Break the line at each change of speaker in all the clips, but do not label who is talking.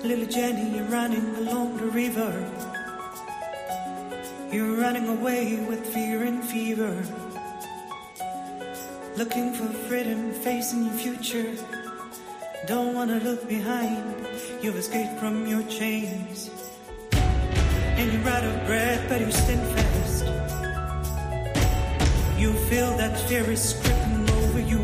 Little Jenny, you're running along the river. You're running away with fear and fever. Looking for freedom, facing your future. Don't wanna look behind. You've escaped from your chains. And you're out of breath, but you stand fast. You feel that fear is creeping over you.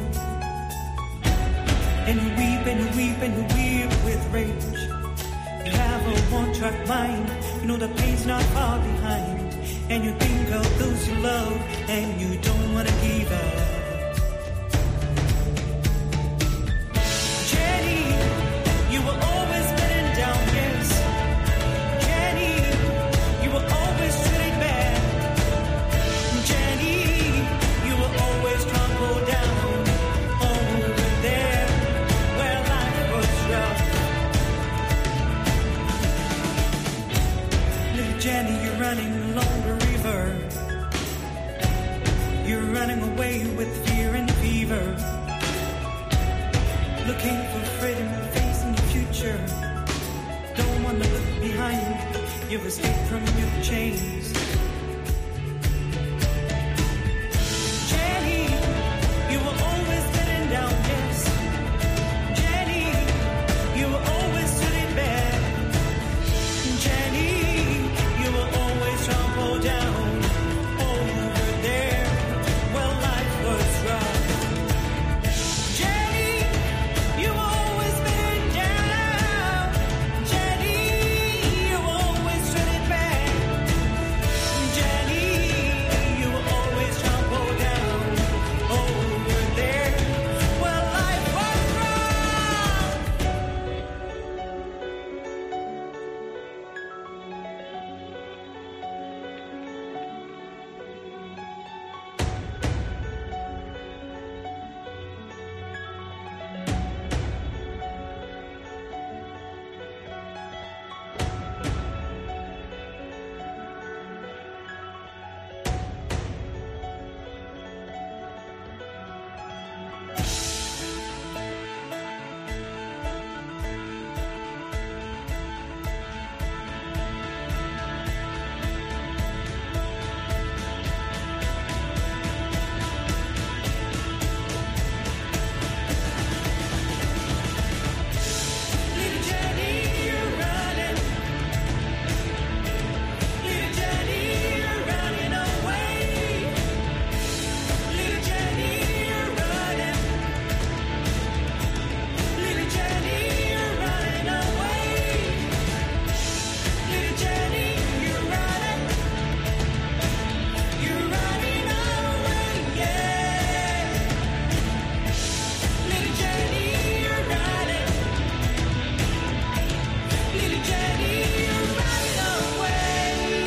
And you weep and you weep and you weep with rage. You have a one-track mind. You know the pain's not far behind. And you think of those you love, and you don't wanna give up. Jenny, you were always letting down, yes. Jenny, you were always treated bad. Jenny, you were always trampled down over there where life was rough. Little Jenny, you're running along the river. You're running away with fear and fever. Looking for freedom, facing the future. Don't wanna look behind. You've escaped from your chains. Jenny, you were always letting down, yes. Jenny, you were always treated bad. Jenny, you were always trampled down over there where life was rough. Jenny, you were always been down. Jenny, you were always treated bad. Jenny, you were always trampled down over there where life was rough. Little Jenny, you're running. Little Jenny, you're running away. Little Jenny, you're running. Little Jenny, you're running away. Little Jenny, you're running. You're running away, yeah. Little Jenny, you're running. Little Jenny, you're running away,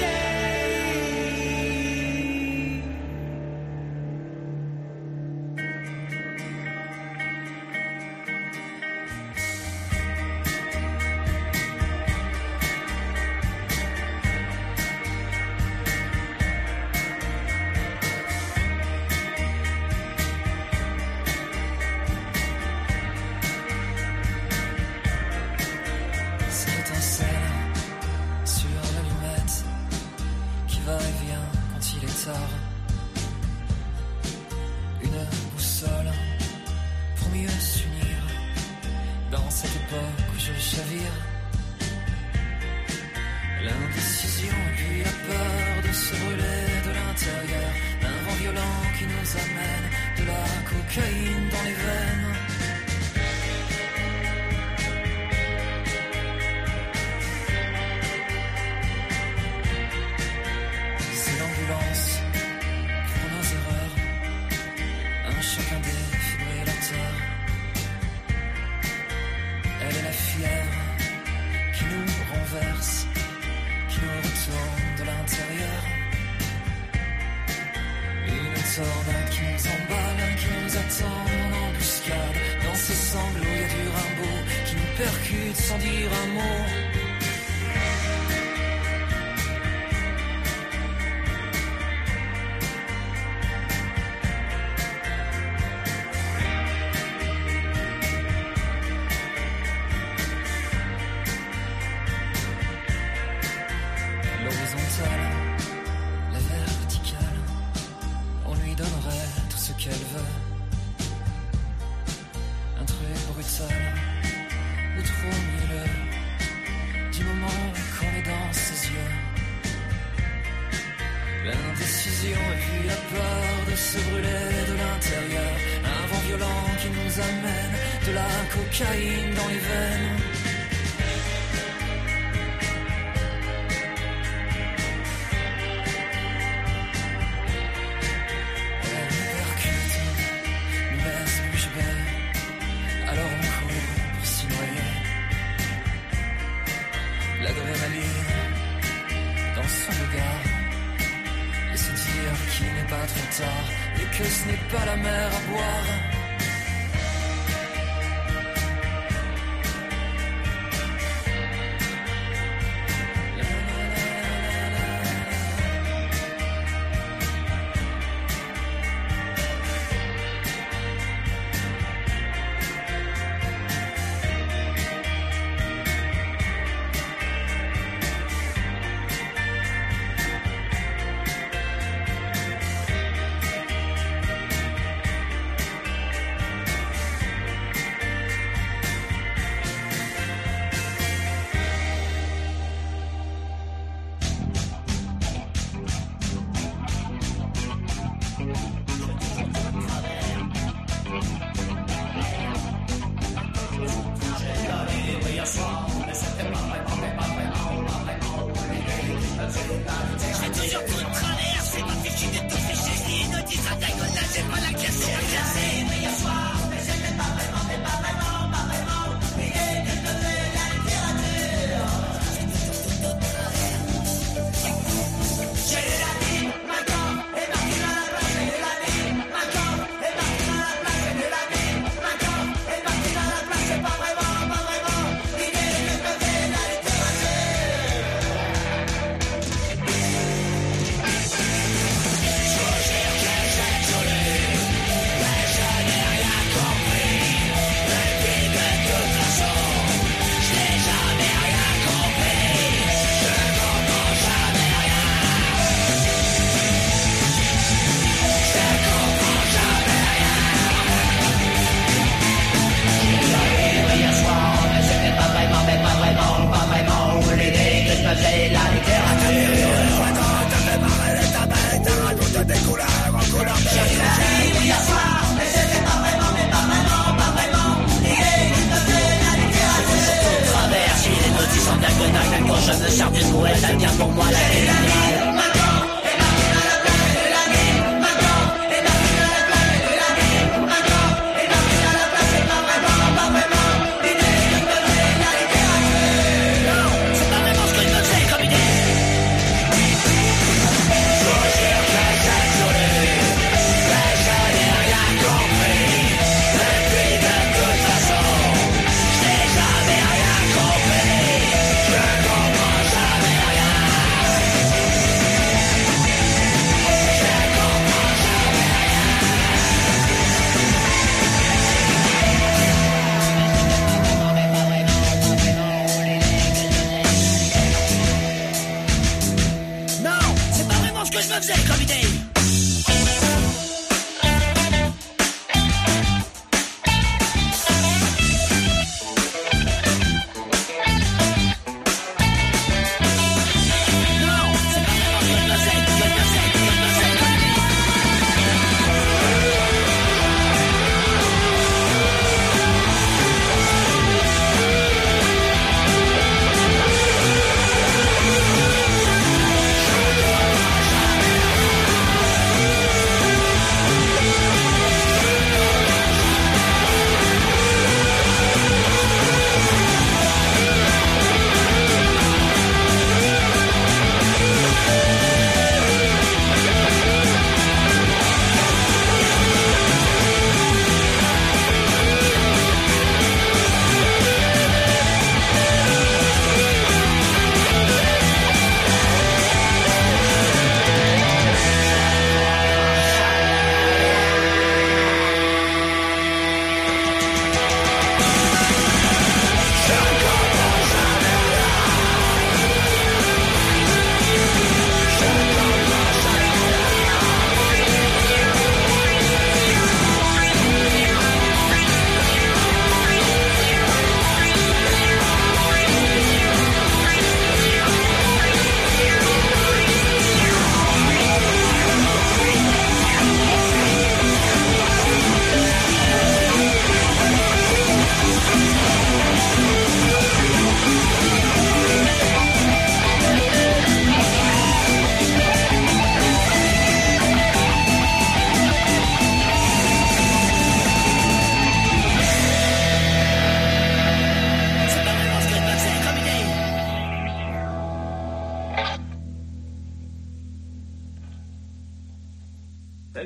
Cette étincelle sur l'allumette qui va et vient quand il est tard. Une boussole pour mieux s'unir dans cette époque où je chavire. L'indécision et puis la peur de se brûler de l'intérieur. Un vent violent qui nous amène de la cocaïne dans les veines. C'est l'ambulance pour nos erreurs, un choc, un défibrillateur. Elle est la fièvre qui nous renverse, qui nous retourne de l'intérieur. Une tornade qui nous emballe, qui nous attend en embuscade. Dans ses sanglots, il y a du Rimbaud qui nous percute sans dire un mot. se brûlait de l'intérieur. Un vent violent qui nous amène de la cocaïne dans les veines. Elle nous percute, nous laisse bouche bée. Alors on court pour s'y noyer. L'adrénaline dans son regard. Et se dire qu'il n'est pas trop tard et que ce n'est pas la mer à boire.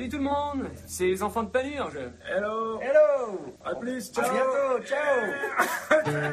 Salut tout le monde, c'est les enfants de Panurge.
Hello.
Hello.
À plus. Ciao.
À bientôt. Ciao.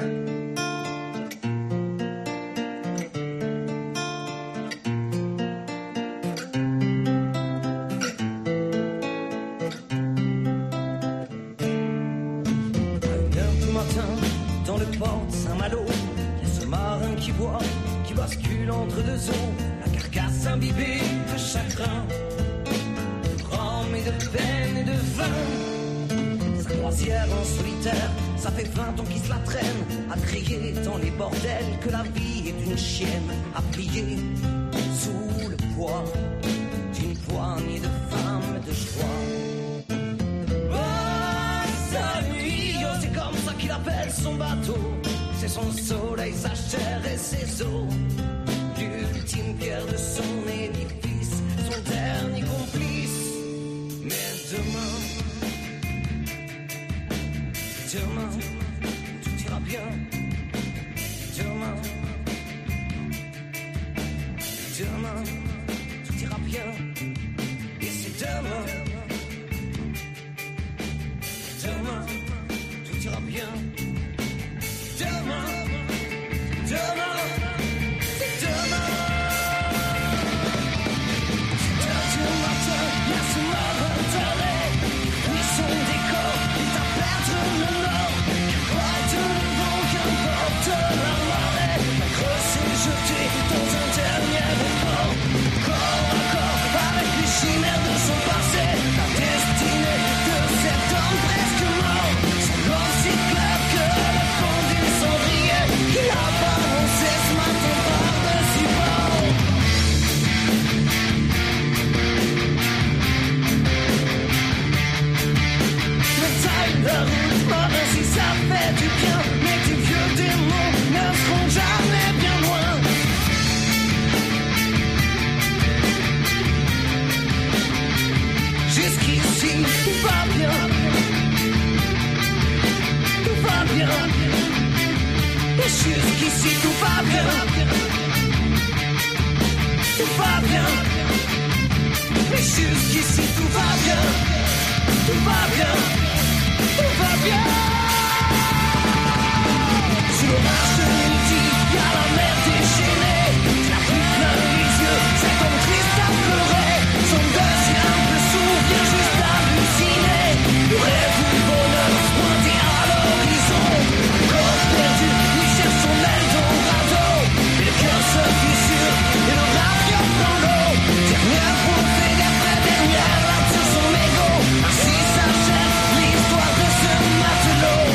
Dans le port de Saint-Malo, il y a ce marin qui boit, qui bascule entre deux eaux, la carcasse imbibée de chagrin, de rhum et de peine et de vin. Sa croisière en solitaire, ça fait 20 ans qu'il se la traîne, à crier dans les bordels que la vie est une chienne, à plier sous le poids d'une poignée de femmes de joie. Il appelle son bateau, c'est son soleil, sa chair et ses os, l'ultime pierre de son édifice, son dernier complice. Mais demain, tout ira bien. Demain, tout ira bien. Et c'est demain, tout ira bien. Demain, c'est demain. 7 heures du matin, il y a ce marin taré, puis son décor est à perdre le nord. Qu'importe le vent, qu'importe la marée, la creuse est jetée dans un dernier effort. Corps à corps avec les chimères de son passé, la destinée de cet homme presque mort. Son nom si clair que le fond du cendrier qui a balancé ce matin par-dessus bord. Le taille de route, marin si ça fait du bien, mais tes vieux démons ne seront jamais bien loin. Jusqu'ici, tout va bien. Tout va bien. Et jusqu'ici, tout va bien. Tout va bien. Et jusqu'ici, tout va bien. Tout va bien. Tout va bien. Sous l'orage de midi, y a la mer déchaînée. La pluie plein les yeux, cet homme triste à pleurer. Son deuxième peu sourd vient juste halluciner. Aurait-vous le bonheur pointé à l'horizon? Corps perdu, il cherche son Eldorado. Et le cœur se fissure, et le raviol dans l'eau. Dernière bouffée d'après dernière, là sur son égo. Ainsi s'achève l'histoire de ce matelot.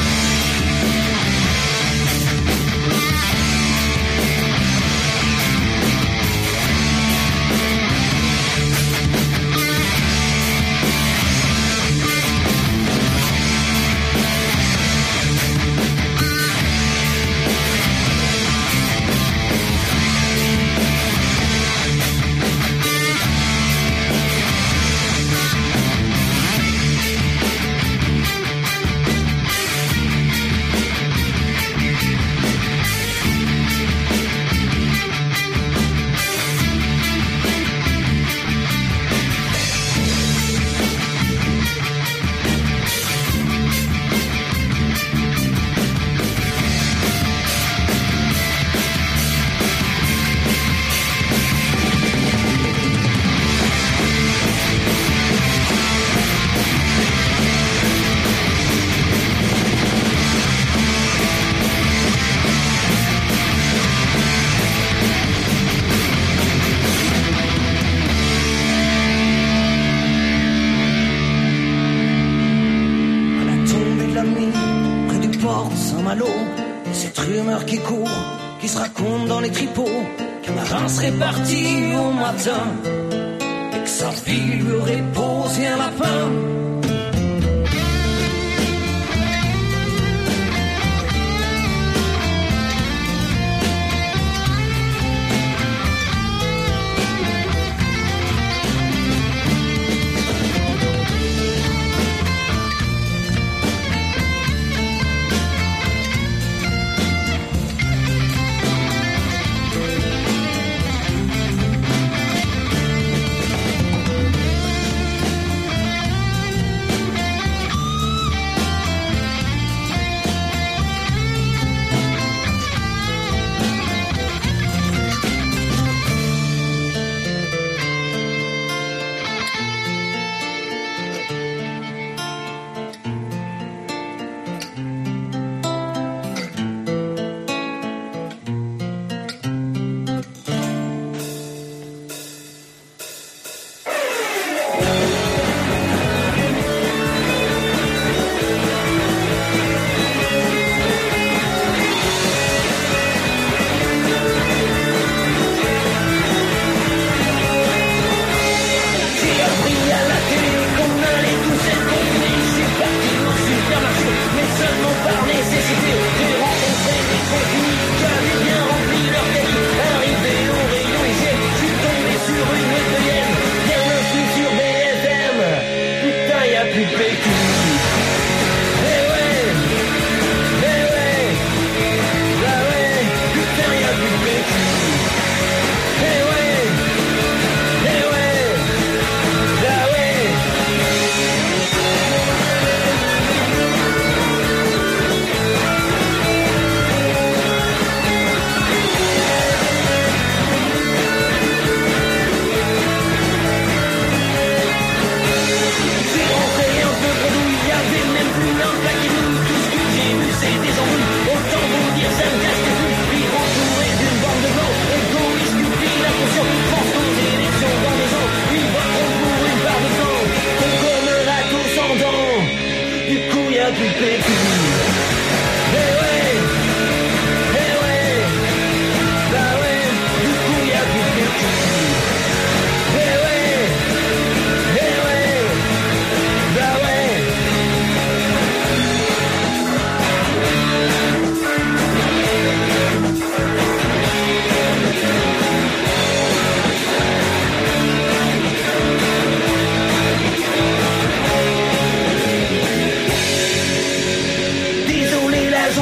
Et cette rumeur qui court, qui se raconte dans les tripots, qu'un marin serait parti au matin et que sa fille lui aurait posé un lapin.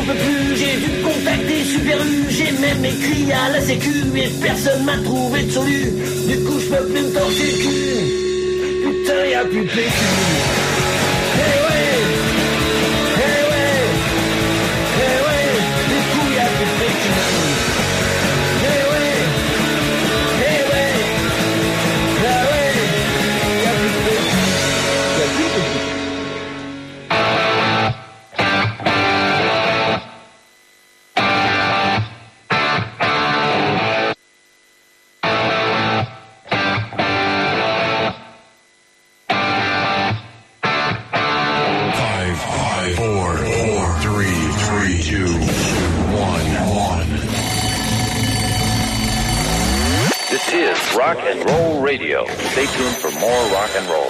peux plus, j'ai dû contacter Super U, j'ai même écrit à la sécu et personne m'a trouvé de solu. Du coup je peux plus me torcher le cul. Putain y'a plus de PQ. Eh ouais, eh ouais, eh ouais, du coup y'a plus de PQ. Eh ouais, eh ouais, ah ouais, y'a plus de PQ. Y'a plus de PQ.
This is Rock and Roll Radio. Stay tuned for more rock and roll.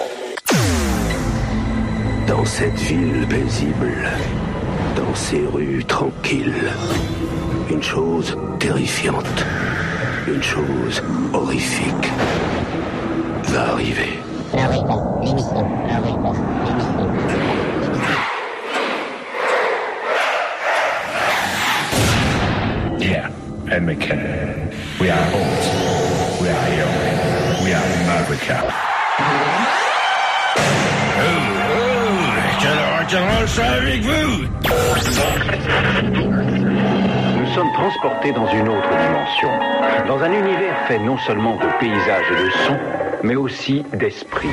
Dans cette ville paisible, dans ces rues tranquilles, une chose terrifiante, une chose horrifique va arriver.
Yeah, Ed McKinnon. We are old. We are young. We are America. Je suis avec vous.
Nous sommes transportés dans une autre dimension, dans un univers fait non seulement de paysages et de sons, mais aussi d'esprit.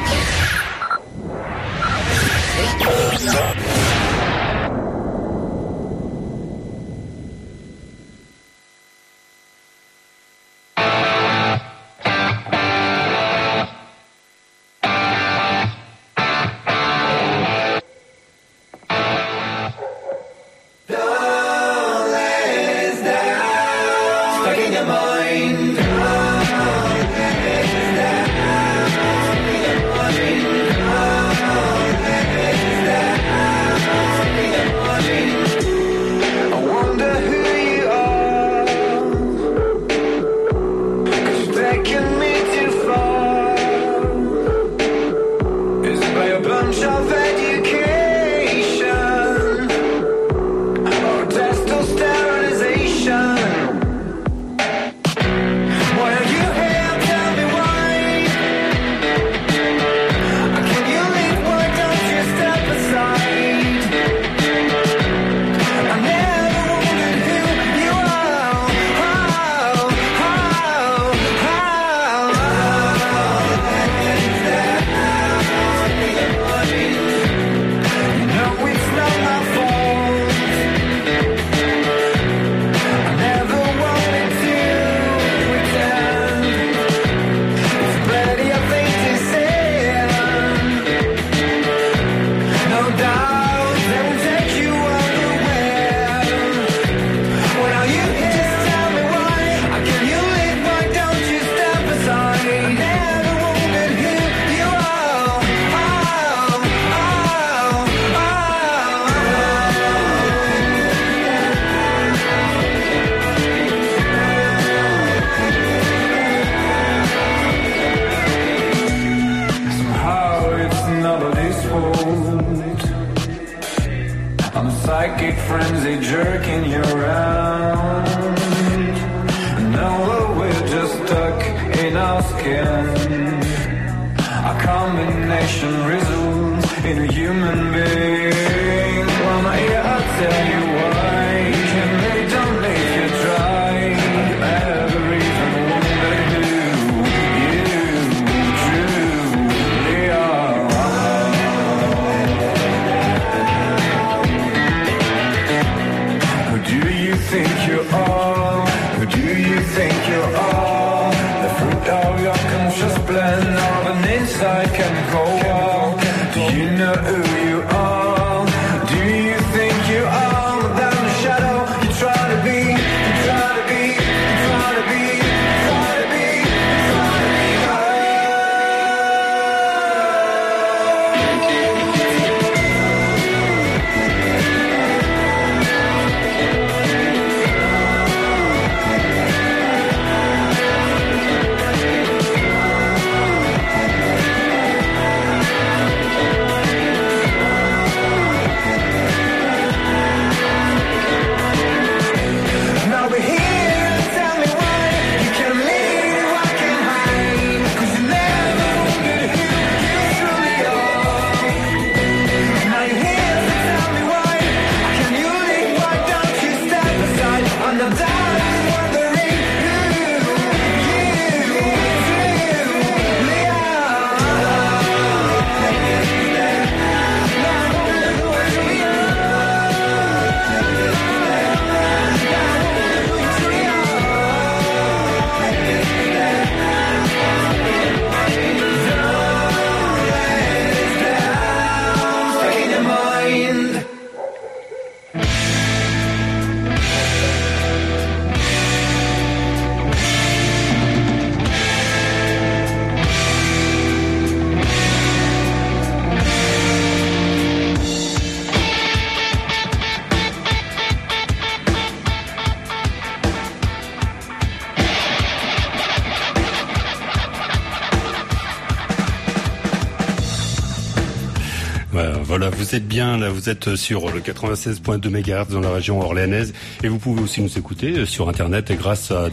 Voilà, vous êtes bien là, vous êtes sur le 96.2 MHz dans la région orléanaise et vous pouvez aussi nous écouter sur internet grâce à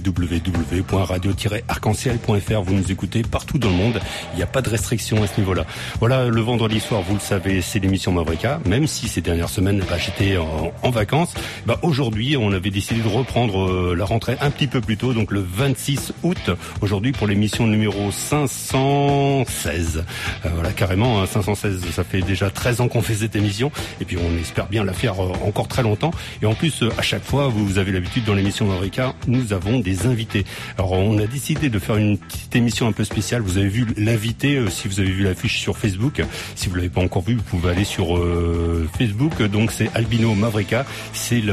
www.radio-arc-en-ciel.fr. Vous nous écoutez partout dans le monde, il n'y a pas de restriction à ce niveau-là. Voilà, le vendredi soir, vous le savez, c'est l'émission Mavrika, même si ces dernières semaines, j'étais en vacances. Aujourd'hui, on avait décidé de reprendre la rentrée un petit peu plus tôt, donc le 26 août, aujourd'hui pour l'émission numéro 516. Voilà, carrément, 516, ça fait déjà 13 ans qu'on fait cette émission et puis on espère bien la faire encore très longtemps. Et en plus, à chaque fois, vous avez l'habitude dans l'émission Mavrika, nous avons des invités. Alors on a décidé de faire une petite émission un peu spéciale. Vous avez vu l'invité, si vous avez vu l'affiche sur Facebook. Si vous l'avez pas encore vu, vous pouvez aller sur Facebook. Donc c'est Albino Mavrika, c'est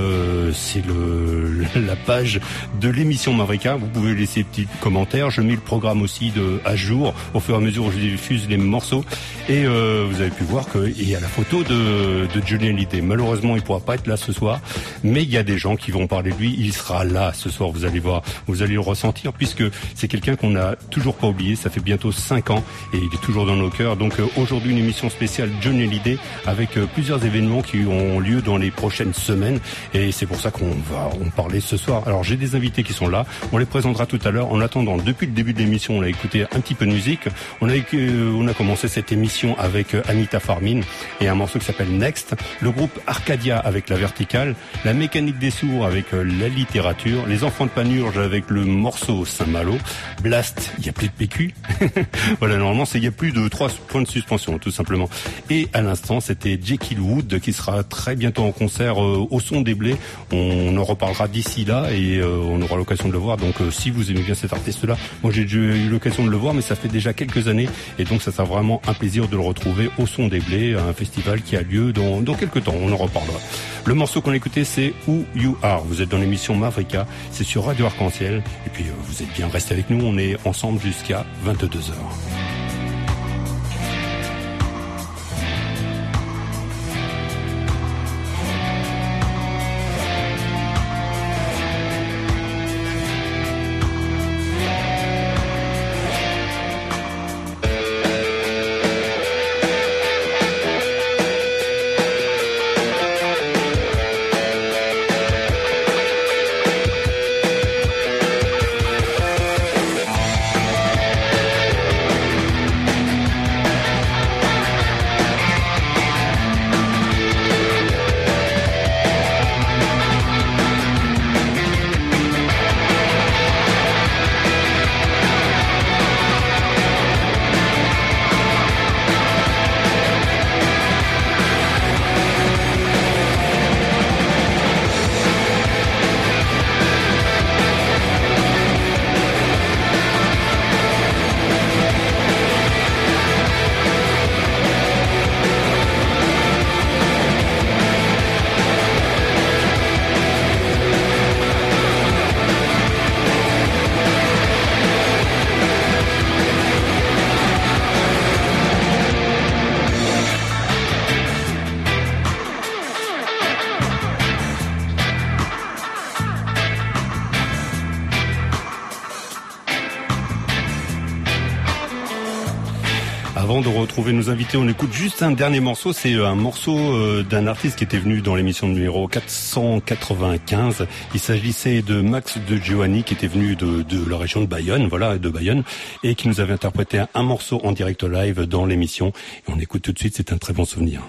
la page de l'émission Mavrika. Vous pouvez laisser des petits commentaires. Je mets le programme aussi à jour au fur et à mesure où je diffuse les morceaux. Et vous avez pu voir qu'il y a la photo de Johnny Hallyday. Malheureusement, il pourra pas être là ce soir, mais il y a des gens qui vont parler de lui. Il sera là ce soir, vous allez voir, vous allez le ressentir, puisque c'est quelqu'un qu'on n'a toujours pas oublié. Ça fait bientôt 5 ans et il est toujours dans nos cœurs. Donc aujourd'hui, une émission spéciale Johnny Hallyday avec plusieurs événements qui ont lieu dans les prochaines semaines. Et c'est pour ça qu'on va en parler ce soir. Alors j'ai des invités qui sont là. On les présentera tout à l'heure. En attendant, depuis le début de l'émission, on a écouté un petit peu de musique. On a commencé cette émission avec Anita Farmin et un morceau qui s'appelle Next, le groupe Arcadia avec La Verticale, La Mécanique des Sourds avec La Littérature, Les Enfants de Panurge avec le morceau Saint-Malo, Blast, il n'y a plus de PQ, voilà, normalement il y a plus de 3 points de suspension tout simplement. Et à l'instant c'était Jekyll Wood qui sera très bientôt en concert au Son des Blés. On en reparlera d'ici là et on aura l'occasion de le voir. Donc si vous aimez bien cet artiste là, moi j'ai eu l'occasion de le voir mais ça fait déjà quelques années et donc ça sera vraiment un plaisir de le retrouver au Son des Blés, un festival qui a lieu dans quelques temps, on en reparlera. Le morceau qu'on a écouté c'est Who You Are. Vous êtes dans l'émission Mavrika, c'est sur Radio Arc-en-Ciel et puis vous êtes bien restés avec nous, on est ensemble jusqu'à 22h. Avant de retrouver nos invités, on écoute juste un dernier morceau. C'est un morceau d'un artiste qui était venu dans l'émission numéro 495. Il s'agissait de Max de Giovanni qui était venu de la région de Bayonne, et qui nous avait interprété un morceau en direct live dans l'émission. Et on écoute tout de suite, c'est un très bon souvenir.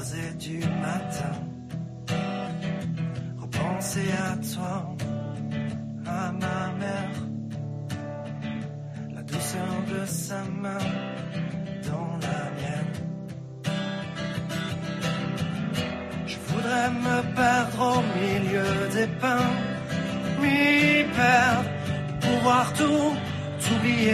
Repenser à toi
à ma mère, la douceur de sa main dans la mienne. Je voudrais me perdre au milieu des pins, m'y perdre, pouvoir tout oublier,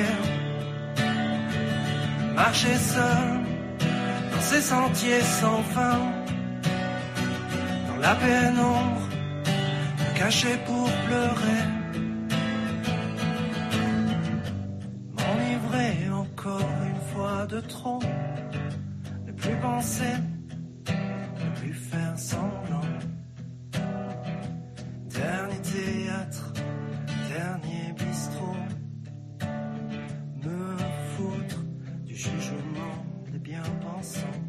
marcher seul dans ces sentiers sans fin, dans la pénombre, me cacher pour pleurer, m'enivrer encore une fois de trop, ne plus penser, ne plus faire semblant. Dernier théâtre, dernier bistrot, me foutre du jugement des bien-pensants.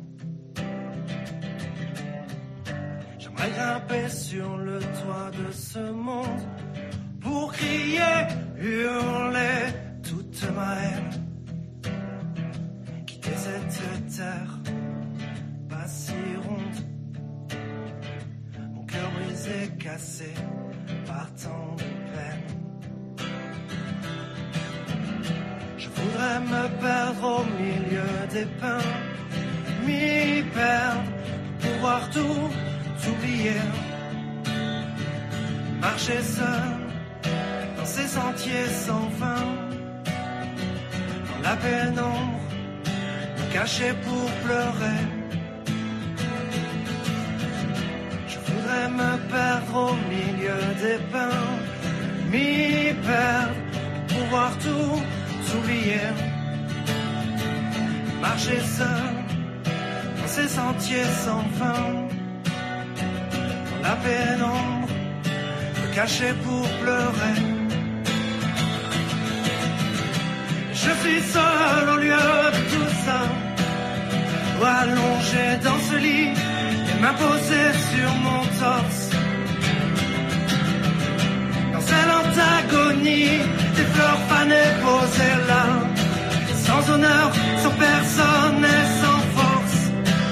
J'aimerais grimper sur le toit de ce monde pour crier, hurler toute ma haine, quitter cette terre pas si ronde, mon cœur brisé, cassé par tant de peine. Je voudrais me perdre au milieu des pins, m'y perdre, pouvoir tout oublier, marcher seul dans ces sentiers sans fin, dans la pénombre, me cacher pour pleurer. Je voudrais me perdre au milieu des pins, m'y perdre, pouvoir tout oublier, marcher seul dans ces sentiers sans fin, dans la pénombre, me cacher pour pleurer. Je suis seul au lieu de tout ça, ou allongé dans ce lit et m'imposer sur mon torse. Dans cette antagonie, des fleurs fanées posées là, sans honneur, sans personne et sans force.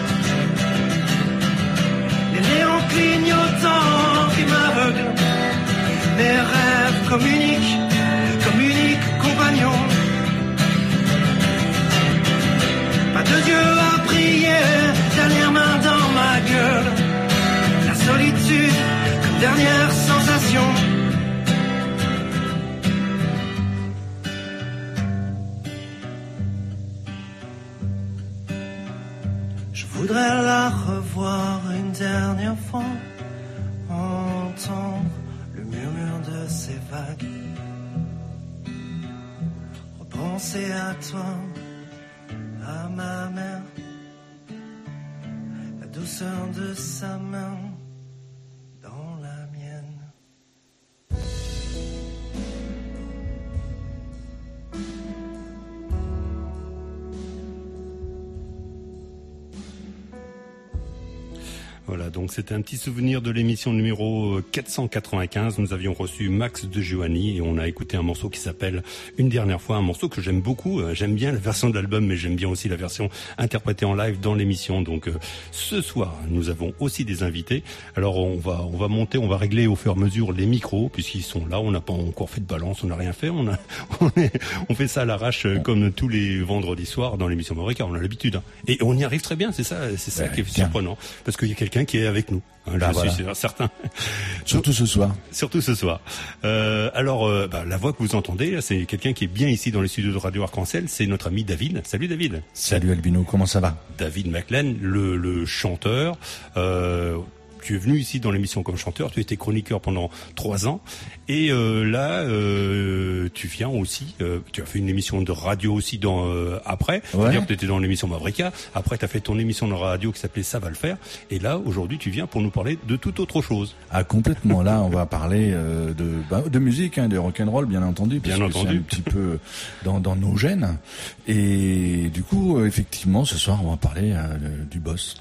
Les néons clignotants qui m'aveuglent, mes rêves comme unique compagnon. Pas de Dieu à prier, dernière main dans ma gueule, la solitude comme dernière sensation. Je voudrais la revoir une dernière fois, entendre le murmure de ces vagues, repenser à toi, à ma mère, la douceur de sa main dans la mienne.
Voilà, donc c'était un petit souvenir de l'émission numéro 495. Nous avions reçu Max de Giovanni et on a écouté un morceau qui s'appelle Une dernière fois, un morceau que j'aime beaucoup. J'aime bien la version de l'album, mais j'aime bien aussi la version interprétée en live dans l'émission. Donc ce soir, nous avons aussi des invités. Alors on va monter, on va régler au fur et à mesure les micros puisqu'ils sont là. On n'a pas encore fait de balance, on n'a rien fait. On fait ça à l'arrache comme tous les vendredis soirs dans l'émission Mavrika. On a l'habitude, hein. Et on y arrive très bien. C'est ça qui est surprenant parce qu'il y a quelqu'un qui est avec nous. Je suis certain.
Surtout ce soir.
La voix que vous entendez, là, c'est quelqu'un qui est bien ici dans les studios de Radio Arc-en-Ciel. C'est notre ami David. Salut David.
Salut Albino, comment ça va?
David McLean, le chanteur. Tu es venu ici dans l'émission comme chanteur, tu étais chroniqueur pendant 3 ans et tu viens aussi, tu as fait une émission de radio aussi après, c'est-à-dire que tu étais dans l'émission Mavrika, après tu as fait ton émission de radio qui s'appelait Ça va le faire et là aujourd'hui tu viens pour nous parler de toute autre chose.
Ah complètement, là on va parler de musique, de rock'n'roll bien entendu, parce que c'est un petit peu dans nos gènes et du coup effectivement ce soir on va parler du boss.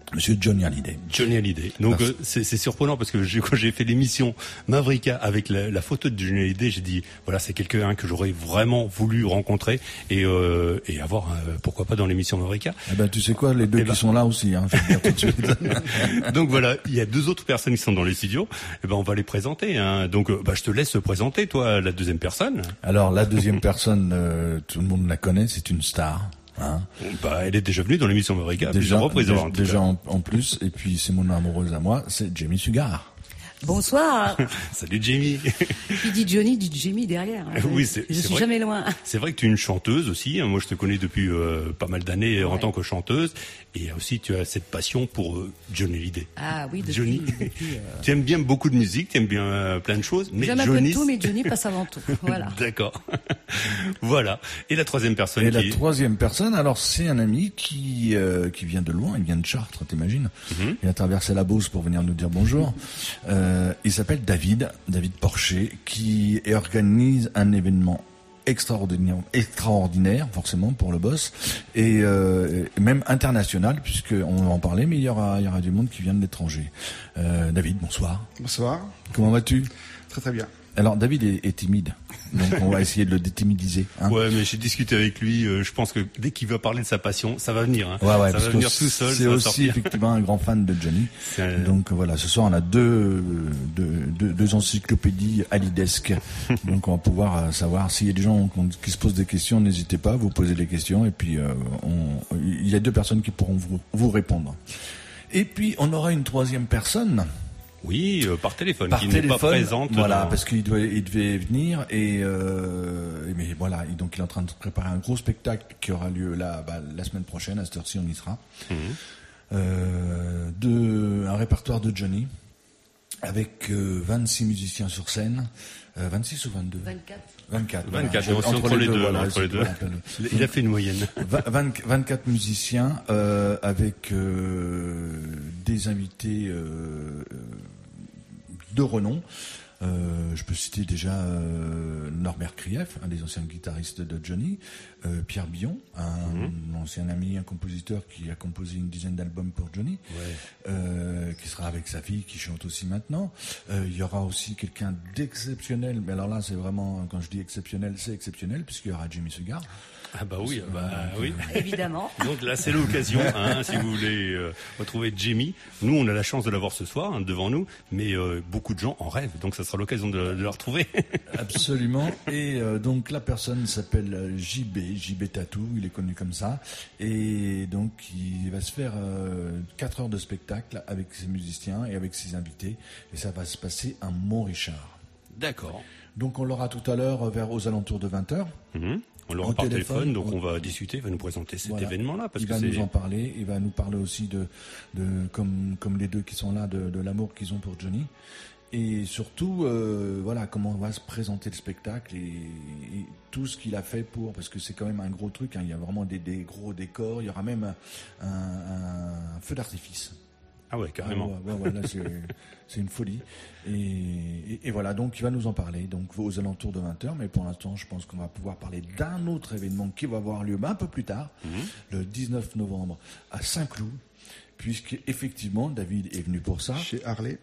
Monsieur Johnny Hallyday.
Johnny Hallyday. Donc c'est surprenant parce que quand j'ai fait l'émission Mavrika avec la photo de Johnny Hallyday, j'ai dit voilà, c'est quelqu'un que j'aurais vraiment voulu rencontrer et avoir pourquoi pas dans l'émission Mavrika.
Eh ben tu sais quoi, les deux qui sont là aussi, je vais dire tout de suite.
Donc voilà, il y a deux autres personnes qui sont dans les studios. Eh ben on va les présenter. Donc je te laisse présenter toi la deuxième personne.
Alors la deuxième personne, tout le monde la connaît, c'est une star.
Elle est déjà venue dans l'émission Mavrika, déjà
en plus, et puis c'est mon amoureuse à moi, c'est Jamie Sugar.
Bonsoir.
Salut Jamie.
Qui dit Johnny dit Jamie derrière.
Oui,
je suis jamais loin.
C'est vrai que tu es une chanteuse aussi. Moi, je te connais depuis pas mal d'années en tant que chanteuse. Et aussi, tu as cette passion pour Johnny Hallyday.
Ah oui,
Johnny. Tu aimes bien beaucoup de musique, tu aimes bien plein de choses. Mais
j'aime un peu de tout, mais Johnny passe avant tout. Voilà.
D'accord. Voilà. Et la troisième personne.
La troisième personne, alors c'est un ami qui vient de loin. Il vient de Chartres, t'imagines. Il a traversé la Beauce pour venir nous dire bonjour. Il s'appelle David Porcher, qui organise un événement extraordinaire, forcément pour le boss, et même international, puisqu'on va en parler, mais il y aura du monde qui vient de l'étranger. David, bonsoir.
Bonsoir.
Comment vas-tu ?
Très très bien.
Alors David est timide, donc on va essayer de le détimidiser.
Ouais, mais j'ai discuté avec lui. Je pense que dès qu'il va parler de sa passion, ça va venir.
Ouais,
ça va venir tout seul.
C'est aussi effectivement un grand fan de Johnny. Donc voilà, ce soir on a deux encyclopédies halidesques. Donc on va pouvoir savoir s'il y a des gens qui se posent des questions. N'hésitez pas, vous posez des questions et puis il y a deux personnes qui pourront vous répondre. Et puis on aura une troisième personne.
Oui, par téléphone, qui n'est pas présente.
Voilà, parce qu'il devait venir mais voilà, donc il est en train de préparer un gros spectacle qui aura lieu là, la semaine prochaine, à cette heure-ci on y sera. Un répertoire de Johnny, avec 26 musiciens sur scène, 26 ou 22 24.
24, entre les deux. Il a fait une moyenne.
24 musiciens, avec des invités de renom. Je peux citer déjà Norbert Krief, un des anciens guitaristes de Johnny, Pierre Billon, un ancien ami, un compositeur qui a composé une dizaine d'albums pour Johnny, qui sera avec sa fille, qui chante aussi maintenant. Il y aura aussi quelqu'un d'exceptionnel, mais alors là c'est vraiment, quand je dis exceptionnel, c'est exceptionnel, puisqu'il y aura Jamie Sugar.
Ah bah oui, oui.
Évidemment.
Donc là, c'est l'occasion, si vous voulez retrouver Jamie. Nous, on a la chance de l'avoir ce soir devant nous, mais beaucoup de gens en rêvent, donc ça sera l'occasion de la retrouver.
Absolument. Et donc la personne s'appelle JB Tatou, il est connu comme ça, et donc il va se faire 4 heures de spectacle avec ses musiciens et avec ses invités, et ça va se passer à Montrichard.
D'accord.
Donc on l'aura tout à l'heure aux alentours de 20h.
On l'aura par téléphone, donc on va discuter, il va nous présenter cet événement-là.
Il va nous en parler, il va nous parler aussi de comme les deux qui sont là, de l'amour qu'ils ont pour Johnny. Et surtout, comment va se présenter le spectacle et tout ce qu'il a fait parce que c'est quand même un gros truc, il y a vraiment des gros décors, il y aura même un feu d'artifice.
Ah ouais, carrément.
Là, c'est une folie. Et voilà, donc il va nous en parler, donc aux alentours de 20h, mais pour l'instant, je pense qu'on va pouvoir parler d'un autre événement qui va avoir lieu un peu plus tard, le 19 novembre, à Saint-Cloud, puisque effectivement, David est venu pour ça.
Chez Harley.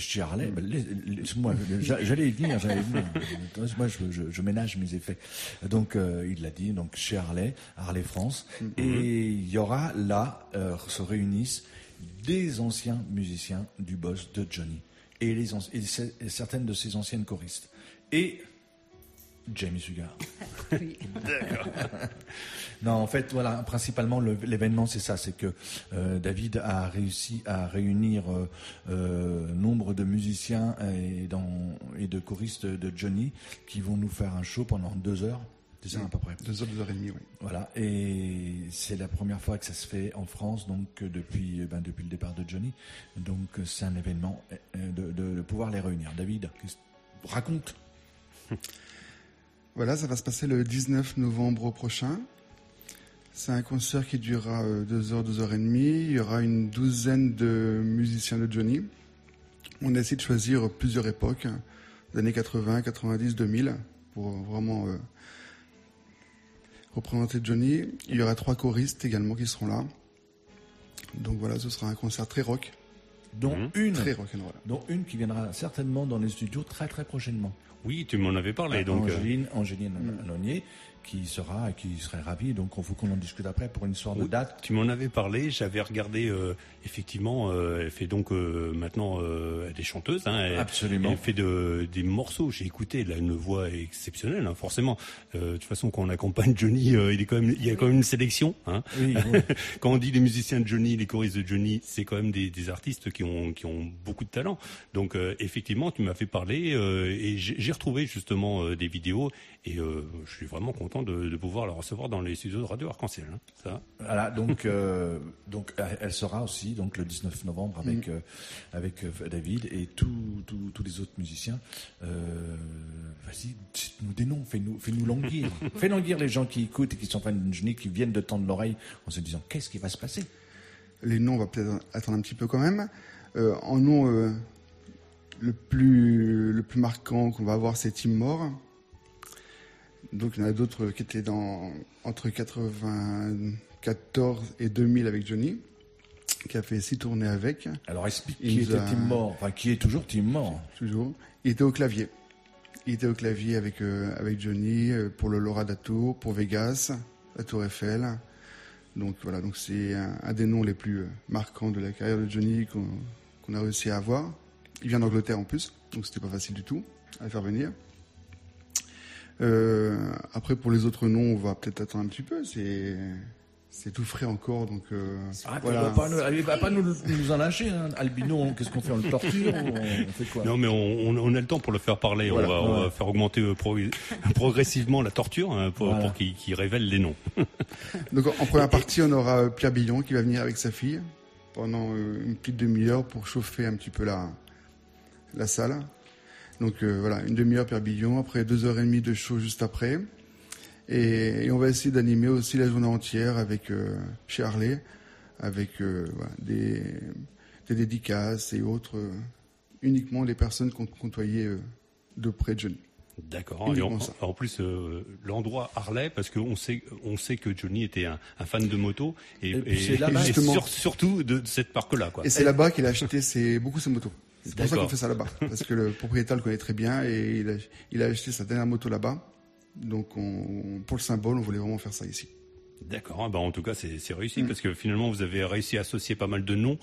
Moi, j'allais y venir. Moi, je ménage mes effets. Donc, il l'a dit, donc chez Harley France. Et il y aura là, se réunissent des anciens musiciens du boss de Johnny et certaines de ses anciennes choristes et Jamie Sugar.
Oui.
D'accord.
Non, en fait, voilà, principalement l'événement, c'est ça, c'est que David a réussi à réunir nombre de musiciens et de choristes de Johnny qui vont nous faire un show pendant 2 heures. C'est ça, à peu près.
2 heures, 2 heures et demie, oui.
Voilà, et c'est la première fois que ça se fait en France, donc depuis le départ de Johnny. Donc c'est un événement de pouvoir les réunir. David, raconte.
Voilà, ça va se passer le 19 novembre prochain. C'est un concert qui durera 2 heures, 2 heures et demie. Il y aura une douzaine de musiciens de Johnny. On a essayé de choisir plusieurs époques, des années 80, 90, 2000, pour vraiment représenter Johnny. Il y aura 3 choristes également qui seront là. Donc voilà, ce sera un concert très rock.
Dont une qui viendra certainement dans les studios très très prochainement.
Oui, tu m'en avais parlé. Donc
Angéline Alonier, qui serait ravie. Donc il faut qu'on en discute après pour une histoire de date.
Tu m'en avais parlé. J'avais regardé. Effectivement, elle fait donc maintenant elle est chanteuse. Hein,
Absolument.
Elle fait des morceaux. J'ai écouté. Elle a une voix exceptionnelle. Hein, forcément. De toute façon, quand on accompagne Johnny, il y a quand même une sélection. Hein.
Oui.
Quand on dit les musiciens de Johnny, les choristes de Johnny, c'est quand même des artistes qui ont beaucoup de talent. Donc effectivement, tu m'as fait parler et j'ai retrouvé justement des vidéos et je suis vraiment content de pouvoir la recevoir dans les studios de Radio Arc-en-Ciel. Hein, ça.
Voilà, donc elle sera aussi donc le 19 novembre avec David et tous les autres musiciens. Vas-y, nous des noms, fais-nous languir. Fais languir les gens qui écoutent et qui sont fans de Johnny, qui viennent de tendre l'oreille en se disant qu'est-ce qui va se passer.
Les noms, on va peut-être attendre un petit peu quand même. En nom, le plus marquant qu'on va avoir, c'est Tim Moore. Donc il y en a d'autres qui étaient entre 94 et 2000 avec Johnny, qui a fait 6 tournées avec.
Alors explique qui était Tim Moore, enfin qui est toujours Tim Moore.
Toujours. Il était au clavier. Avec Johnny pour le Laura d'Atour, pour Vegas, la Tour Eiffel. Donc voilà, donc c'est un des noms les plus marquants de la carrière de Johnny qu'on a réussi à avoir. Il vient d'Angleterre en plus, donc c'était pas facile du tout à le faire venir. Après pour les autres noms, on va peut-être attendre un petit peu. C'est tout frais encore, donc
voilà. Il va pas nous en lâcher. Hein. Albino, qu'est-ce qu'on fait? On le torture ou on fait quoi?
Non, mais on a le temps pour le faire parler. Voilà, on va faire augmenter progressivement la torture hein, pour qu'il révèle les noms.
Donc en première partie, on aura Pierre Billon qui va venir avec sa fille pendant une petite demi-heure pour chauffer un petit peu la salle. Donc voilà, une demi-heure Pierre Billon, après 2h30 de show juste après. Et on va essayer d'animer aussi la journée entière avec chez Harley, avec des dédicaces et autres, uniquement les personnes qu'on côtoyait de près de Johnny.
D'accord. Et en plus, l'endroit Harley, parce qu'on sait que Johnny était un fan de moto et surtout de cette marque-là. Quoi.
Et c'est là-bas qu'il a acheté beaucoup ses motos. C'est pour ça qu'on fait ça là-bas, parce que le propriétaire le connaît très bien et il a acheté sa dernière moto là-bas. Donc, pour le symbole, on voulait vraiment faire ça ici.
D'accord. En tout cas, c'est réussi parce que finalement, vous avez réussi à associer pas mal de noms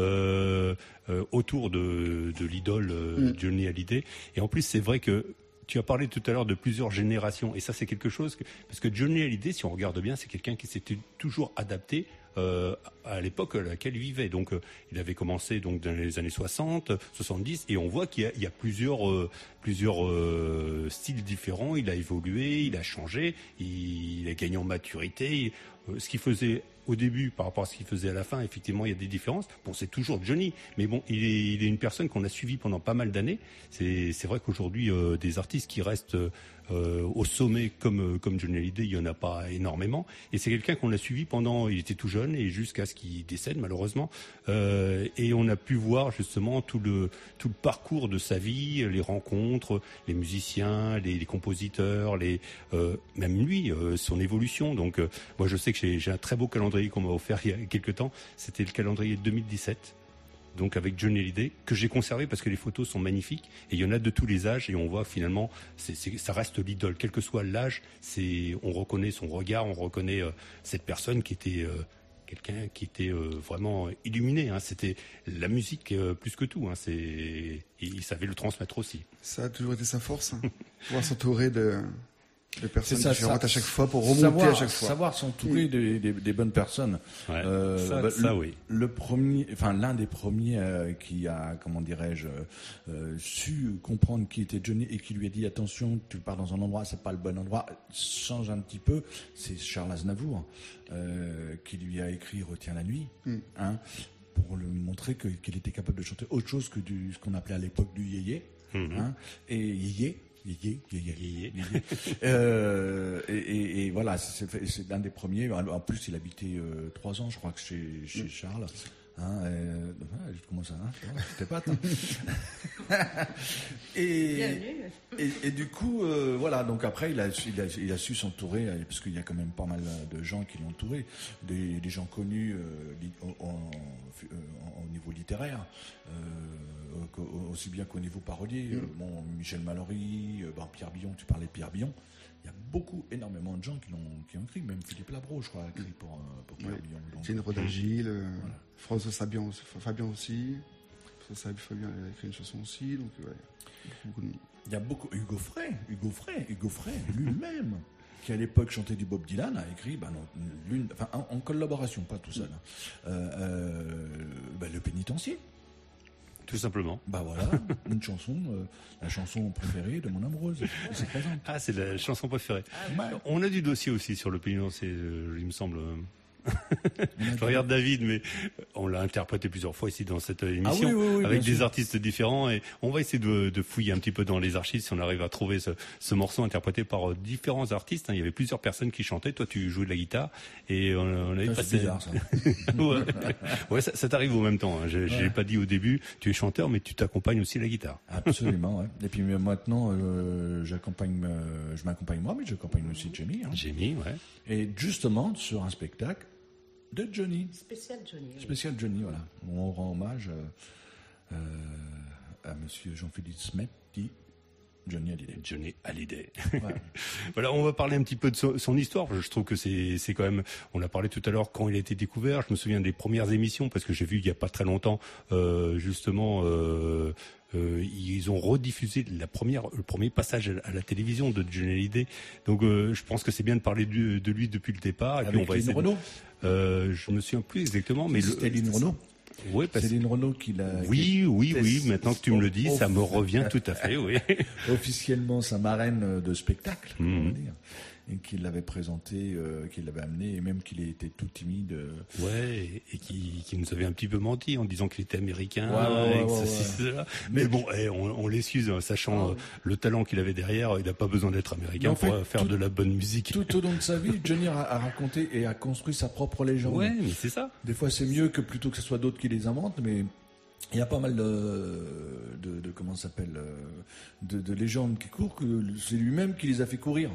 autour de l'idole Johnny Hallyday. Et en plus, c'est vrai que tu as parlé tout à l'heure de plusieurs générations. Et ça, c'est quelque chose parce que Johnny Hallyday, si on regarde bien, c'est quelqu'un qui s'était toujours adapté à l'époque à laquelle il vivait. Donc, il avait commencé donc dans les années 60, 70, et on voit qu'il y a plusieurs styles différents. Il a évolué, il a changé, il a gagné en maturité. Ce qu'il faisait au début par rapport à ce qu'il faisait à la fin, effectivement, il y a des différences. Bon, c'est toujours Johnny, mais bon, il est une personne qu'on a suivie pendant pas mal d'années. C'est vrai qu'aujourd'hui, des artistes qui restent au sommet comme Johnny Hallyday, il y en a pas énormément. Et c'est quelqu'un qu'on a suivi pendant, il était tout jeune et jusqu'à ce qu'il décède malheureusement. Et on a pu voir justement tout le parcours de sa vie, les rencontres, les musiciens, les compositeurs, même lui, son évolution. Donc moi je sais que j'ai un très beau calendrier qu'on m'a offert il y a quelques temps. C'était le calendrier 2017. Donc avec Johnny Hallyday, que j'ai conservé parce que les photos sont magnifiques et il y en a de tous les âges et on voit finalement ça reste l'idole, quel que soit l'âge, on reconnaît son regard, on reconnaît cette personne qui était quelqu'un qui était vraiment illuminé. Hein. C'était la musique plus que tout. Hein. Il savait le transmettre aussi.
Ça a toujours été sa force, hein. Pouvoir s'entourer de personnes différentes à chaque fois pour remonter à chaque fois.
Savoir s'entourer des bonnes personnes.
Ouais, oui.
L'un des premiers qui a, comment dirais-je, su comprendre qui était Johnny et qui lui a dit attention, tu pars dans un endroit, c'est pas le bon endroit, change un petit peu. C'est Charles Aznavour qui lui a écrit Retiens la nuit, hein, pour lui montrer qu'il était capable de chanter autre chose que ce qu'on appelait à l'époque du yéyé, hein, et yéyé. Et voilà, c'est l'un des premiers. En plus, il habitait 3 ans, je crois, que chez Charles. Comment ça, je t'épate. Et du coup, voilà. Donc après, il a su s'entourer, parce qu'il y a quand même pas mal de gens qui l'ont entouré, des gens connus au niveau littéraire, aussi bien qu'au niveau parolier. Bon, Michel Mallory, Pierre Billon. Tu parlais de Pierre Billon. Il y a énormément de gens qui ont écrit, même Philippe Labro, je crois, a écrit pour Pierre Billon.
Jane Rodagil, François Fabien aussi. Fabien a écrit une chanson aussi, donc
il y a beaucoup. Hugo Frey lui-même, qui à l'époque chantait du Bob Dylan, a écrit, en collaboration, pas tout seul, Le Pénitencier.
Tout simplement.
Voilà, une chanson, la chanson préférée de mon amoureuse.
Ah, c'est la chanson préférée. On a du dossier aussi sur le Pénitencier, il me semble. Je regarde David, mais on l'a interprété plusieurs fois ici dans cette émission, avec des artistes différents, et on va essayer de fouiller un petit peu dans les archives si on arrive à trouver ce morceau interprété par différents artistes. Il y avait plusieurs personnes qui chantaient. Toi, tu jouais de la guitare, et on avait passé.
C'est bizarre, ça.
Ouais, ça t'arrive au même temps. Je l'ai pas dit au début. Tu es chanteur, mais tu t'accompagnes aussi la guitare.
Absolument. Ouais. Et puis maintenant, je m'accompagne moi, mais j'accompagne aussi Jamie.
Jamie, ouais.
Et justement sur un spectacle de Johnny.
Spécial Johnny,
voilà. On rend hommage à monsieur Jean-Philippe Smet, dit Johnny Hallyday. Ouais.
Voilà, on va parler un petit peu de son histoire. Je trouve que c'est quand même. On a parlé tout à l'heure quand il a été découvert. Je me souviens des premières émissions, parce que j'ai vu il y a pas très longtemps justement. Ils ont rediffusé le premier passage à la télévision de Johnny Hallyday. Donc je pense que c'est bien de parler de lui depuis le départ. Et
avec
puis on va
Lynn Renaud.
Je me souviens plus exactement, mais
c'était Lynn Renaud.
Oui,
c'est Lynn Renaud qui l'a.
Oui. Maintenant que tu me le dis, ça me revient tout à fait. Oui.
Officiellement, sa marraine de spectacle, on va dire. Et qu'il l'avait présenté, qu'il l'avait amené, et même qu'il était tout timide.
Ouais, et qui nous avait un petit peu menti en disant qu'il était américain. Mais bon, on l'excuse, sachant le talent qu'il avait derrière, il n'a pas besoin d'être américain pour faire de la bonne musique.
Tout au long de sa vie, Johnny a raconté et a construit sa propre légende.
Ouais, mais c'est ça.
Des fois, c'est mieux que plutôt que ce soit d'autres qui les inventent, mais il y a pas mal de comment ça s'appelle, de légendes qui courent, que c'est lui-même qui les a fait courir.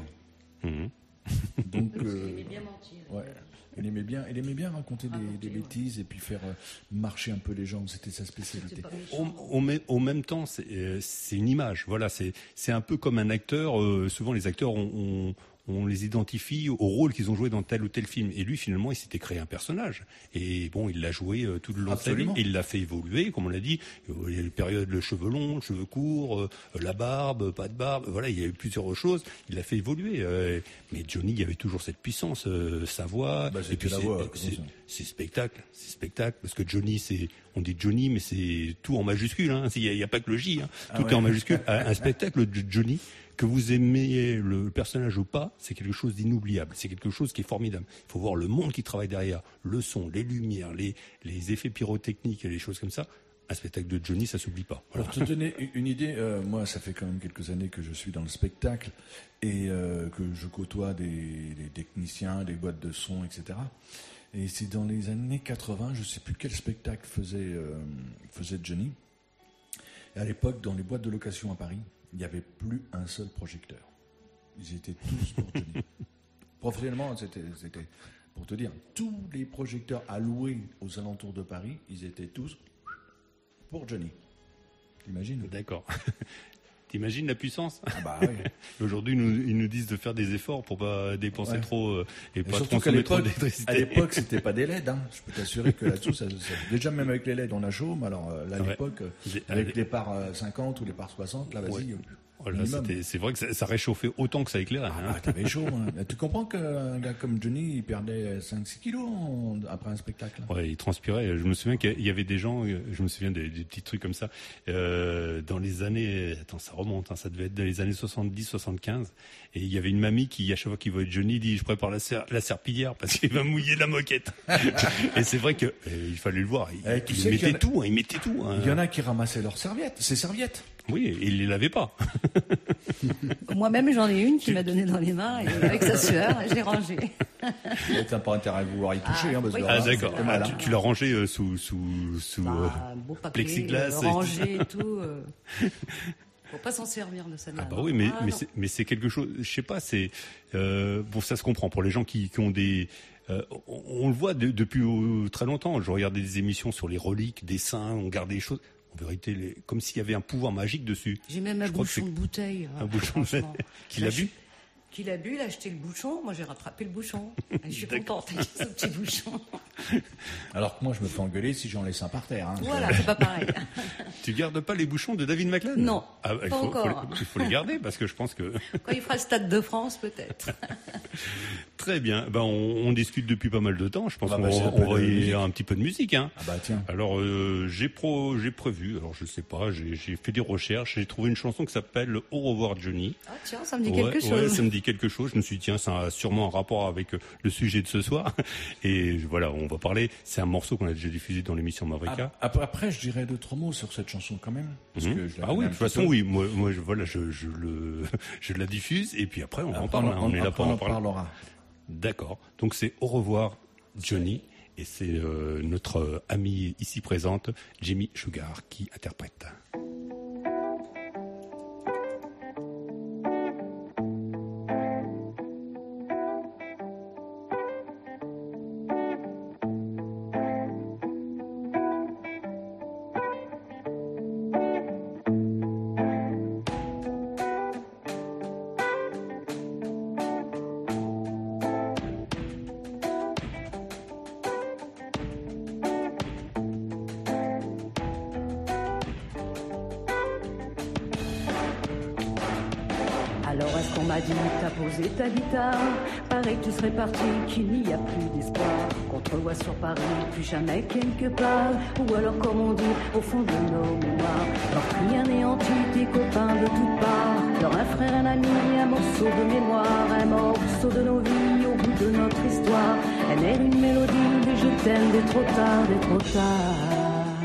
Donc,
il aimait bien mentir.
Ouais. Il aimait bien raconter des bêtises et puis faire marcher un peu les gens. C'était sa spécialité.
Au même temps, c'est une image. Voilà, c'est un peu comme un acteur. Souvent, les acteurs on les identifie au rôle qu'ils ont joué dans tel ou tel film. Et lui, finalement, il s'était créé un personnage. Et bon, il l'a joué tout le long de sa vie. Et il l'a fait évoluer, comme on l'a dit. Il y a eu une période, le cheveu long, le cheveu court, la barbe, pas de barbe. Voilà, il y a eu plusieurs choses. Il l'a fait évoluer. Mais Johnny, il y avait toujours cette puissance, sa voix. Et puis c'est spectacle. C'est spectacle. Parce que Johnny, on dit Johnny, mais c'est tout en majuscule. Hein. Il n'y a pas que le J. Hein. Tout est en majuscule. Un spectacle de Johnny, que vous aimiez le personnage ou pas, c'est quelque chose d'inoubliable. C'est quelque chose qui est formidable. Il faut voir le monde qui travaille derrière, le son, les lumières, les effets pyrotechniques et les choses comme ça. Un spectacle de Johnny, ça s'oublie pas. Voilà.
Pour te donner une idée, moi, ça fait quand même quelques années que je suis dans le spectacle et que je côtoie des techniciens, des boîtes de son, etc. Et c'est dans les années 80, je ne sais plus quel spectacle faisait Johnny. Et à l'époque, dans les boîtes de location à Paris, il n'y avait plus un seul projecteur. Ils étaient tous pour Johnny. Professionnellement, c'était, pour te dire, tous les projecteurs alloués aux alentours de Paris, ils étaient tous pour Johnny. T'imagines ?
D'accord. T'imagines la puissance ?
Oui.
Aujourd'hui, ils nous disent de faire des efforts pour pas dépenser trop et pas
surtout
consommer trop d'électricité.
À l'époque, c'était pas des LED. Hein. Je peux t'assurer que là-dessous, déjà même avec les LED, on a chaud. Mais alors là, à l'époque, avec les parts 50 ou les parts 60, là, vas-y.
Voilà, c'est vrai que ça réchauffait autant que ça éclairait.
T'avais chaud. Hein. Tu comprends qu'un gars comme Johnny, il perdait 5-6 kilos après un spectacle.
Ouais, il transpirait. Je me souviens qu'il y avait des gens, je me souviens des petits trucs comme ça, dans les années, ça remonte, ça devait être dans les années 70-75, et il y avait une mamie qui, à chaque fois qu'il voyait Johnny, dit « Je prépare la serpillière parce qu'il va mouiller la moquette. » Et c'est vrai que il fallait le voir. Il mettait tout.
Il y en a qui ramassaient leurs serviettes, ses serviettes.
Oui, et il les lavait pas.
Moi-même, j'en ai une qui m'a donné dans les mains et avec sa sueur, je l'ai rangée.
T'as pas intérêt à vouloir y toucher, parce que
d'accord. Tu l'as rangé sous
beau papier,
plexiglas.
Rangé et tout. Faut pas s'en servir de ça.
Ah bah oui, mais c'est quelque chose. Je sais pas. C'est bon, ça se comprend pour les gens qui ont des. On le voit depuis très longtemps. Je regardais des émissions sur les reliques des saints. On gardait des choses. En vérité, comme s'il y avait un pouvoir magique dessus.
J'ai même un bouchon de bouteille.
Un bouchon de qu'il a bu.
Qu'il a bu, il a acheté le bouchon. Moi, j'ai rattrapé le bouchon. Je suis contente avec ce petit bouchon.
Alors que moi, je me fais engueuler si j'en laisse un par terre. Hein.
Voilà, c'est pas pareil.
Tu gardes pas les bouchons de David McLean?
Non, pas encore.
Il faut les garder parce que je pense que...
Quand il fera le Stade de France, peut-être.
Très bien. Ben, on discute depuis pas mal de temps. Je pense qu'on va y un petit peu de musique. Hein.
Ah bah tiens.
Alors, j'ai prévu, alors je sais pas, j'ai fait des recherches, j'ai trouvé une chanson qui s'appelle Au revoir Johnny.
Ah tiens, ça me dit quelque chose.
Ouais, ça me dit quelque chose. Je me suis dit, tiens, ça a sûrement un rapport avec le sujet de ce soir. Et voilà, on va parler. C'est un morceau qu'on a déjà diffusé dans l'émission Mavrika.
Après, je dirais 2-3 mots sur cette chanson quand même. Parce que je
oui, de toute façon, oui. Moi, je la diffuse et puis après, on en parle. On est là pour en parler. D'accord. Donc c'est Au revoir Johnny. Et c'est notre amie ici présente, Jamie Sugar, qui interprète.
Alors est-ce qu'on m'a dit t'as posé ta guitare, paraît que tu serais parti, qu'il n'y a plus d'espoir, qu'on te revoit sur Paris, plus jamais quelque part, ou alors comme on dit au fond de nos mémoires, leur cri anéanti, tes copains de toutes parts, leur un frère, un ami, un morceau de mémoire, un morceau de nos vies au bout de notre histoire, elle est une mélodie, des je t'aime, des trop tard, des trop tard.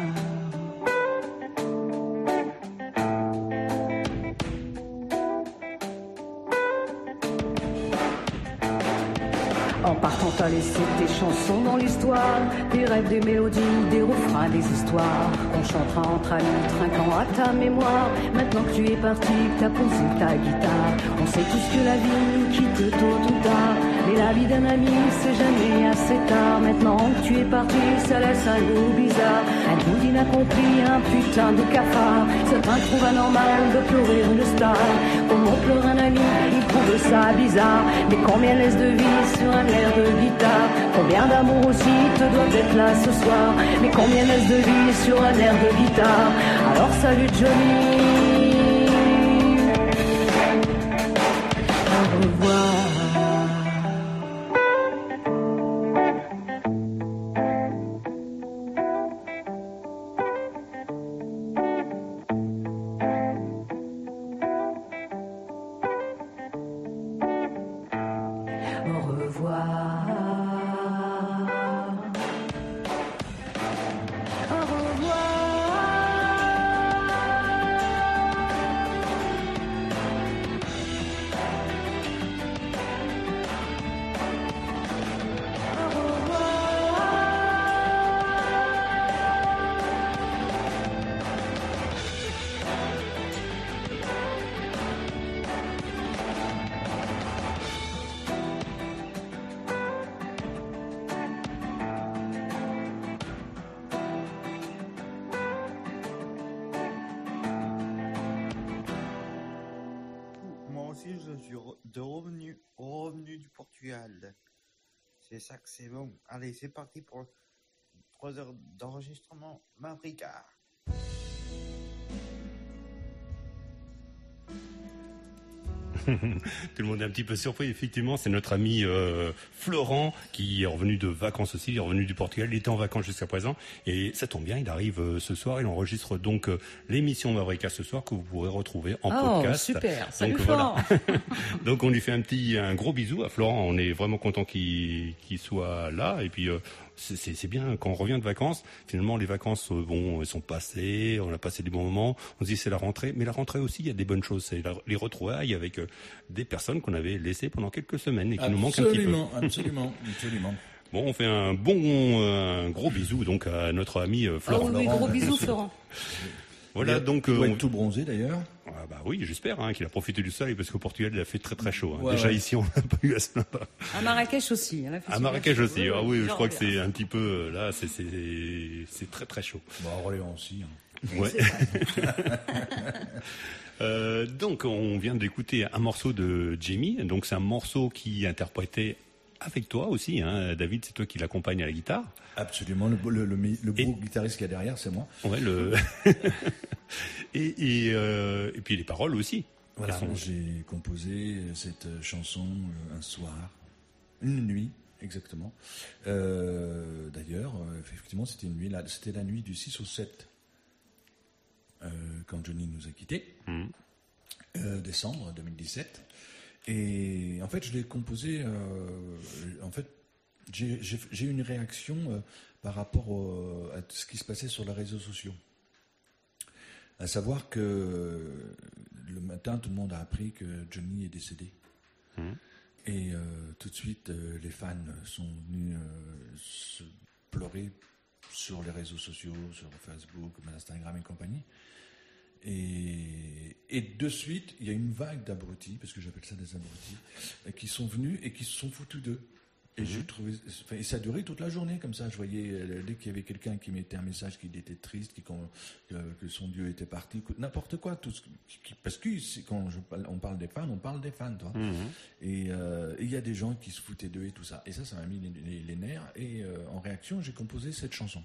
En partant t'as laissé tes chansons dans l'histoire, des rêves, des mélodies, des refrains, des histoires qu'on chantera entre amis, trinquant à ta mémoire. Maintenant que tu es parti, que t'as posé ta guitare, on sait tous que la vie nous quitte tôt ou tard, mais la vie d'un ami c'est jamais assez tard. Maintenant que tu es parti, ça laisse un goût bizarre, un goût d'inaccompli, un putain de cafard. Certains trouvent anormal de pleurer une star, comme on pleure un ami, ils trouvent ça bizarre, mais combien laisse de vie sur un air de guitare, combien d'amour aussi te doit être là ce soir, mais combien laisse de vie sur un air de guitare. Alors salut Johnny, au revoir.
revenu du Portugal. C'est ça que c'est bon. Allez, c'est parti pour 3 heures d'enregistrement Mavrika.
Tout le monde est un petit peu surpris, effectivement, c'est notre ami Florent qui est revenu de vacances aussi, il est revenu du Portugal, il était en vacances jusqu'à présent et ça tombe bien, il arrive ce soir, il enregistre donc l'émission Mavrika ce soir que vous pourrez retrouver en podcast.
Super, salut
donc,
Florent.
Voilà. Donc on lui fait un gros bisou à Florent, on est vraiment content qu'il soit là et puis c'est bien quand on revient de vacances, finalement les vacances elles sont passées, on a passé des bons moments, on se dit c'est la rentrée, mais la rentrée aussi il y a des bonnes choses, c'est les retrouvailles avec des personnes qu'on avait laissées pendant quelques semaines et qui nous manquent un petit peu.
Absolument.
Bon, on fait un gros bisou donc à notre ami Florent.
Oui, gros bisous Florent.
Voilà, donc
il doit être tout bronzé d'ailleurs.
Ah bah oui, j'espère qu'il a profité du soleil parce qu'au Portugal il a fait très très chaud.
Ouais,
Déjà ici on n'a pas eu à ce moment-là.
À Marrakech aussi.
À Marrakech aussi. Ah oui, je crois que c'est un petit peu là, c'est très très chaud.
Bon, à Orléans aussi.
Ouais. Donc on vient d'écouter un morceau de Jamie. Donc c'est un morceau qui est interprété avec toi aussi, David, c'est toi qui l'accompagne à la guitare.
Absolument, le beau guitariste qu'il y a derrière, c'est moi.
Ouais, et puis les paroles aussi.
Voilà, j'ai composé cette chanson un soir, une nuit, exactement. D'ailleurs, effectivement, c'était la nuit du 6 au 7, quand Johnny nous a quittés, décembre 2017. Et en fait, je l'ai composé. En fait, j'ai eu une réaction par rapport à ce qui se passait sur les réseaux sociaux. À savoir que le matin, tout le monde a appris que Johnny est décédé. Et tout de suite, les fans sont venus se pleurer sur les réseaux sociaux, sur Facebook, Instagram et compagnie. Et de suite, il y a une vague d'abrutis, parce que j'appelle ça des abrutis, qui sont venus et qui se sont foutus d'eux. Et j'ai trouvé, et ça a duré toute la journée comme ça. Je voyais dès qu'il y avait quelqu'un qui mettait un message qu'il était triste, que son Dieu était parti, n'importe quoi, parce que quand on parle des fans, on parle des fans, toi. Et il y a des gens qui se foutaient d'eux et tout ça. Et ça m'a mis les nerfs. Et en réaction, j'ai composé cette chanson,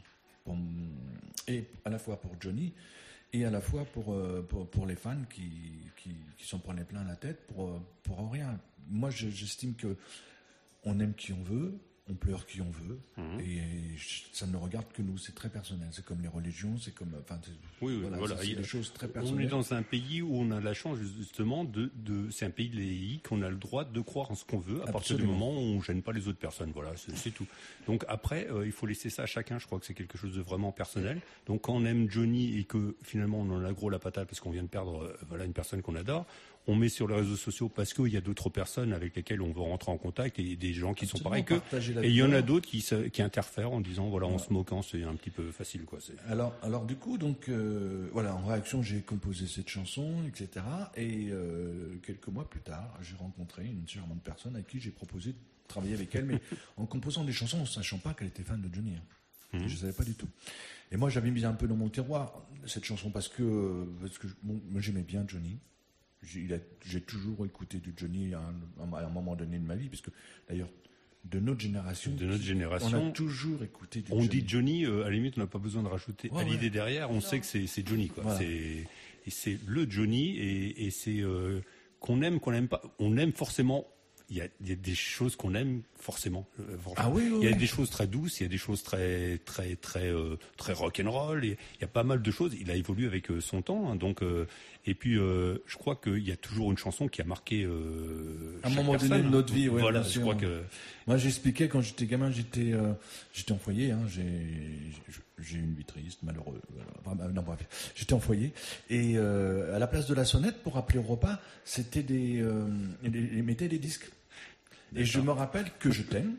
et à la fois pour Johnny. Et à la fois pour les fans qui s'en prenaient plein la tête pour rien. Moi, j'estime que on aime qui on veut, on pleure qui on veut, et ça ne regarde que nous. C'est très personnel. C'est comme les religions, c'est comme, voilà. C'est des choses très personnelles.
On est dans un pays où on a la chance justement c'est un pays laïque, on a le droit de croire en ce qu'on veut à partir du moment où on gêne pas les autres personnes. Voilà, c'est tout. Donc après, il faut laisser ça à chacun. Je crois que c'est quelque chose de vraiment personnel. Donc quand on aime Johnny et que finalement on en a gros la patate parce qu'on vient de perdre une personne qu'on adore, on met sur les réseaux sociaux parce qu'il y a d'autres personnes avec lesquelles on veut rentrer en contact et des gens qui sont pareils qu'eux. Et il y en a d'autres qui interfèrent en disant en se moquant, c'est un petit peu facile, quoi.
Alors du coup, donc en réaction, j'ai composé cette chanson, etc. Et quelques mois plus tard, j'ai rencontré une charmante personne à qui j'ai proposé de travailler avec elle, mais en composant des chansons en ne sachant pas qu'elle était fan de Johnny. Je ne savais pas du tout. Et moi, j'avais mis un peu dans mon tiroir cette chanson parce que moi j'aimais bien Johnny. J'ai toujours écouté du Johnny à un moment donné de ma vie, parce que d'ailleurs, de notre génération, on a toujours écouté du Johnny.
On dit Johnny, à la limite, on n'a pas besoin de rajouter l'idée derrière, on sait que c'est Johnny, quoi. Voilà. Et c'est le Johnny, et c'est qu'on aime pas, on aime forcément. Il y a des choses qu'on aime forcément. Il y a des choses très douces, il y a des choses très très très très rock'n'roll. Il y a pas mal de choses. Il a évolué avec son temps, donc. Et puis, je crois qu'il y a toujours une chanson qui a marqué
à un moment donné de notre vie. Ouais,
voilà, je crois que.
Moi, j'expliquais quand j'étais gamin, j'étais en foyer. J'ai une vie triste, malheureuse. Non, bref, j'étais en foyer et à la place de la sonnette pour appeler au repas, c'était ils mettaient des disques. Et je me rappelle que je t'aime.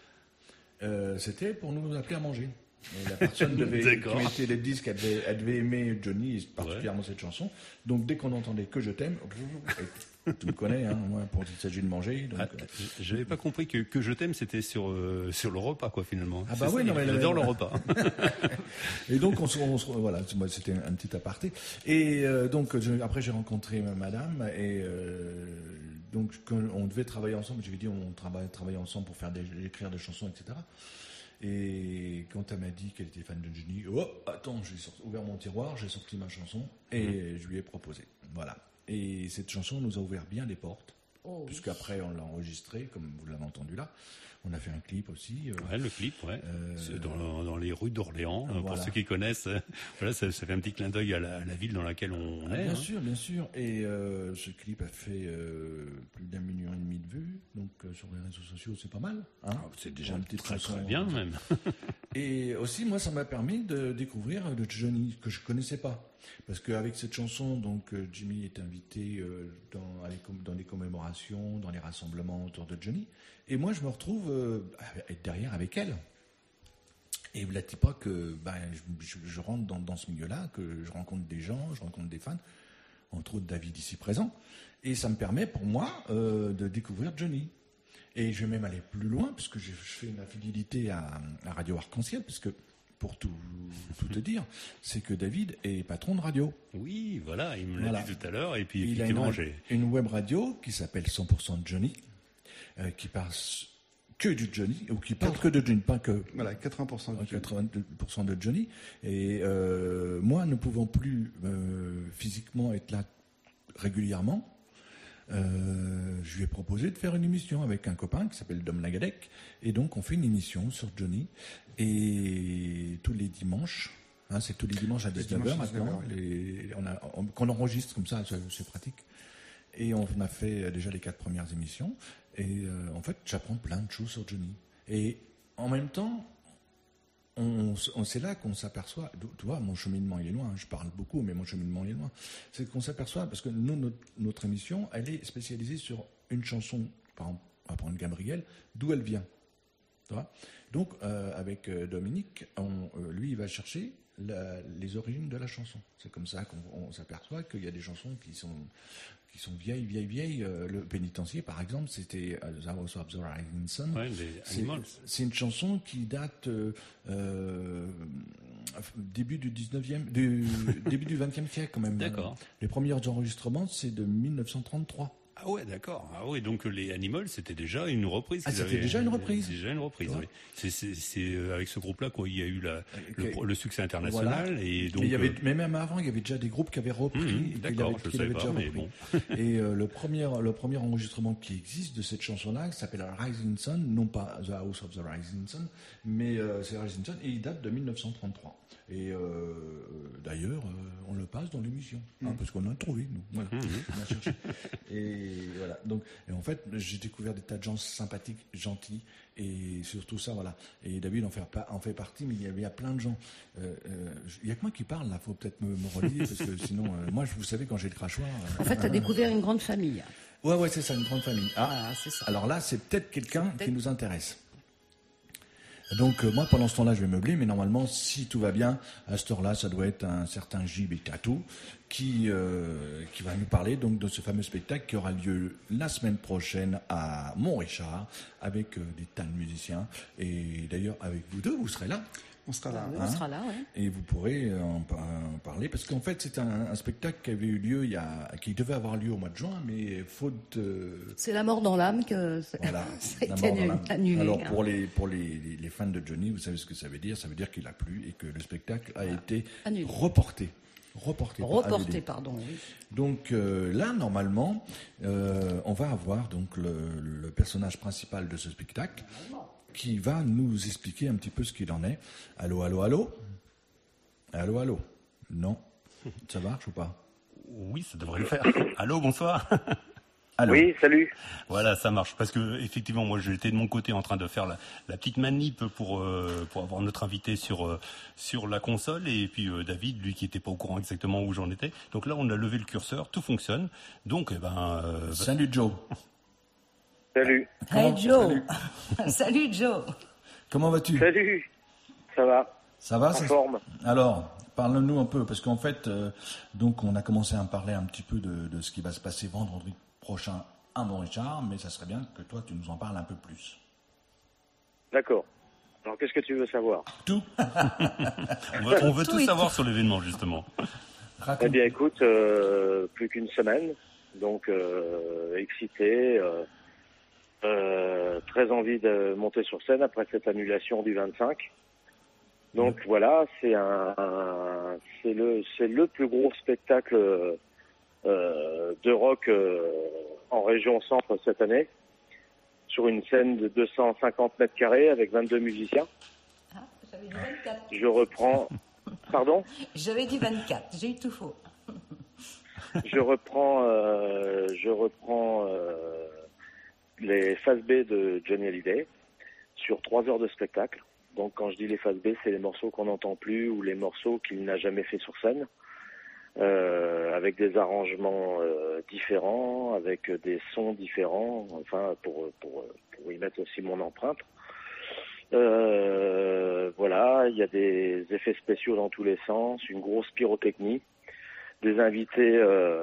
C'était pour nous appeler à manger. Et la personne qui mettait les disques, elle devait aimer Johnny, particulièrement cette chanson. Donc dès qu'on entendait que je t'aime, tu me connais, moi, pour qu'il s'agit de manger.
J'avais pas compris que je t'aime, c'était sur le repas, quoi, finalement.
Ah bah oui, non, mais
j'adore le repas.
Et donc voilà, moi c'était un petit aparté. Et donc après j'ai rencontré madame et donc quand on devait travailler ensemble, je lui ai dit on travaille ensemble pour écrire des chansons, etc. Et quand elle m'a dit qu'elle était fan de Johnny, j'ai ouvert mon tiroir, j'ai sorti ma chanson et je lui ai proposé. Voilà. Et cette chanson nous a ouvert bien les portes, puisqu'après on l'a enregistrée, comme vous l'avez entendu là. On a fait un clip aussi.
Le clip, c'est dans les rues d'Orléans. Pour ceux qui connaissent, ça fait un petit clin d'œil à la ville dans laquelle on est.
Bien sûr. Et ce clip a fait plus d'1,5 million de vues. Donc sur les réseaux sociaux, c'est pas mal.
C'est déjà très bien même.
Et aussi, moi, ça m'a permis de découvrir le Johnny que je connaissais pas. Parce qu'avec cette chanson, donc Jimmy est invité dans les commémorations, dans les rassemblements autour de Johnny. Et moi, je me retrouve être derrière avec elle. Et vous ne dites pas que je rentre dans ce milieu-là, que je rencontre des gens, je rencontre des fans, entre autres David ici présent. Et ça me permet pour moi de découvrir Johnny. Et je vais même aller plus loin, puisque je fais ma fidélité à Radio Arc-en-Ciel, puisque pour tout te dire, c'est que David est patron de radio.
Oui, voilà, il me l'a dit tout à l'heure. Et puis,
il
effectivement,
a une web radio qui s'appelle 100% de Johnny, qui parle que du Johnny, ou qui parle que de Johnny, pas que...
Voilà, 80%
de Johnny. Et moi, ne pouvant plus physiquement être là régulièrement, je lui ai proposé de faire une émission avec un copain qui s'appelle Dom Lagadec. Et donc, on fait une émission sur Johnny. Et tous les dimanches, c'est tous les dimanches à 19h maintenant, qu'on enregistre comme ça, c'est pratique. Et on a fait déjà les 4 premières émissions. Et en fait, j'apprends plein de choses sur Johnny. Et en même temps, c'est là qu'on s'aperçoit, tu vois, mon cheminement il est loin, je parle beaucoup, mais mon cheminement il est loin. C'est qu'on s'aperçoit, parce que nous, notre émission, elle est spécialisée sur une chanson, par exemple, on va prendre Gabriel, d'où elle vient. Tu vois. Donc, avec Dominique, lui, il va chercher les origines de la chanson. C'est comme ça qu'on s'aperçoit qu'il y a des chansons qui sont vieilles. Le Pénitencier, par exemple, c'était The House of the Rising Sun.
Ouais,
c'est une chanson qui date début du 19e, début du 20e siècle quand même.
D'accord.
Les premiers enregistrements, c'est de 1933.
Ah ouais, d'accord. Ah ouais, donc les Animals, c'était déjà une reprise.
C'était déjà une reprise.
Déjà une reprise,
ouais.
Oui. C'est avec ce groupe-là qu'il y a eu le succès international. Voilà. Et donc,
mais même avant, il y avait déjà des groupes qui avaient repris.
D'accord, je ne savais pas, mais bon.
Et le premier enregistrement qui existe de cette chanson-là s'appelle Rising Sun, non pas The House of the Rising Sun, mais c'est Rising Sun, et il date de 1933. Et d'ailleurs, on le passe dans l'émission, parce qu'on a trouvé, nous. Voilà. On a cherché. Et voilà. Donc, et en fait, j'ai découvert des tas de gens sympathiques, gentils, et surtout ça, voilà. Et David en fait partie, mais il y a plein de gens. Il y a que moi qui parle, là. Faut peut-être me relier, parce que sinon, moi, vous savez, quand j'ai le crachoir.
En fait, tu as découvert une grande famille.
Ouais, c'est ça, une grande famille.
C'est ça.
Alors là, c'est peut-être quelqu'un qui nous intéresse. Donc moi, pendant ce temps-là, je vais meubler, mais normalement, si tout va bien, à cette heure-là, ça doit être un certain JB Tatou qui va nous parler donc de ce fameux spectacle qui aura lieu la semaine prochaine à Montrichard avec des tas de musiciens. Et d'ailleurs, avec vous deux, vous serez là.
On sera là.
On sera là, oui.
Et vous pourrez en parler, parce qu'en fait, c'est un spectacle qui avait eu lieu qui devait avoir lieu au mois de juin, mais faute...
C'est la mort dans l'âme que
voilà,
ça a été annulé.
Alors, pour les fans de Johnny, vous savez ce que ça veut dire. Ça veut dire qu'il a plu et que le spectacle a été
annulé.
Reporté,
pardon. Oui.
Donc là, normalement, on va avoir donc le personnage principal de ce spectacle qui va nous expliquer un petit peu ce qu'il en est. Allô. Allô. Non, ça marche ou pas?
Oui, ça devrait le faire. Allô, bonsoir.
Allô.
Oui, salut.
Voilà, ça marche. Parce que effectivement, moi, j'étais de mon côté en train de faire la petite manip pour avoir notre invité sur la console, et puis David, lui, qui était pas au courant exactement où j'en étais. Donc là, on a levé le curseur, tout fonctionne. Donc,
salut Joe.
Salut.
Hey Joe. Salut Joe.
Comment vas-tu?
Salut. Ça va.
Ça va.
En forme.
Alors, parle-nous un peu, parce qu'en fait, donc on a commencé à parler un petit peu de ce qui va se passer vendredi prochain à Montrichard, mais ça serait bien que toi tu nous en parles un peu plus.
D'accord. Alors qu'est-ce que tu veux savoir?
Tout.
on veut tout savoir sur l'événement, justement.
Eh bien écoute, plus qu'une semaine, donc excité, très envie de monter sur scène après cette annulation du 25. Donc voilà, c'est le plus gros spectacle de rock en région centre cette année, sur une scène de 250 mètres carrés avec 22 musiciens.
Ah, j'avais dit 24.
Je reprends... Pardon?
J'avais dit 24, j'ai eu tout faux.
Je reprends les phases B de Johnny Hallyday sur 3 heures de spectacle. Donc quand je dis les phases B, c'est les morceaux qu'on n'entend plus ou les morceaux qu'il n'a jamais fait sur scène. avec des arrangements différents, avec des sons différents, enfin pour y mettre aussi mon empreinte. Voilà, il y a des effets spéciaux dans tous les sens, une grosse pyrotechnie, des invités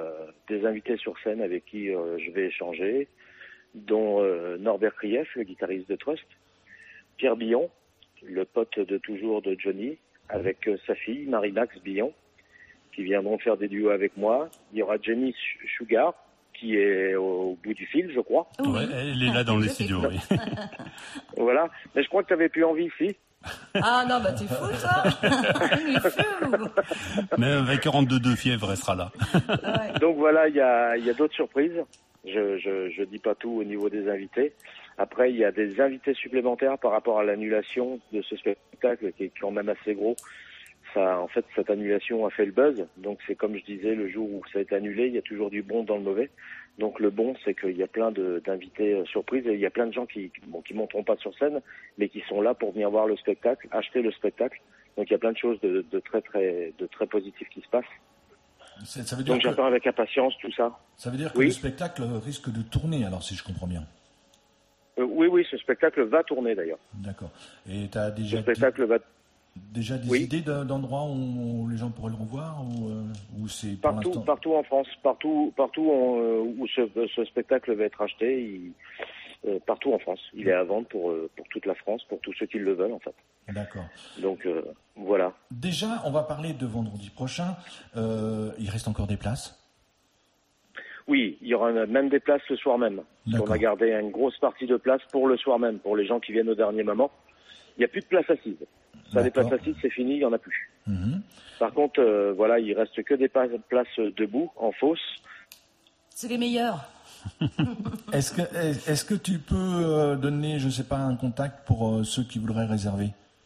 sur scène avec qui je vais échanger, dont Norbert Krief, le guitariste de Trust, Pierre Billon, le pote de toujours de Johnny, avec sa fille Marie-Max Billon, qui viendront faire des duos avec moi. Il y aura Jenny Sugar, qui est au bout du fil, je crois.
Ouais, elle est là dans les studios, oui.
Voilà. Mais je crois que tu n'avais plus envie ici.
Ah non, bah t'es fou, toi. Il est fou.
Mais avec 42 de fièvre, elle sera là.
Ouais.
Donc voilà, il y a d'autres surprises. Je dis pas tout au niveau des invités. Après, il y a des invités supplémentaires par rapport à l'annulation de ce spectacle qui est quand même assez gros. Ça, en fait, cette annulation a fait le buzz. Donc c'est comme je disais, le jour où ça a été annulé, il y a toujours du bon dans le mauvais. Donc le bon, c'est qu'il y a plein d'invités surprises et il y a plein de gens qui monteront pas sur scène, mais qui sont là pour venir voir le spectacle, acheter le spectacle. Donc il y a plein de choses de très positif qui se passent.
Ça veut dire
donc j'attends avec impatience tout ça.
Ça veut dire que le spectacle risque de tourner, alors si je comprends bien.
Oui, ce spectacle va tourner d'ailleurs.
D'accord. Et tu as déjà déjà des idées d'endroits où les gens pourraient le revoir ou c'est pour l'instant...
Partout en France, partout où ce spectacle va être acheté, partout en France. Il est à vendre pour toute la France, pour tous ceux qui le veulent en fait.
D'accord.
Donc voilà.
Déjà, on va parler de vendredi prochain. Il reste encore des places?
Oui, il y aura même des places le soir même. On a gardé une grosse partie de place pour le soir même, pour les gens qui viennent au dernier moment. Il n'y a plus de place assise. Ça, les places assises, c'est fini, il n'y en a plus. Par contre, voilà, il reste que des places debout, en fosse.
C'est les meilleurs.
Est-ce que tu peux donner, je ne sais pas, un contact pour ceux qui voudraient réserver?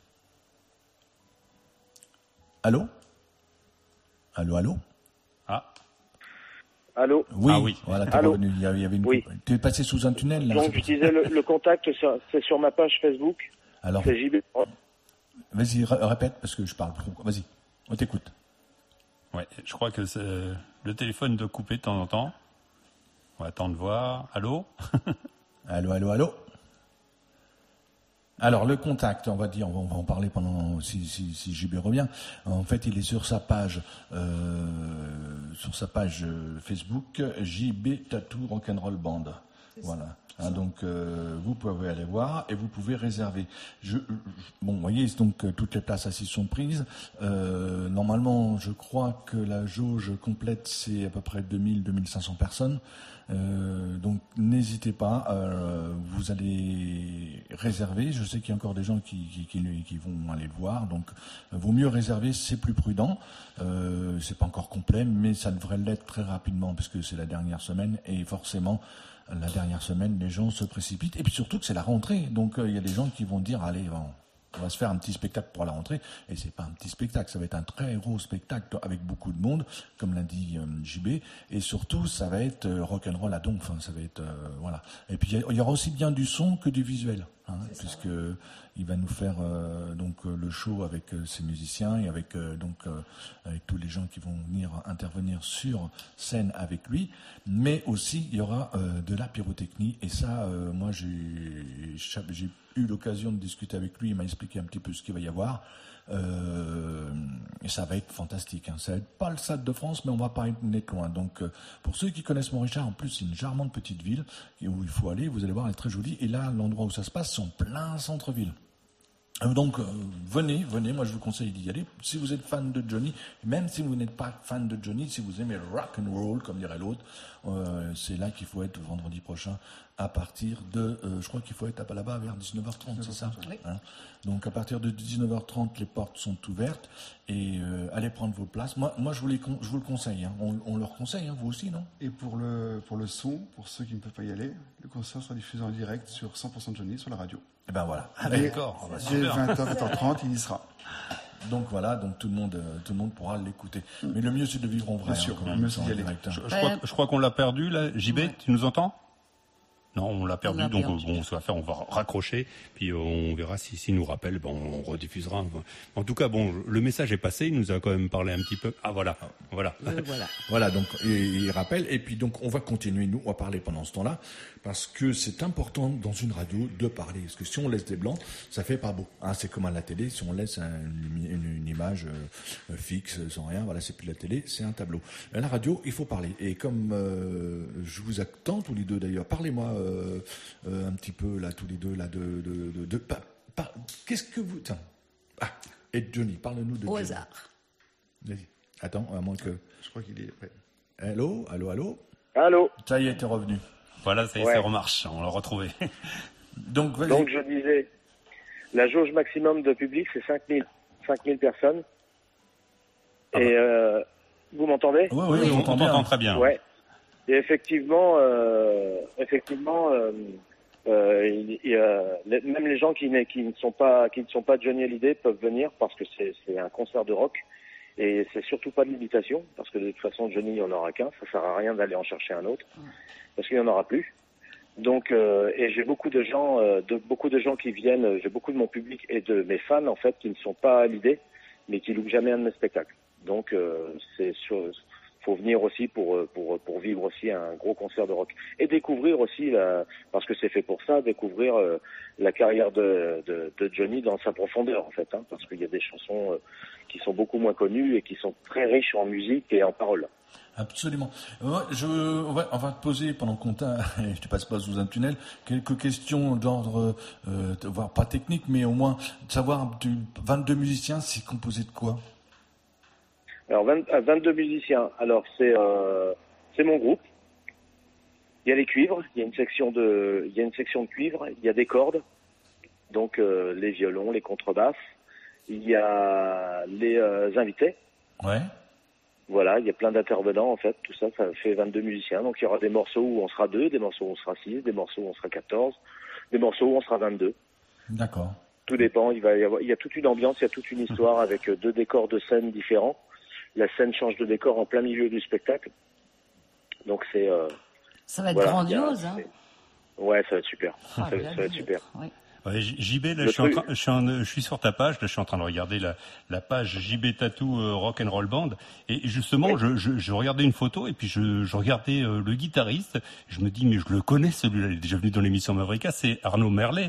Allô? Allô?
Ah. Allô?
Oui,
ah, oui.
Voilà, t'es revenu. Il y avait une... Oui. Tu es passé sous un tunnel, là.
Donc, je disais, le contact, c'est sur ma page Facebook.
Alors,
c'est JB.
Vas-y, répète, parce que je parle. Vas-y, on t'écoute.
Ouais, je crois que le téléphone doit couper de temps en temps. On va attendre de voir. Allô?
Allô? Alors, le contact, on va en parler pendant, si JB revient. En fait, il est sur sa page Facebook, JB Tattoo Rock'n'Roll Band. Voilà. Donc, vous pouvez aller voir et vous pouvez réserver. Vous voyez, donc, toutes les places assises sont prises. Normalement, je crois que la jauge complète, c'est à peu près 2500 personnes. Donc n'hésitez pas, vous allez réserver. Je sais qu'il y a encore des gens qui vont aller le voir, donc vaut mieux réserver, c'est plus prudent. C'est pas encore complet, mais ça devrait l'être très rapidement parce que c'est la dernière semaine et forcément la dernière semaine les gens se précipitent et puis surtout que c'est la rentrée, donc il y a des gens qui vont dire allez on va se faire un petit spectacle pour la rentrée, et c'est pas un petit spectacle, ça va être un très gros spectacle avec beaucoup de monde, comme l'a dit JB, et surtout ça va être rock'n'roll à donf, enfin, ça va être voilà. Et puis il y aura aussi bien du son que du visuel, puisque il va nous faire donc le show avec ses musiciens et avec avec tous les gens qui vont venir intervenir sur scène avec lui, mais aussi il y aura de la pyrotechnie, et ça moi j'ai eu l'occasion de discuter avec lui, il m'a expliqué un petit peu ce qu'il va y avoir, et ça va être fantastique, Ça va être pas le Stade de France, mais on va pas être loin. Donc pour ceux qui connaissent Montrichard, en plus c'est une charmante petite ville où il faut aller, vous allez voir, elle est très jolie, et là l'endroit où ça se passe, c'est en plein centre-ville. Donc venez, moi je vous conseille d'y aller. Si vous êtes fan de Johnny, même si vous n'êtes pas fan de Johnny, si vous aimez le rock and roll, comme dirait l'autre, c'est là qu'il faut être vendredi prochain à partir de, je crois qu'il faut être là-bas vers 19h30, c'est ça, oui. Donc à partir de 19h30, les portes sont ouvertes et allez prendre vos places. Moi je vous le conseille, on leur conseille, vous aussi, non?
Et pour le son, pour ceux qui ne peuvent pas y aller, le concert sera diffusé en direct sur 100% Johnny sur la radio.
Et ben voilà.
D'accord. Dès 20h, 20h30, il y sera.
Donc voilà, donc tout le monde pourra l'écouter. Mais le mieux c'est de vivre en vrai.
Bien sûr,
le mieux c'est d'y aller.
Je crois qu'on l'a perdu là. JB, tu nous entends? Non, on l'a perdu,
On l'a
donc
perdu.
bon, ça va faire, on va raccrocher, puis on verra s'il nous rappelle, on rediffusera. En tout cas, bon, le message est passé, il nous a quand même parlé un petit peu. Ah voilà.
Voilà.
Voilà, donc il rappelle, et puis donc on va continuer, nous, on va parler pendant ce temps-là, parce que c'est important dans une radio de parler, parce que si on laisse des blancs, ça fait pas beau. Hein, c'est comme à la télé, si on laisse une image fixe, sans rien, voilà, c'est plus la télé, c'est un tableau. À la radio, il faut parler, et comme je vous attends tous les deux d'ailleurs, parlez-moi un petit peu là, tous les deux, là, qu'est-ce que vous... Tiens. Ah, et Johnny, parle-nous de
Au
Johnny.
hasard.
Vas-y. Attends, à moins que...
Je crois qu'il est prêt.
Allô.
Allô.
Ça y est, t'es revenu.
Voilà, ça y est, ça remarche, on l'a retrouvé.
Donc, vas-y.
Donc je disais, la jauge maximum de public, c'est 5000 personnes. Et vous m'entendez?
Oui, on t'entend très bien.
Ouais. Et effectivement, même les gens qui ne sont pas Johnny Hallyday peuvent venir parce que c'est un concert de rock et c'est surtout pas de l'imitation parce que de toute façon Johnny il n'y en aura qu'un, ça sert à rien d'aller en chercher un autre parce qu'il n'y en aura plus. Donc et j'ai beaucoup de gens qui viennent, j'ai beaucoup de mon public et de mes fans en fait qui ne sont pas Hallyday mais qui loupent jamais un de mes spectacles. Donc faut venir aussi pour vivre aussi un gros concert de rock et découvrir aussi parce que c'est fait pour ça, découvrir la carrière de Johnny dans sa profondeur en fait, hein, parce qu'il y a des chansons qui sont beaucoup moins connues et qui sont très riches en musique et en paroles.
Absolument. On va te poser pendant qu'on t'a, tu passes pas sous un tunnel, quelques questions d'ordre, voire pas technique, mais au moins de savoir 22 musiciens, c'est composé de quoi?
Alors 22 musiciens. Alors c'est mon groupe. Il y a les cuivres, il y a une section de cuivre, il y a des cordes, donc les violons, les contrebasses. Il y a les invités.
Ouais.
Voilà, il y a plein d'intervenants en fait. Tout ça, ça fait 22 musiciens. Donc il y aura des morceaux où on sera 2, des morceaux où on sera 6, des morceaux où on sera 14, des morceaux où on sera 22.
D'accord.
Tout dépend. Il y a toute une ambiance, il y a toute une histoire avec 2 décors de scène différents. La scène change de décor en plein milieu du spectacle. Donc c'est...
ça va être grandiose, hein.
Ouais, ça va être super.
Ah,
ça va être super.
Oui.
Ouais, JB, là, je suis sur ta page, là, je suis en train de regarder la page JB Tattoo Rock and Roll Band, et justement, je regardais une photo, et puis je regardais le guitariste, je me dis, mais je le connais, celui-là, il est déjà venu dans l'émission Mavrika, c'est Arnaud Merlet.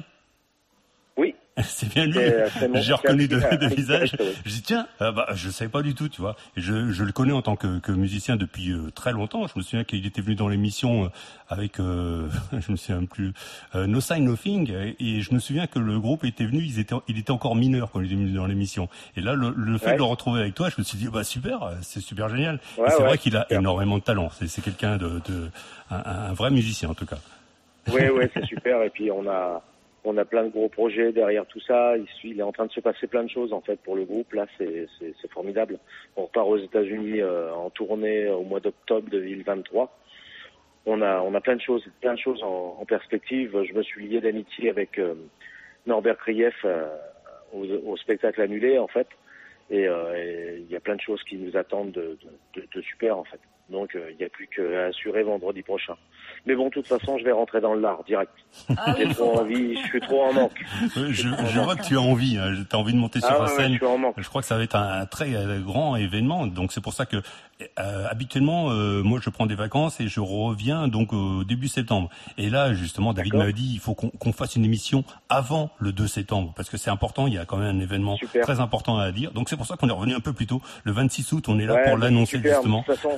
Oui.
C'est bien lui. J'ai reconnu de visage. Je dis tiens, je savais pas du tout, tu vois. Et je le connais en tant que musicien depuis très longtemps. Je me souviens qu'il était venu dans l'émission avec, je me souviens plus, No Sign Nothing. Et je me souviens que le groupe était venu, il était encore mineur quand il était venu dans l'émission. Et là, le fait de le retrouver avec toi, je me suis dit super, c'est super génial.
Ouais,
et c'est vrai qu'il a énormément de talent. C'est quelqu'un un vrai musicien en tout cas.
Oui, c'est super. Et puis on a plein de gros projets derrière tout ça. Il est en train de se passer plein de choses en fait pour le groupe. Là, c'est formidable. On repart aux États-Unis en tournée au mois d'octobre 2023. On a plein de choses en perspective. Je me suis lié d'amitié avec Norbert Krief au spectacle annulé en fait. Et il y a plein de choses qui nous attendent de super en fait. Donc il n'y a plus qu'à assurer vendredi prochain. Mais bon, de toute façon, je vais rentrer dans l'art direct. J'ai trop envie, je suis trop en manque.
Je vois que tu as envie, hein, tu as envie de monter sur la scène.
Je suis en manque.
Je crois que ça va être un très grand événement, donc c'est pour ça que habituellement, moi je prends des vacances et je reviens donc au début septembre. Et là, justement, David m'a dit il faut qu'on fasse une émission avant le 2 septembre, parce que c'est important, il y a quand même un événement très important à dire. Donc c'est pour ça qu'on est revenu un peu plus tôt. Le 26 août, on est là pour l'annoncer justement.
De toute façon,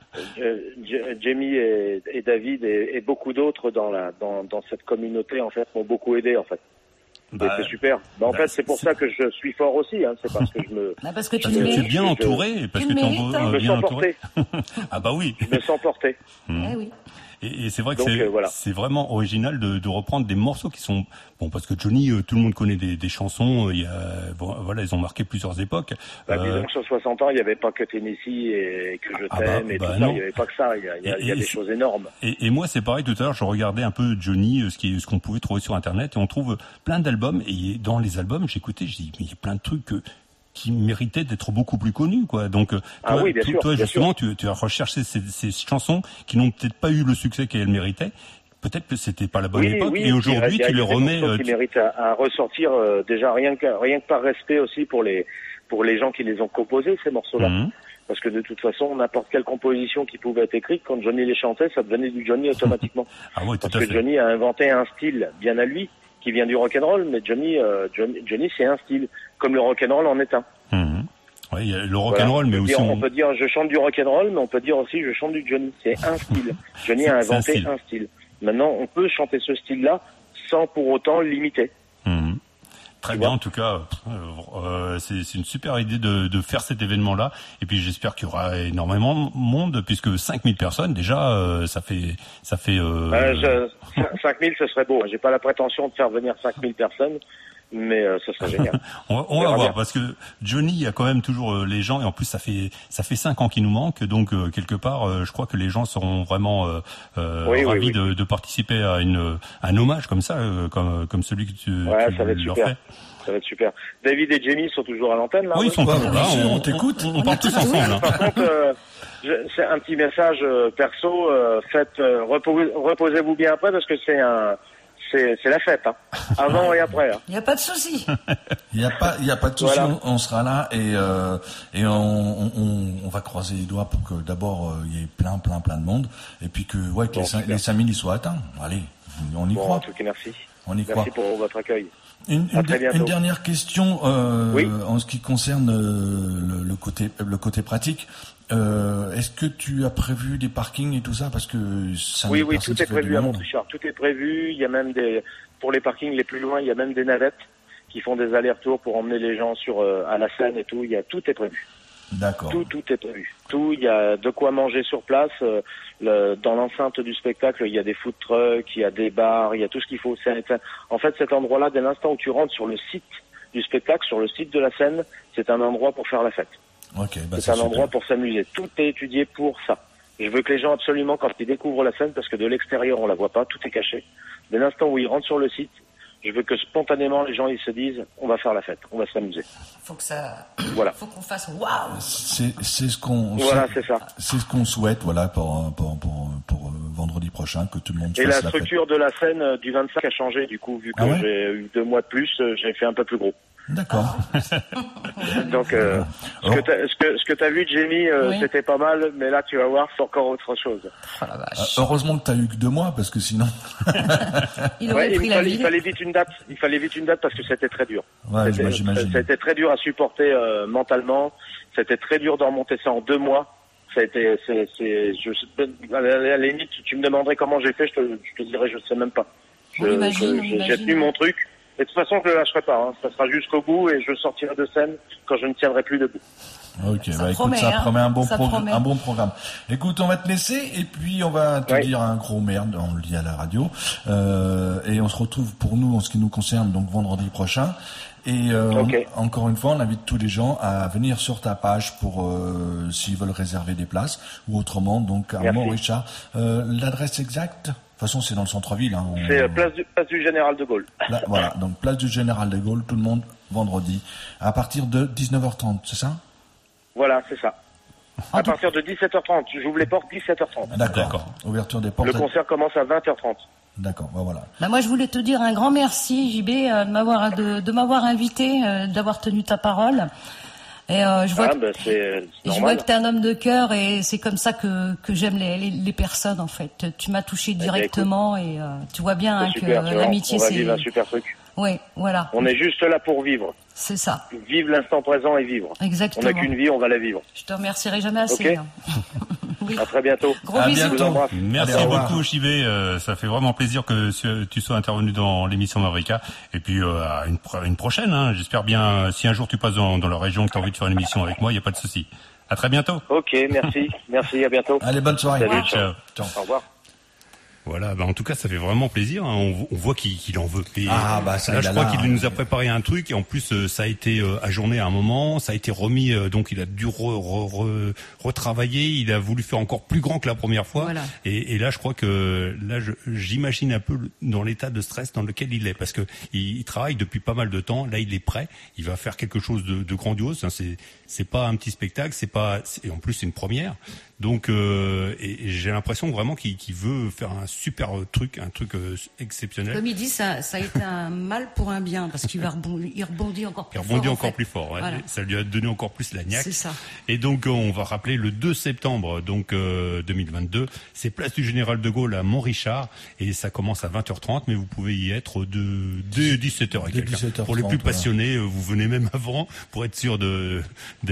Jamie et David et beaucoup d'autres dans cette communauté en fait m'ont beaucoup aidé en fait. C'est super. En fait, c'est pour ça que je suis fort aussi. Hein. C'est parce que je me.
Parce que tu
es bien entouré, parce que tu es bien entouré. Ah bah oui.
Je me sens porté.
Eh oui.
Et c'est vrai que c'est vraiment original de reprendre des morceaux qui sont bon, parce que Johnny, tout le monde connaît des chansons. Ils ont marqué plusieurs époques.
Disons que sur 60 ans, il n'y avait pas que Tennessee et que je t'aime et tout ça. Il n'y avait pas que ça. Il y a des choses énormes.
Et moi, c'est pareil. Tout à l'heure, je regardais un peu Johnny, ce qu'on pouvait trouver sur Internet, et on trouve plein d'albums. Et dans les albums, j'écoutais, je dis mais il y a plein de trucs qui méritait d'être beaucoup plus connu, quoi. Donc, toi, justement, tu as recherché ces chansons qui n'ont peut-être pas eu le succès qu'elles méritaient peut-être que c'était pas la bonne
Oui,
époque,
oui,
et aujourd'hui
il y a
tu les
des
remets.
morceaux qui méritent à ressortir déjà rien que par respect aussi pour les gens qui les ont composés, ces morceaux-là. Parce que de toute façon, n'importe quelle composition qui pouvait être écrite, quand Johnny les chantait, ça devenait du Johnny automatiquement.
Ah oui, tout
Parce
à
que
fait.
Johnny a inventé un style bien à lui, qui vient du rock'n'roll, mais Johnny c'est un style, comme le rock'n'roll en est un.
Oui, il y a le rock'n'roll, mais aussi
on peut dire je chante du rock'n'roll, mais on peut dire aussi je chante du Johnny. C'est un style. Johnny a
C'est un
inventé
style.
un style. Maintenant, on peut chanter ce style-là sans pour autant l'imiter.
Très bien, en tout cas, c'est une super idée de faire cet événement-là. Et puis j'espère qu'il y aura énormément de monde, puisque 5000 personnes, déjà, ça fait.
5000, ce serait beau. J'ai pas la prétention de faire venir 5000 personnes, mais ce serait génial.
On va
verra
voir,
bien.
parce que Johnny a quand même toujours les gens, et en plus ça fait 5 ans qu'il nous manque, donc quelque part, je crois que les gens seront vraiment ravis de participer à un hommage comme ça, comme celui que tu
Ça va être
leur
super.
fais.
Ça va être super. David et Jamie sont toujours à l'antenne, là?
Oui, ils sont toujours là, on t'écoute, on parle tous ensemble. hein.
Par contre, c'est un petit message perso. Reposez-vous bien après parce que c'est la fête, hein. Avant et après. Hein.
Il n'y a pas de souci.
Il y a pas de souci,
Voilà.
on sera là et on va croiser les doigts pour que d'abord il y ait plein de monde et puis que les 5000 ils soient atteints. Allez, on y croit.
En tout cas, merci.
On y croit.
Merci pour votre accueil.
Une dernière question en ce qui concerne le côté pratique. Est-ce que tu as prévu des parkings et tout ça parce que
Oui, tout est prévu à Montrichard. Tout est prévu. Il y a même pour les parkings les plus loin, il y a même des navettes qui font des allers-retours pour emmener les gens à la scène et tout. Tout est prévu.
D'accord.
Tout est prévu. Il y a de quoi manger sur place. Dans l'enceinte du spectacle, il y a des food trucks, il y a des bars, il y a tout ce qu'il faut. En fait, cet endroit-là, dès l'instant où tu rentres sur le site du spectacle, sur le site de la scène, c'est un endroit pour faire la fête. C'est un endroit pour s'amuser. Tout est étudié pour ça. Je veux que les gens absolument, quand ils découvrent la scène, parce que de l'extérieur on la voit pas, tout est caché. Dès l'instant où ils rentrent sur le site, je veux que spontanément les gens ils se disent, on va faire la fête, on va s'amuser.
Faut que ça.
Voilà.
Faut qu'on fasse waouh.
C'est ce qu'on.
Voilà, c'est ça.
C'est ce qu'on souhaite, voilà, pour vendredi prochain, que tout le monde
Et
fasse
la
la fête.
structure de la scène du 25 a changé, du coup, vu que j'ai eu 2 mois de plus, j'ai fait un peu plus gros.
D'accord.
Donc, ce que t'as vu, Jamie, c'était pas mal, mais là, tu vas voir, c'est encore autre chose.
Heureusement que t'as eu que 2 mois, parce que sinon.
Il
fallait vite une date. Il fallait vite une date parce que c'était très dur.
Ouais, j'imagine.
C'était très dur à supporter mentalement. C'était très dur de remonter ça en 2 mois. Ça a été, à la limite, tu me demanderais comment j'ai fait, je te dirais, je sais même pas. J'ai tenu mon truc. Et de toute façon, je le lâcherai pas. Hein. Ça sera jusqu'au bout et je sortirai de scène quand je ne tiendrai plus debout.
Ok,
ça
promet un bon programme. Écoute, on va te laisser et puis on va te dire un gros merde, on le dit à la radio. Et on se retrouve pour nous, en ce qui nous concerne, donc vendredi prochain. Et encore une fois, on invite tous les gens à venir sur ta page pour s'ils veulent réserver des places ou autrement, donc à Montrichard. L'adresse exacte? De toute façon, c'est dans le centre-ville. Hein,
c'est place du Général de Gaulle.
Là, voilà, donc place du Général de Gaulle, tout le monde, vendredi, à partir de 19h30, c'est ça?
Voilà, c'est ça. À partir de 17h30, j'ouvre les portes 17h30.
D'accord. Ouverture des portes.
Le concert commence à 20h30.
D'accord, voilà.
Moi, je voulais te dire un grand merci, JB, de m'avoir invité, d'avoir tenu ta parole. Et je vois que t'es un homme de cœur et c'est comme ça que j'aime les personnes en fait. Tu m'as touché directement et tu vois bien que l'amitié
c'est. On va
c'est.
vivre un super truc.
Oui, voilà.
On est juste là pour vivre.
C'est ça.
Vivre l'instant présent et vivre.
Exactement.
On n'a qu'une vie, on va la vivre.
Je te remercierai jamais assez.
Okay. Oui. À très bientôt.
Gros bisous.
Merci beaucoup, JB. Ça fait vraiment plaisir que tu sois intervenu dans l'émission Mavrika. Et puis à une prochaine. Hein. J'espère bien, si un jour tu passes dans la région que tu as envie de faire une émission avec moi, il n'y a pas de souci. À très bientôt.
Ok, merci. Merci, à bientôt.
Allez, bonne soirée.
Salut,
ciao.
Au revoir.
Voilà, en tout cas, ça fait vraiment plaisir. Hein. On voit qu'il en veut. Et
là,
je crois qu'il nous a préparé un truc et en plus, ça a été ajourné à un moment, ça a été remis, donc il a dû retravailler. Il a voulu faire encore plus grand que la première fois.
Voilà.
Et là, je crois que j'imagine un peu dans l'état de stress dans lequel il est, parce que il travaille depuis pas mal de temps. Là, il est prêt. Il va faire quelque chose de grandiose. Hein. C'est pas un petit spectacle. Et en plus, c'est une première. Donc, et j'ai l'impression vraiment qu'il veut faire un super truc, un truc exceptionnel.
Comme il dit, ça a été un mal pour un bien, parce qu'il rebondit encore plus fort.
Il rebondit encore plus fort, ouais. Voilà. Ça lui a donné encore plus la niaque.
C'est ça.
Et donc, on va rappeler le 2 septembre 2022, c'est place du Général de Gaulle à Montrichard, et ça commence à 20h30, mais vous pouvez y être de 17h et quelques.
17h30,
pour les plus passionnés, vous venez même avant pour être sûr de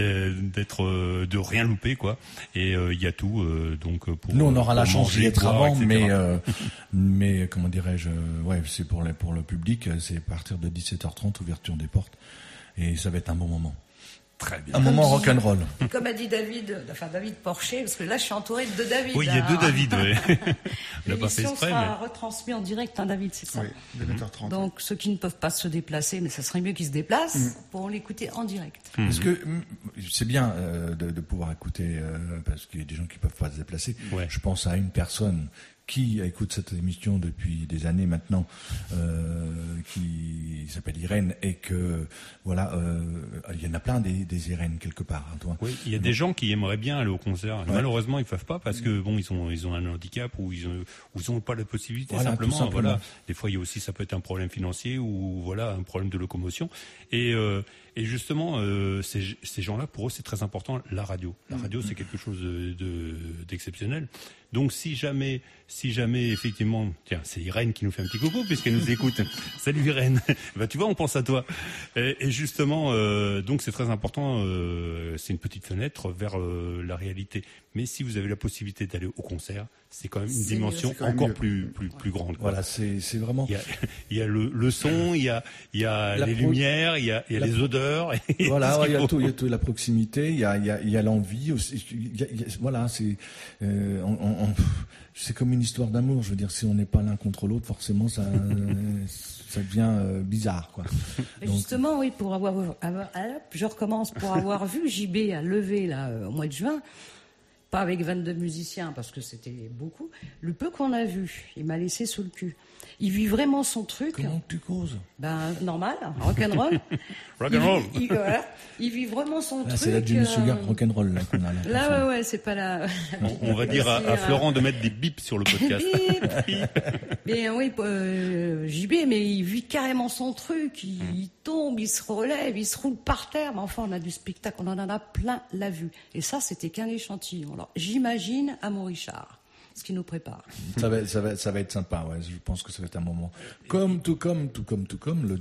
rien louper, quoi. Et il y a tout, donc pour
nous on aura la chance d'y être avant,
etc.
mais comment dirais-je, ouais, c'est pour le public, c'est à partir de 17h30, ouverture des portes, et ça va être un bon moment.
Très bien.
Un moment rock'n'roll.
Comme a dit David Porcher, parce que là je suis entourée de deux David.
Oui, il y a deux David, oui. On n'a pas fait
L'émission
exprès,
sera retransmise en direct, David, c'est ça.
Oui, de 20h30.
Donc ceux qui ne peuvent pas se déplacer, mais ça serait mieux qu'ils se déplacent, pourront l'écouter en direct.
Parce que c'est bien de pouvoir écouter, parce qu'il y a des gens qui peuvent pas se déplacer.
Ouais.
Je pense à une personne qui écoute cette émission depuis des années maintenant, qui s'appelle Irène, et que voilà, il y en a plein des Irènes quelque part, hein, toi.
Oui, il y a des gens qui aimeraient bien aller au concert. Ouais. Malheureusement, ils peuvent pas parce que bon, ils ont un handicap ou ils ont pas la possibilité.
Voilà,
simplement. Voilà. Des fois, il y a aussi, ça peut être un problème financier ou voilà, un problème de locomotion. Et justement, ces gens-là, pour eux, c'est très important la radio. La radio, c'est quelque chose d'exceptionnel. Donc, si jamais, effectivement, tiens, c'est Irène qui nous fait un petit coucou puisqu'elle nous écoute. Salut Irène. Bah, tu vois, on pense à toi. Et justement, donc c'est très important. C'est une petite fenêtre vers la réalité. Mais si vous avez la possibilité d'aller au concert, c'est quand même une dimension encore plus grande. Quoi.
Voilà, c'est vraiment.
Il y a le son, il y a les lumières, il y a les odeurs.
Voilà, il y a tout, la proximité, il y a l'envie aussi. Voilà, c'est c'est comme une histoire d'amour. Je veux dire, si on n'est pas l'un contre l'autre, forcément, ça devient bizarre, quoi.
Donc, justement, oui, je recommence pour avoir vu JB à lever là au mois de juin. Pas avec 22 musiciens, parce que c'était beaucoup. Le peu qu'on a vu, il m'a laissé sous le cul. Il vit vraiment son truc.
Comment tu causes ?
Ben, normal, rock'n'roll.
Rock'n'roll.
Il vit vraiment son truc.
C'est la Jimmy Sugar rock'n'roll, là, qu'on a là.
Là, ouais, c'est pas la...
On va dire à Florent de mettre des bips sur le podcast.
Mais oui, JB, mais il vit carrément son truc. Il tombe, il se relève, il se roule par terre. Mais enfin, on a du spectacle, on en a plein la vue. Et ça, c'était qu'un échantillon. Alors, j'imagine à Montrichard ce qui nous prépare.
Ça va être sympa, ouais. Je pense que ça va être un moment. Tout comme le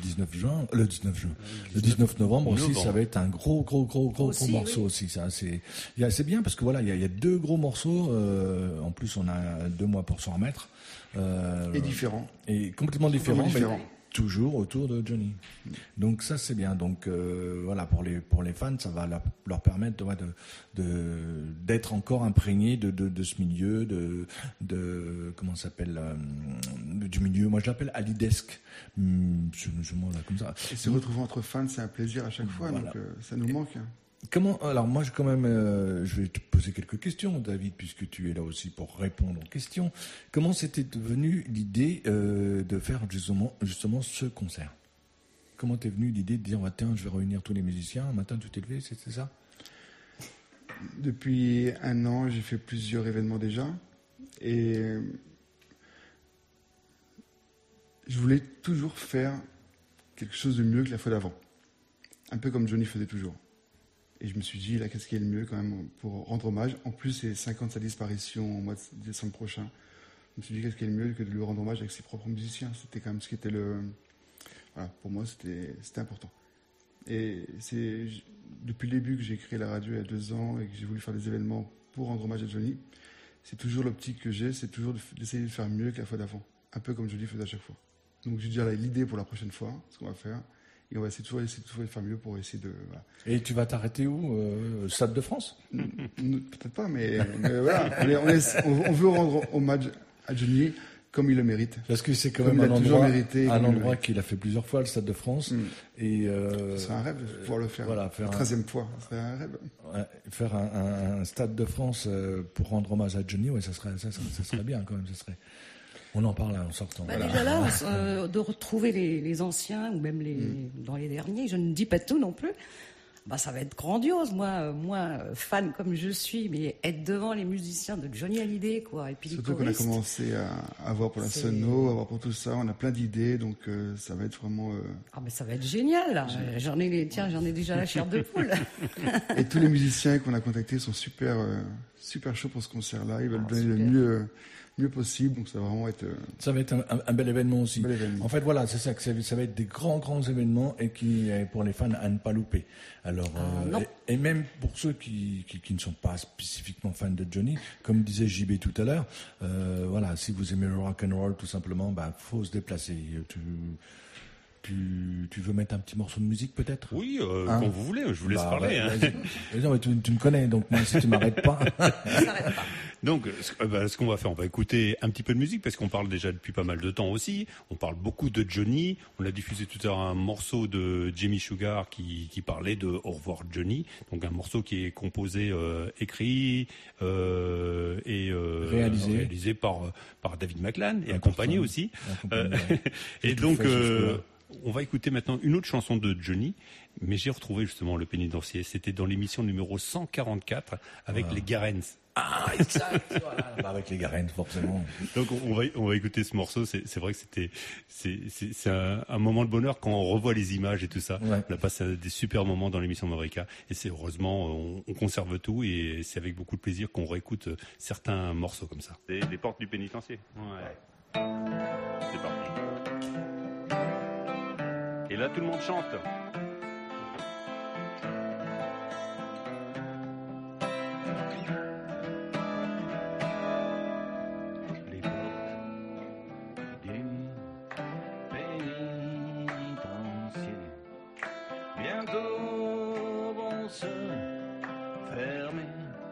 19 novembre aussi, ça va être un gros morceau aussi. Ça, c'est bien parce que voilà, il y a deux gros morceaux. En plus, on a 2 mois pour s'en remettre.
Et différents.
Et complètement différents. Toujours autour de Johnny. Donc ça c'est bien. Donc voilà, pour les fans, ça va leur permettre d'être encore imprégnés de ce milieu, de comment ça s'appelle, du milieu. Moi je l'appelle alidesque. Ce mot-là comme ça.
Et se retrouver entre fans, c'est un plaisir à chaque fois. Voilà. Donc ça nous manque.
Alors moi, je vais te poser quelques questions, David, puisque tu es là aussi pour répondre aux questions. Comment c'était devenu l'idée de faire justement ce concert ? Comment t'es venue l'idée de dire, tiens, je vais réunir tous les musiciens, un matin tu t'es levé, c'est ça ?
Depuis 1 an, j'ai fait plusieurs événements déjà, et je voulais toujours faire quelque chose de mieux que la fois d'avant. Un peu comme Johnny faisait toujours. Et je me suis dit, là, qu'est-ce qui est le mieux quand même pour rendre hommage ? En plus, c'est 50 sa disparition au mois de décembre prochain. Je me suis dit, qu'est-ce qui est le mieux que de lui rendre hommage avec ses propres musiciens ? C'était quand même ce qui était le... Voilà, pour moi, c'était important. Et c'est depuis le début que j'ai créé la radio il y a 2 ans et que j'ai voulu faire des événements pour rendre hommage à Johnny. C'est toujours l'optique que j'ai, c'est toujours d'essayer de faire mieux que la fois d'avant. Un peu comme Johnny faisait à chaque fois. Donc j'ai déjà l'idée pour la prochaine fois, ce qu'on va faire. Et on va essayer de faire mieux pour essayer de... Voilà.
Et tu vas t'arrêter où Stade de France ?
Peut-être pas, mais voilà. On veut rendre hommage à Johnny comme il le mérite.
Parce que c'est quand même un endroit qu'il a fait plusieurs fois, le Stade de France. Et
c'est un rêve de pouvoir le faire. Voilà, faire la 13e fois. C'est un rêve.
Ouais, faire un Stade de France pour rendre hommage à Johnny, ouais, ça serait bien quand même. Ça serait... On en parle en sortant.
Voilà. Déjà là, de retrouver les anciens, ou même dans les derniers, je ne dis pas tout non plus, Ça va être grandiose. Moi, fan comme je suis, mais être devant les musiciens de Johnny Hallyday, quoi. Et puis
surtout qu'on a commencé à voir pour la sono, à voir pour tout ça. On a plein d'idées, donc ça va être vraiment.
Mais ça va être génial. Là. J'en ai déjà la chair de poule.
Et tous les musiciens qu'on a contactés sont super chauds pour ce concert-là. Ils veulent donner le mieux possible, donc ça va vraiment être...
Ça va être un bel événement aussi.
Bel événement.
En fait, voilà, c'est ça, que ça va être des grands événements et qui, pour les fans, à ne pas louper. Alors, et même pour ceux qui ne sont pas spécifiquement fans de Johnny, comme disait JB tout à l'heure, voilà, si vous aimez le rock and roll, tout simplement, faut se déplacer. Tu veux mettre un petit morceau de musique peut-être ?
Oui, quand vous voulez, je vous laisse parler.
Non, mais tu me connais, donc moi, si tu m'arrêtes pas...
Donc, ce qu'on va faire, on va écouter un petit peu de musique, parce qu'on parle déjà depuis pas mal de temps aussi. On parle beaucoup de Johnny. On a diffusé tout à l'heure un morceau de Jimmy Sugar qui parlait de Au revoir Johnny. Donc un morceau qui est composé, écrit et réalisé par David McLan et accompagné aussi. Et donc... on va écouter maintenant une autre chanson de Johnny, mais j'ai retrouvé justement le pénitencier. C'était dans l'émission numéro 144 avec les Garens.
Ah, exact. Voilà. Avec les Garens, forcément.
Donc on va écouter ce morceau. C'est vrai que c'est un moment de bonheur quand on revoit les images et tout ça. Ouais. On a passé des super moments dans l'émission Mavrika, et c'est heureusement on conserve tout, et c'est avec beaucoup de plaisir qu'on réécoute certains morceaux comme ça. Les portes du pénitencier. Ouais. C'est parti. Et là, tout le monde chante.
Les portes du pénitencier bientôt vont se fermer.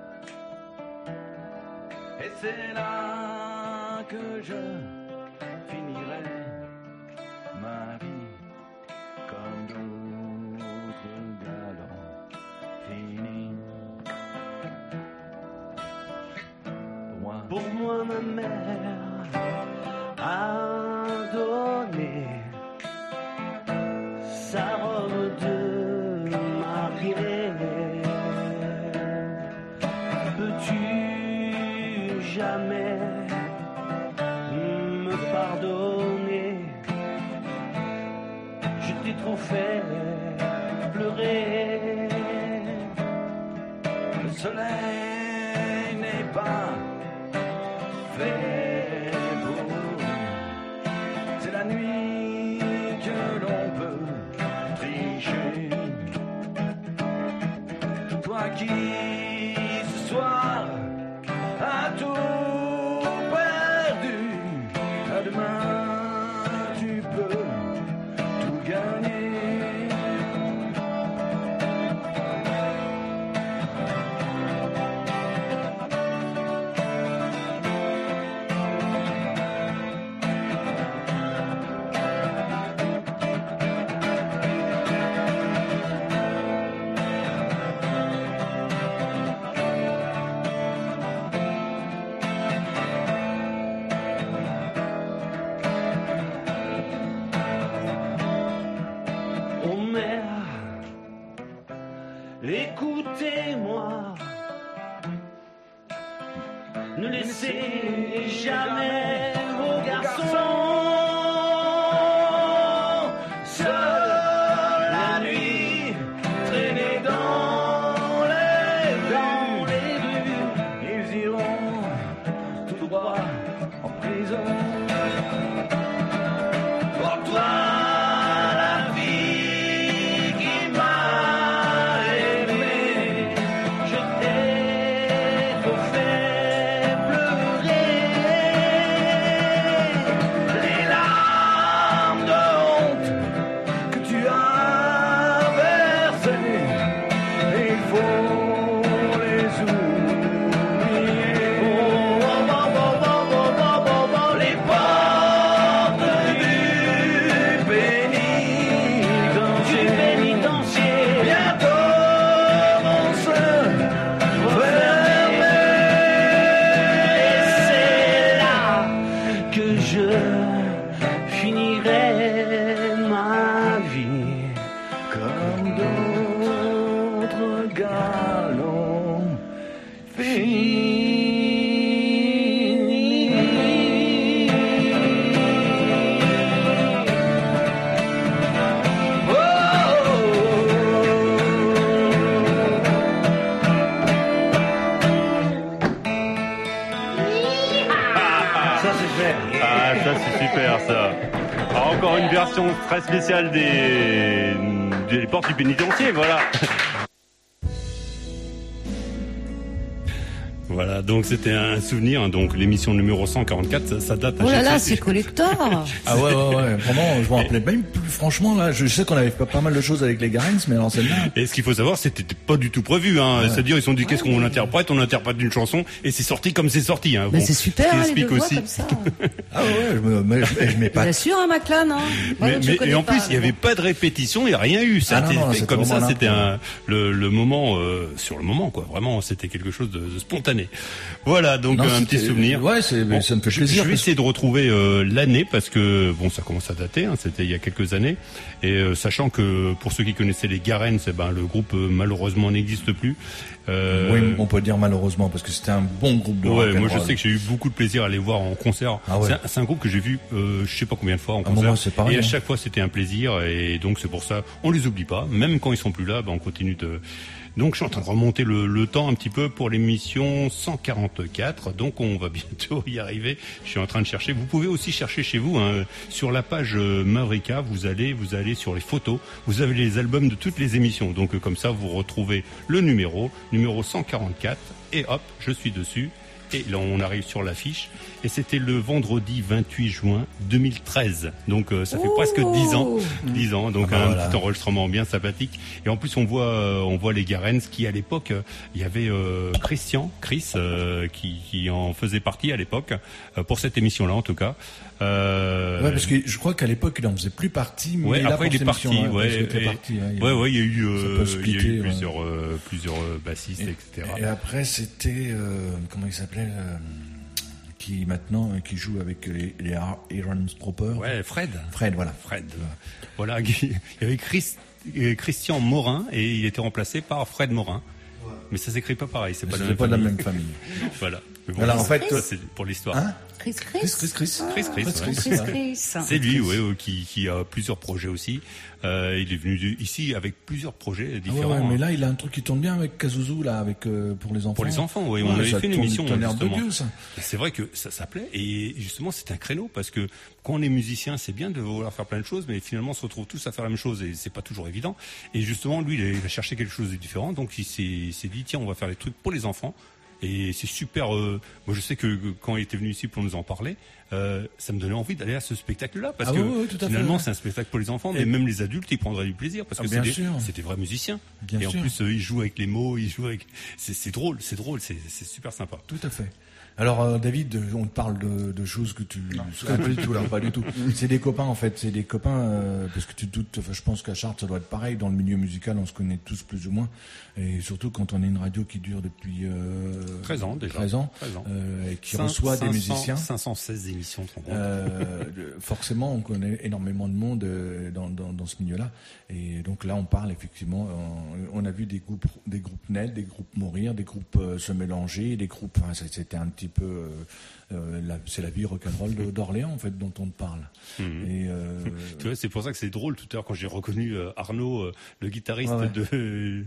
Et c'est là que je finirai ma vie. Comme d'autres galants finis. Pour moi, ma mère a donné sa robe de mariée. Peux-tu jamais me pardonner? Je t'ai trop fait pleurer. Le soleil n'est pas fait pour. C'est la nuit que l'on peut tricher. Toi qui ce soir as tout perdu, à demain tu peux gagner. Écoutez-moi, ne laissez jamais vos garçons seuls la nuit, traîner dans les rues. Ils iront tout droit en prison. Pour toi,
Les larmes
encore une version très spéciale des portes du pénitencier, voilà. Voilà, donc c'était un souvenir, donc l'émission numéro 144, ça date à
Oh là là, c'est collector.
Ah ouais, vraiment, je m'en rappelais même plus, franchement, là, je sais qu'on avait fait pas mal de choses avec les Garens, mais alors celle-là...
Et ce qu'il faut savoir, c'était pas du tout prévu, hein. Ouais. C'est-à-dire, ils se sont dit, qu'est-ce qu'on interprète? On interprète une chanson, et c'est sorti comme c'est sorti, hein.
Mais
bon,
c'est super,
ce qui
les deux
explique
voix
aussi.
comme ça.
Ah ouais, je m'épate.
Bien sûr, hein, Maclan, hein.
Mais et en plus, il n'y avait pas de répétition, il n'y a rien eu. Ça c'était comme ça, c'était le moment, sur le moment, quoi. Vraiment, c'était quelque chose de spontané. Voilà, donc un petit souvenir.
Ouais, ça me fait plaisir.
Je vais essayer de retrouver l'année parce que bon, ça commence à dater. Hein, c'était il y a quelques années. Et sachant que pour ceux qui connaissaient les Garens, le groupe malheureusement n'existe plus.
Oui, on peut dire malheureusement parce que c'était un bon groupe de rock.
Ouais, moi je sais que j'ai eu beaucoup de plaisir à les voir en concert.
Ah ouais.
C'est un groupe que j'ai vu, je sais pas combien de fois en concert.
Moi, c'est pareil,
et à chaque fois c'était un plaisir. Et donc c'est pour ça, on les oublie pas. Même quand ils sont plus là, on continue de. Donc je suis en train de remonter le temps un petit peu pour l'émission 144, donc on va bientôt y arriver. Je suis en train de chercher. Vous pouvez aussi chercher chez vous, hein, sur la page Mavrika, vous allez sur les photos, vous avez les albums de toutes les émissions. Donc comme ça vous retrouvez le numéro 144 et hop, je suis dessus. Et là, on arrive sur l'affiche. Et c'était le vendredi 28 juin 2013. Donc, ça fait presque 10 ans. 10 ans. Donc, petit enregistrement bien sympathique. Et en plus, on voit les Garens qui, à l'époque, il y avait Chris, qui en faisait partie à l'époque, pour cette émission-là, en tout cas.
Ouais, parce que je crois qu'à l'époque, il en faisait plus partie, mais là,
après, il est parti. Il y a eu plusieurs bassistes, etc.
Et après, c'était, comment il s'appelait, qui maintenant qui joue avec les Aaron Stropper.
Ouais, Fred,
voilà.
Voilà, il y avait Christian Morin et il était remplacé par Fred Morin. Ouais. Mais ça s'écrit pas pareil, c'est pas de la même famille. Voilà. Mais bon,
alors en fait,
c'est pour l'histoire.
Hein?
Chris.
C'est lui, qui a plusieurs projets aussi. Il est venu ici avec plusieurs projets différents.
Ouais, mais là, il a un truc qui tourne bien avec Kazuzu, là, avec pour les enfants.
Pour les enfants, oui. On avait fait une émission.
Justement.
C'est vrai que ça plaît. Et justement, c'est un créneau parce que quand on est musicien, c'est bien de vouloir faire plein de choses, mais finalement, on se retrouve tous à faire la même chose et c'est pas toujours évident. Et justement, lui, il a cherché quelque chose de différent. Donc, il s'est dit, tiens, on va faire des trucs pour les enfants. Et c'est super. Moi, je sais que quand il était venu ici pour nous en parler, ça me donnait envie d'aller à ce spectacle-là parce que finalement, c'est un spectacle pour les enfants, mais même les adultes, ils prendraient du plaisir parce que c'est des vrais musiciens. En plus, ils jouent avec les mots, c'est drôle, c'est super sympa.
Tout à fait. Alors David, on te parle de choses que tu pas du tout là, pas du tout. C'est des copains en fait, parce que tu te doutes. Enfin, je pense qu'à Chartres ça doit être pareil. Dans le milieu musical, on se connaît tous plus ou moins, et surtout quand on est une radio qui dure depuis
13 ans déjà.
13 ans. Et qui reçoit des musiciens.
516 émissions.
Forcément, on connaît énormément de monde dans ce milieu-là. Et donc là, on parle effectivement. On a vu des groupes naître, des groupes mourir, des groupes se mélanger, des groupes. Enfin, c'était un petit peu c'est la vie rock'n'roll d'Orléans en fait dont on te parle. Et
tu vois, c'est pour ça que c'est drôle tout à l'heure quand j'ai reconnu Arnaud, le guitariste de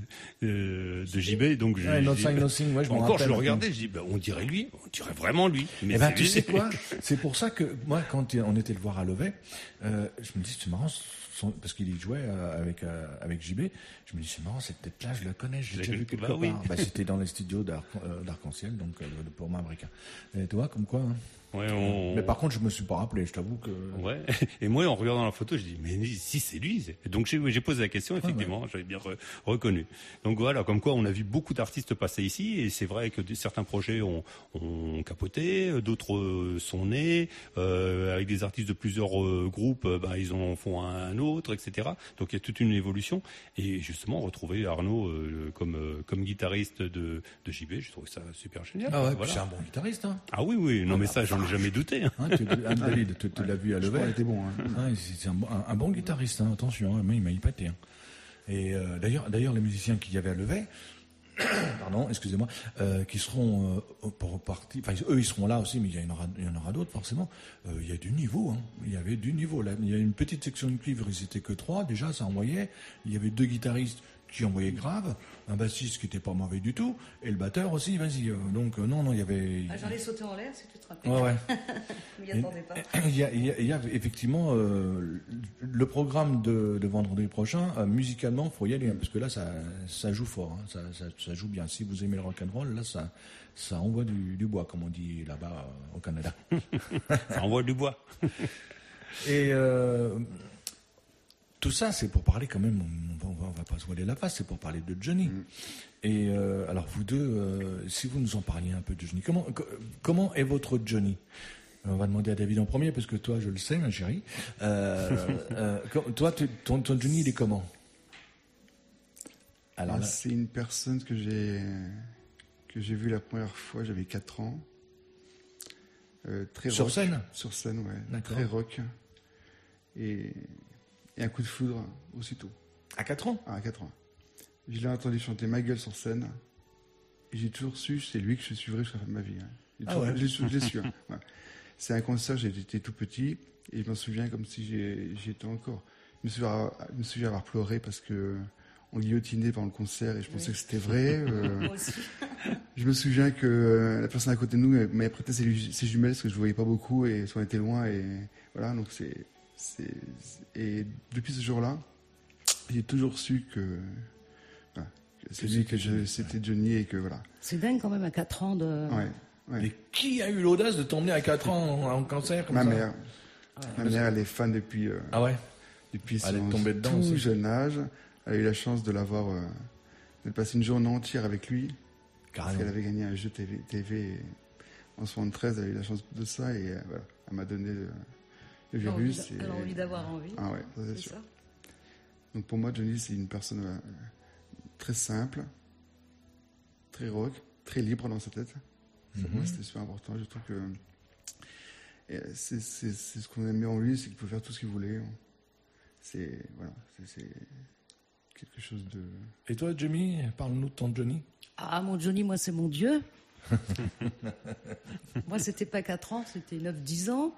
JB. Donc
je
le regardais, je dis on dirait lui, on dirait vraiment lui.
Mais tu sais quoi, c'est pour ça que moi quand on était le voir à Levet, je me dis c'est marrant. Parce qu'il y jouait avec JB, je me dis c'est marrant, cette tête-là, je la connais, j'ai déjà vu quelque part. Oui. C'était dans les studios d'Arc-en-Ciel, donc pour Mavrika. Et tu vois, comme quoi. Hein.
Ouais,
mais par contre, je me suis pas rappelé, je t'avoue que.
Ouais. Et moi, en regardant la photo, je dis mais si c'est lui. Donc j'ai posé la question, effectivement, j'avais bien reconnu. Donc voilà, comme quoi on a vu beaucoup d'artistes passer ici, et c'est vrai que certains projets ont capoté, d'autres sont nés avec des artistes de plusieurs groupes, ils en font un autre, etc. Donc il y a toute une évolution. Et justement, retrouver Arnaud comme guitariste de JB, j'ai trouvé ça super génial.
Ah ouais, voilà. C'est un bon guitariste. Hein.
Ah oui, non mais ça, j'en ai jamais douté.
David, tu l'as vu à Levet.
Il était bon.
C'est un bon guitariste, attention, mais il m'a épaté. Et d'ailleurs, les musiciens qu'il y avait à Levet, pardon, excusez-moi, qui seront pour partie, enfin eux ils seront là aussi, mais il y en aura d'autres forcément. Il y a du niveau, il y avait du niveau là. Il y a une petite section de cuivre, ils étaient que 3 déjà, ça envoyait. Il y avait 2 guitaristes, qui envoyait grave, un bassiste qui était pas mauvais du tout, et le batteur aussi, vas-y. Donc non, il y avait...
J'en ai sauté en l'air, si tu te rappelles.
Ouais.
Je m'y attendais pas.
Il y a effectivement le programme de vendredi prochain, musicalement, faut y aller, parce que là, ça joue fort, hein, ça joue bien. Si vous aimez le rock'n'roll, là, ça envoie du bois, comme on dit là-bas au Canada.
Ça envoie du bois.
Et tout ça, c'est pour parler quand même, on va pas se voiler la face, c'est pour parler de Johnny. Et alors vous deux, si vous nous en parliez un peu de Johnny, comment est votre Johnny ? On va demander à David en premier, parce que toi, je le sais, ma chérie. Toi, ton Johnny, il est comment ?
Alors, c'est une personne que j'ai vue la première fois, j'avais 4 ans. Très
sur
rock.
Scène ?
Sur scène, ouais.
D'accord.
Très rock. Et un coup de foudre aussitôt.
À 4 ans ?
À 4 ans. Je l'ai entendu chanter Ma Gueule sur scène. Et j'ai toujours su, c'est lui que je suivrai jusqu'à la fin de ma vie. Hein. Je l'ai su. Hein. Ouais. C'est un concert, j'étais tout petit. Et je m'en souviens comme si j'y étais encore. Je me souviens avoir pleuré parce que on guillotinait pendant le concert et je pensais que c'était vrai.
Moi aussi.
Je me souviens que la personne à côté de nous m'avait prêté ses jumelles parce que je ne voyais pas beaucoup et on était loin. Et voilà, donc et depuis ce jour-là, j'ai toujours su que c'était Johnny et que voilà.
C'est dingue quand même à 4 ans de...
Ouais.
Et qui a eu l'audace de t'emmener à 4 ans en concert comme
Ma
ça ?
mère. Ma mère, elle est fan depuis...
ah ouais.
Depuis
elle est tombée dedans
tout
aussi.
Jeune âge. Elle a eu la chance de passer une journée entière avec lui. Parce qu'elle avait gagné un jeu TV en 73. Elle a eu la chance de ça et voilà, elle m'a donné le virus.
Elle a envie d'avoir envie.
Ah ouais, c'est sûr. Ça. Donc pour moi, Johnny, c'est une personne très simple, très rock, très libre dans sa tête. Pour moi, c'était super important. Je trouve que c'est ce qu'on aimait en lui, c'est qu'il pouvait faire tout ce qu'il voulait. C'est quelque chose de...
Et toi, Jamie, parle-nous de ton Johnny.
Ah, mon Johnny, moi, c'est mon Dieu. Moi, c'était pas 4 ans, c'était 9-10 ans.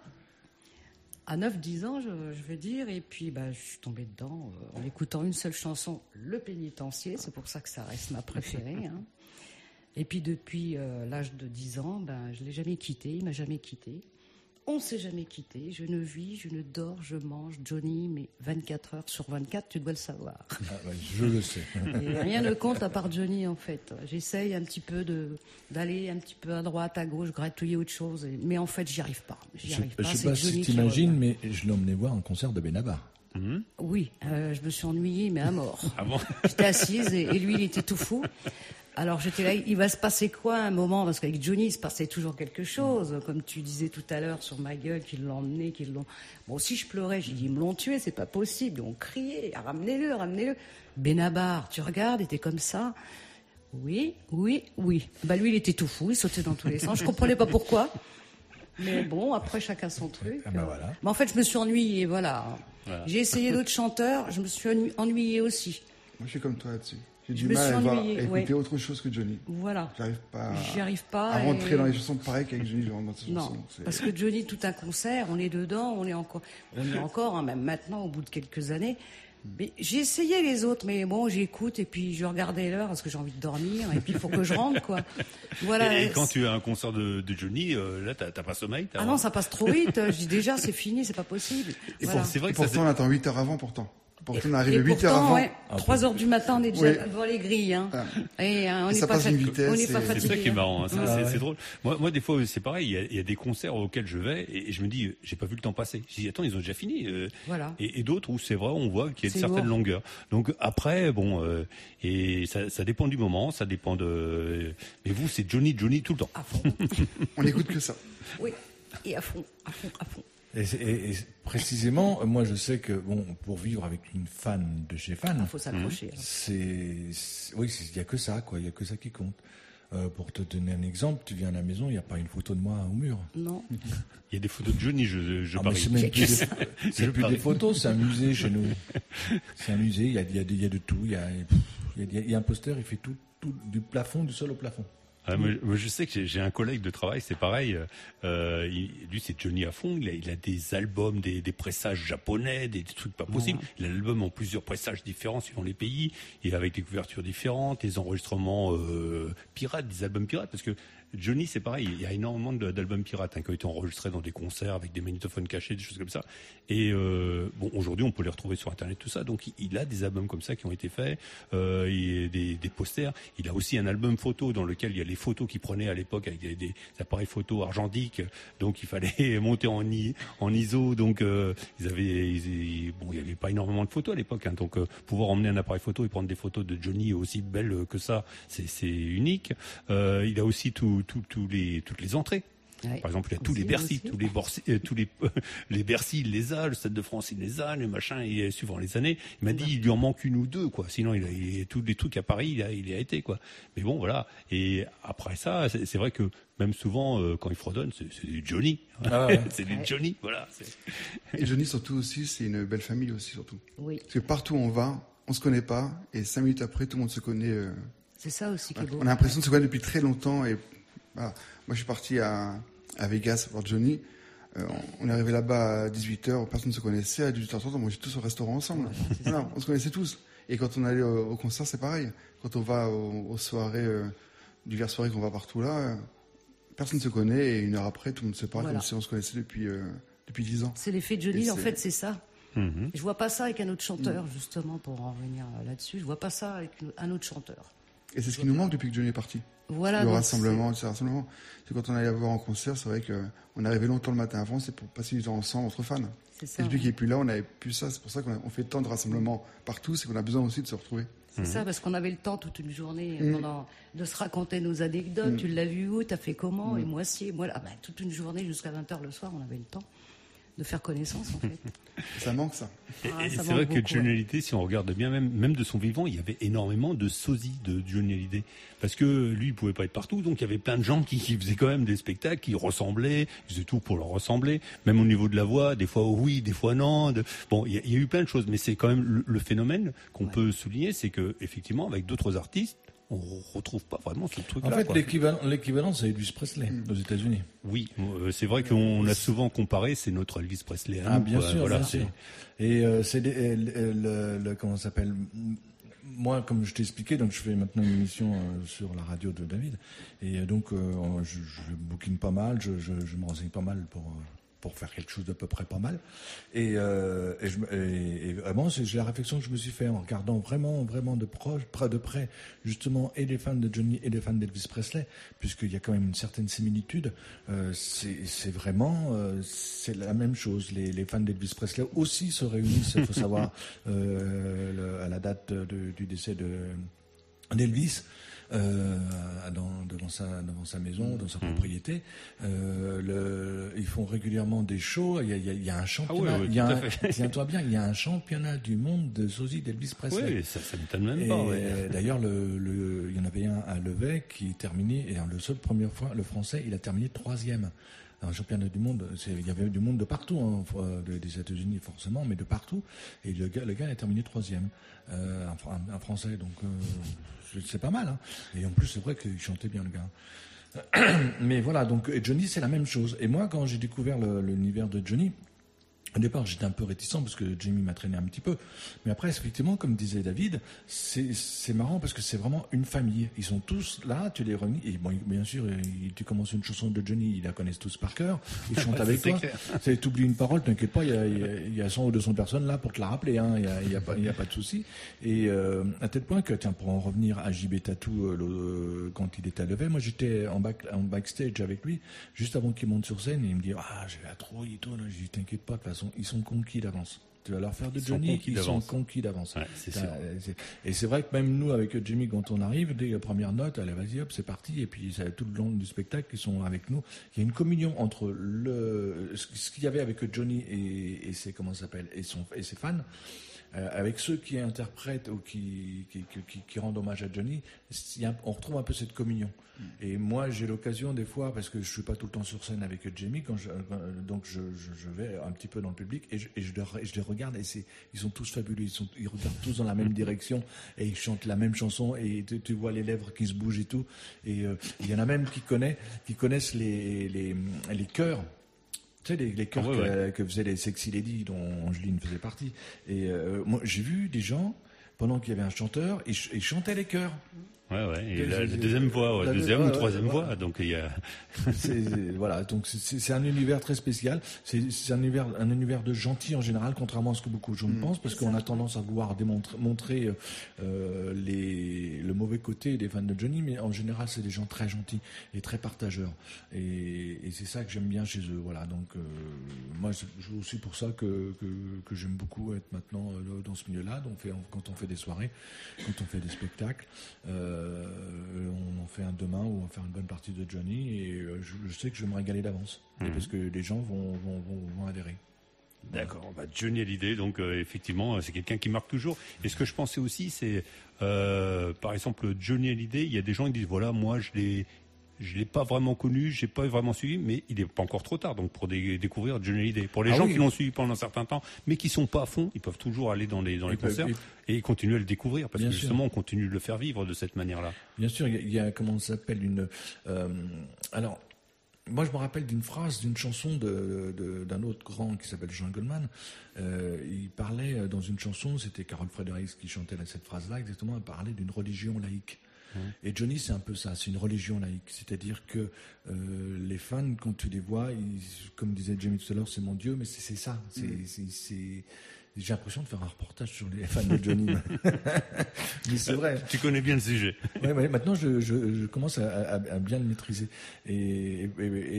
À 9-10 ans, je veux dire. Et puis, je suis tombée dedans en écoutant une seule chanson, Le Pénitencier. C'est pour ça que ça reste ma préférée. Hein. Et puis, depuis l'âge de 10 ans, je ne l'ai jamais quitté. Il ne m'a jamais quitté. On ne s'est jamais quitté. Je ne vis, je ne dors, je mange. Johnny, mais 24 heures sur 24, tu dois le savoir.
Ah ouais, je le sais.
Et rien ne compte à part Johnny, en fait. J'essaye un petit peu d'aller un petit peu à droite, à gauche, gratouiller autre chose. Mais en fait, j'y arrive pas.
Je ne sais pas si tu imagines, mais je l'ai emmené voir un concert de Benabar.
Oui, je me suis ennuyée, mais à mort.
Ah bon ?
J'étais assise et lui, il était tout fou. Alors j'étais là, il va se passer quoi un moment ? Parce qu'avec Johnny, il se passait toujours quelque chose. Comme tu disais tout à l'heure sur Ma Gueule, qu'ils l'ont emmené, qu'ils l'ont... Moi aussi, je pleurais. J'ai dit, ils me l'ont tué, c'est pas possible. On criait, ramenez-le, ramenez-le. Benabar, tu regardes, il était comme ça. Oui. Lui, il était tout fou, il sautait dans tous les sens. Je comprenais pas pourquoi. Mais bon, après, chacun son truc.
Voilà.
Mais en fait, je me suis ennuyée, voilà. J'ai essayé d'autres chanteurs, je me suis ennuyée aussi.
Moi, je suis comme toi là-dessus. J'ai du mal à écouter autre chose que Johnny.
Voilà.
J'y arrive pas à
et...
rentrer dans les chansons pareil qu'avec Johnny, je rentre dans ces chansons.
Non, parce que Johnny, tout un concert, on est dedans, on est encore, hein, même maintenant, au bout de quelques années. Mais j'ai essayé les autres, mais bon, j'écoute et puis je regardais l'heure parce que j'ai envie de dormir et puis il faut que je rentre, quoi. Voilà.
Et quand tu as un concert de Johnny, là, t'as pas sommeil.
Ah non, ça passe trop vite. Je dis déjà, c'est fini, c'est pas possible.
Et
voilà.
c'est vrai que pourtant, on attend 8 heures avant, pourtant. Pourtant, on arrive 8 heures avant.
Ouais, 3 heures du matin, on est déjà devant les grilles. Hein. Et on n'est pas fatigué.
C'est ça qui est marrant. Hein. C'est drôle. Moi, des fois, c'est pareil. Il y a des concerts auxquels je vais et je me dis, j'ai pas vu le temps passer. Je dis, attends, ils ont déjà fini.
Voilà.
Et d'autres où c'est vrai, on voit qu'il y a une certaine longueur. Donc après, et ça dépend du moment, ça dépend de. Mais vous, c'est Johnny tout le temps.
À fond.
On n'écoute que ça.
Oui. Et à fond.
Et précisément, moi je sais que pour vivre avec une fan de chez fan,
faut s'accrocher.
Oui, il y a que ça, quoi. Il y a que ça qui compte. Pour te donner un exemple, tu viens à la maison, il n'y a pas une photo de moi au mur.
Non.
Il y a des photos de Johnny, je parie.
C'est même plus des photos, c'est un musée chez nous. C'est un musée, il y a de tout. Il y a un poster, il fait tout du plafond, du sol au plafond.
Moi, je sais que j'ai un collègue de travail, c'est pareil. Lui, c'est Johnny à fond. Il a des albums, des pressages japonais, des trucs pas possibles. Il a l'album en plusieurs pressages différents suivant les pays, et avec des couvertures différentes, des enregistrements pirates, des albums pirates, parce que Johnny, c'est pareil, il y a énormément d'albums pirates qui ont été enregistrés dans des concerts avec des magnétophones cachés, des choses comme ça. Et aujourd'hui, on peut les retrouver sur Internet, tout ça. Donc, il a des albums comme ça qui ont été faits, et des posters. Il a aussi un album photo dans lequel il y a les photos qu'il prenait à l'époque avec des appareils photo argentiques. Donc, il fallait monter en ISO. Donc, il y avait pas énormément de photos à l'époque. Donc, pouvoir emmener un appareil photo et prendre des photos de Johnny aussi belles que ça, c'est unique. Il a aussi toutes les entrées. Ouais. Par exemple, il y a tous les Bercy, les Bercy, il les a, le Stade de France, il les a, les machins, et suivant les années. Il m'a dit, il lui en manque une ou deux, quoi. Sinon, il tous les trucs à Paris, il y a été, quoi. Mais bon, voilà. Et après ça, c'est vrai que même souvent, quand il fredonne, c'est du Johnny. Ah ouais. C'est du Johnny, voilà.
Et Johnny, surtout aussi, c'est une belle famille aussi, surtout.
Oui.
Parce que partout où on va, on se connaît pas, et 5 minutes après, tout le monde se connaît.
C'est ça aussi qui est beau.
On a l'impression de se connaître depuis très longtemps, et voilà. Moi, je suis parti à Vegas voir Johnny. On est arrivé là-bas à 18h, personne ne se connaissait. À 18h30, on mangeait tous au restaurant ensemble. Voilà, on se connaissait tous. Et quand on allait au concert, c'est pareil. Quand on va aux soirées, diverses soirées qu'on va partout là, personne ne se connaît. Et une heure après, tout le monde se parle comme si on se connaissait depuis 10 ans.
C'est l'effet Johnny, en fait, c'est ça. Mm-hmm. Je vois pas ça avec un autre chanteur, justement, pour en revenir là-dessus. Je vois pas ça avec un autre chanteur.
Et c'est ce qui nous manque depuis que Johnny est parti.
Voilà,
le rassemblement. C'est quand on allait voir en concert, c'est vrai qu'on arrivait longtemps le matin avant, c'est pour passer du temps ensemble entre fans.
C'est ça,
et depuis qu'il n'est plus là, on n'avait plus ça. C'est pour ça qu'on fait tant de rassemblements partout, c'est qu'on a besoin aussi de se retrouver.
C'est ça, parce qu'on avait le temps toute une journée de se raconter nos anecdotes. Tu l'as vu où, t'as fait comment, et moi si, et moi là. Toute une journée jusqu'à 20h le soir, on avait le temps de faire connaissance, en fait.
Ça manque, ça.
Et c'est vrai que Johnny Hallyday, si on regarde bien, même de son vivant, il y avait énormément de sosies de Johnny Hallyday. Parce que lui, il pouvait pas être partout, donc il y avait plein de gens qui faisaient quand même des spectacles, qui ressemblaient, ils faisaient tout pour leur ressembler. Même au niveau de la voix, des fois oui, des fois non. Bon, il y a eu plein de choses, mais c'est quand même le phénomène qu'on peut souligner, c'est que effectivement, avec d'autres artistes, on retrouve pas vraiment ce truc-là.
En fait, l'équivalent, c'est Elvis Presley aux États-Unis.
Oui, c'est vrai qu'on a souvent comparé, c'est notre Elvis Presley.
Bien sûr, voilà, bien sûr. Et c'est comment ça s'appelle. Moi, comme je t'ai expliqué, donc je fais maintenant une émission sur la radio de David, et donc je bouquine pas mal, je me renseigne pas mal pour faire quelque chose d'à peu près pas mal. Et vraiment, c'est la réflexion que je me suis fait en regardant vraiment de près, justement, et les fans de Johnny et les fans d'Elvis Presley, puisqu'il y a quand même une certaine similitude. C'est vraiment, c'est la même chose. Les fans d'Elvis Presley aussi se réunissent, il faut savoir, à la date du décès d'Elvis. Devant sa maison, dans sa propriété. Ils font régulièrement des shows. Il y a un championnat. Tiens-toi bien, il y a un championnat du monde de sosie d'Elvis Presley.
Oui, ça m'étonne même pas. Ouais.
D'ailleurs, il y en avait un à Levey qui terminait, et le seul première fois, le français, il a terminé 3e. Un championnat du monde, il y avait du monde de partout, des États-Unis forcément, mais de partout. Et le gars a terminé 3e, un Français, donc c'est pas mal. Hein. Et en plus, c'est vrai qu'il chantait bien, le gars. Mais voilà, donc et Johnny, c'est la même chose. Et moi, quand j'ai découvert l'univers de Johnny, au départ, j'étais un peu réticent parce que Jimmy m'a traîné un petit peu. Mais après, effectivement, comme disait David, c'est marrant parce que c'est vraiment une famille. Ils sont tous là, tu les réunis. Et bon, bien sûr, tu commences une chanson de Johnny, ils la connaissent tous par cœur. Ils chantent avec toi. Tu oublies une parole, t'inquiète pas, il y a 100 ou 200 personnes là pour te la rappeler. Hein. Il y a pas de souci. Et à tel point que, tiens, pour en revenir à JB Tatou, quand il était à Levey, moi j'étais en backstage avec lui, juste avant qu'il monte sur scène, et il me dit, j'ai la trouille et tout. J'ai dit, t'inquiète pas, de toute façon, ils sont conquis d'avance. Tu vas leur faire de Johnny, ils sont conquis d'avance. Ouais, c'est sûr. Et c'est vrai que même nous, avec Jimmy, quand on arrive, dès la première note, allez, vas-y, hop, c'est parti. Et puis, tout le long du spectacle, ils sont avec nous. Il y a une communion entre ce qu'il y avait avec Johnny et ses, comment ça s'appelle, et ses fans. avec ceux qui interprètent ou qui rendent hommage à Johnny, on retrouve un peu cette communion. Et moi, j'ai l'occasion des fois, parce que je suis pas tout le temps sur scène avec Jamie, donc je vais un petit peu dans le public et je les regarde et ils sont tous fabuleux, ils regardent tous dans la même direction et ils chantent la même chanson et tu vois les lèvres qui se bougent et tout. Et il y en a même qui connaissent les chœurs. Tu sais, les chœurs que faisaient les Sexy Ladies, dont Angeline faisait partie. Et moi, j'ai vu des gens, pendant qu'il y avait un chanteur, ils chantaient les chœurs.
Et la deuxième voix, deuxième ou troisième voix, donc il y a.
Voilà, donc c'est un univers très spécial. C'est un univers de gentils en général, contrairement à ce que beaucoup de gens pensent, parce qu'on a tendance à vouloir montrer le mauvais côté des fans de Johnny, mais en général, c'est des gens très gentils et très partageurs. Et c'est ça que j'aime bien chez eux. Voilà, donc moi, c'est aussi pour ça que j'aime beaucoup être maintenant dans ce milieu-là. Donc quand on fait des soirées, quand on fait des spectacles. On en fait un demain ou on va faire une bonne partie de Johnny et je sais que je vais me régaler d'avance parce que les gens vont adhérer.
D'accord, Johnny Hallyday, donc effectivement, c'est quelqu'un qui marque toujours. Et ce que je pensais aussi, c'est par exemple Johnny Hallyday, il y a des gens qui disent voilà, moi je l'ai pas vraiment connu, j'ai pas vraiment suivi, mais il est pas encore trop tard. Donc pour découvrir Johnny Hallyday, pour les gens qui l'ont suivi pendant un certain temps, mais qui sont pas à fond, ils peuvent toujours aller dans les concerts et continuer à le découvrir parce que justement on continue de le faire vivre de cette manière-là.
Bien sûr, il y a comment ça s'appelle alors. Moi, je me rappelle d'une phrase, d'une chanson d'un autre grand qui s'appelle Jean Goldman. Il parlait dans une chanson, c'était Carole Fredericks qui chantait cette phrase-là, exactement, il parlait d'une religion laïque. Et Johnny, c'est un peu ça, c'est une religion laïque. C'est-à-dire que les fans, quand tu les vois, comme disait Jamie tout à l'heure, c'est mon Dieu, mais c'est ça. J'ai l'impression de faire un reportage sur les fans de Johnny. Mais c'est vrai.
Tu connais bien le sujet.
Ouais, maintenant, je commence à bien le maîtriser. Et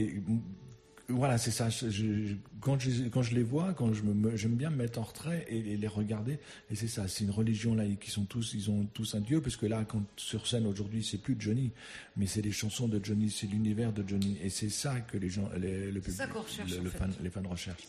voilà, c'est ça. Quand je les vois, j'aime bien me mettre en retrait et les regarder. Et c'est ça, c'est une religion laïque. Ils ont tous un Dieu, parce que là, quand sur scène aujourd'hui, c'est plus Johnny, mais c'est les chansons de Johnny, c'est l'univers de Johnny. Et c'est ça que les gens, le public, les fans recherchent.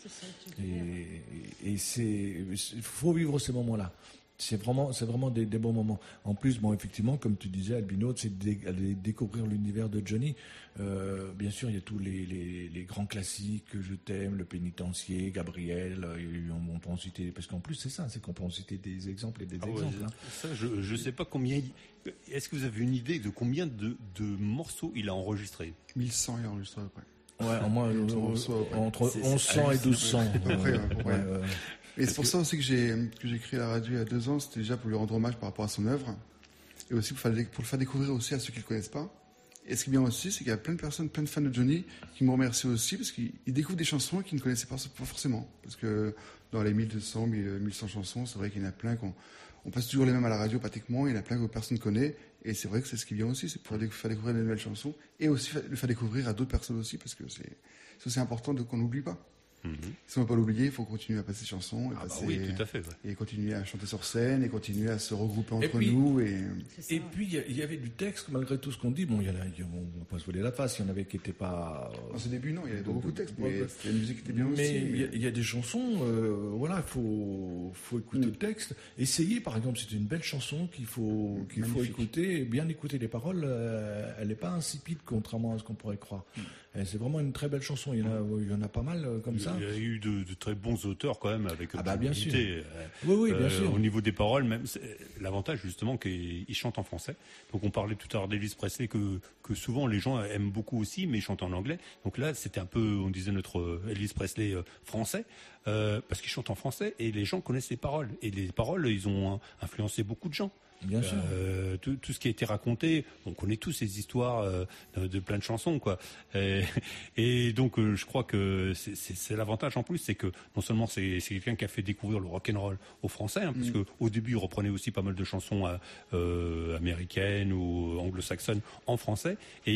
Et il faut vivre ces moments-là. C'est vraiment des bons moments. En plus, effectivement, comme tu disais, Albino, c'est d'aller découvrir l'univers de Johnny. Bien sûr, il y a tous les grands classiques, Je t'aime, Le Pénitencier, Gabriel, on peut en citer, parce qu'en plus, c'est ça, c'est qu'on peut en citer des exemples et des exemples.
Ça, je sais pas combien. Est-ce que vous avez une idée de combien de morceaux il a enregistré?
1100 il a enregistré après.
Ouais, en moins, entre 1100 et 1200.
À peu près, Et c'est pour ça aussi que j'ai créé la radio il y a 2 ans, c'était déjà pour lui rendre hommage par rapport à son œuvre, et aussi pour le faire découvrir aussi à ceux qui ne le connaissent pas. Et ce qui est bien aussi, c'est qu'il y a plein de personnes, plein de fans de Johnny qui me remercient aussi, parce qu'ils découvrent des chansons qu'ils ne connaissaient pas forcément. Parce que dans les 1200, 1100 chansons, c'est vrai qu'il y en a plein on passe toujours les mêmes à la radio pratiquement, il y en a plein que personne ne connaît, et c'est vrai que c'est ce qui est bien aussi, c'est pour faire découvrir de nouvelles chansons, et aussi le faire découvrir à d'autres personnes aussi, parce que c'est aussi important qu'on n'oublie pas. Si on ne veut pas l'oublier, il faut continuer à passer des chansons
oui, tout à fait,
et
continuer à chanter sur scène et continuer à se regrouper entre nous.
Et puis il y avait du texte malgré tout ce qu'on dit. Bon, on va pas se voler la face. Il y en avait qui n'étaient pas.
Dans ce début, non, il y avait beaucoup de textes, mais la musique était bien aussi.
Mais il y a des chansons, il faut écouter le texte. Essayez, par exemple, c'est une belle chanson qu'il faut écouter, et bien écouter les paroles. Elle n'est pas insipide, contrairement à ce qu'on pourrait croire. C'est vraiment une très belle chanson. Il y en a pas mal comme ça.
Il y a eu de très bons auteurs quand même avec
bien sûr.
Oui, bien sûr. Au niveau des paroles, même l'avantage justement qu'il chante en français. Donc on parlait tout à l'heure d'Elvis Presley que souvent les gens aiment beaucoup aussi, mais il chante en anglais. Donc là, c'était un peu, on disait notre Elvis Presley français, parce qu'il chante en français et les gens connaissent les paroles. Et les paroles, ils ont influencé beaucoup de gens.
Bien sûr.
Tout ce qui a été raconté, on connaît tous ces histoires de plein de chansons, quoi. Et donc je crois que c'est l'avantage en plus, c'est que non seulement c'est quelqu'un qui a fait découvrir le rock and roll aux Français, parce que au début il reprenait aussi pas mal de chansons américaines ou anglo-saxonnes en français,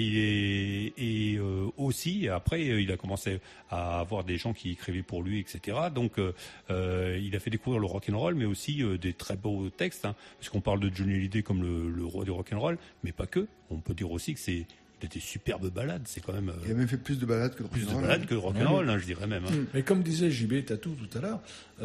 et aussi après il a commencé à avoir des gens qui écrivaient pour lui, etc. Donc il a fait découvrir le rock and roll, mais aussi des très beaux textes, parce qu'on parle de Johnny Hallyday comme le roi du rock'n'roll, mais pas que. On peut dire aussi que c'est Il a des superbes balades, c'est quand même.
Il a même fait plus de balades que de rock'n'roll.
Plus de balades que de rock'n'roll, je dirais même.
Mais comme disait JB Tatou tout à l'heure,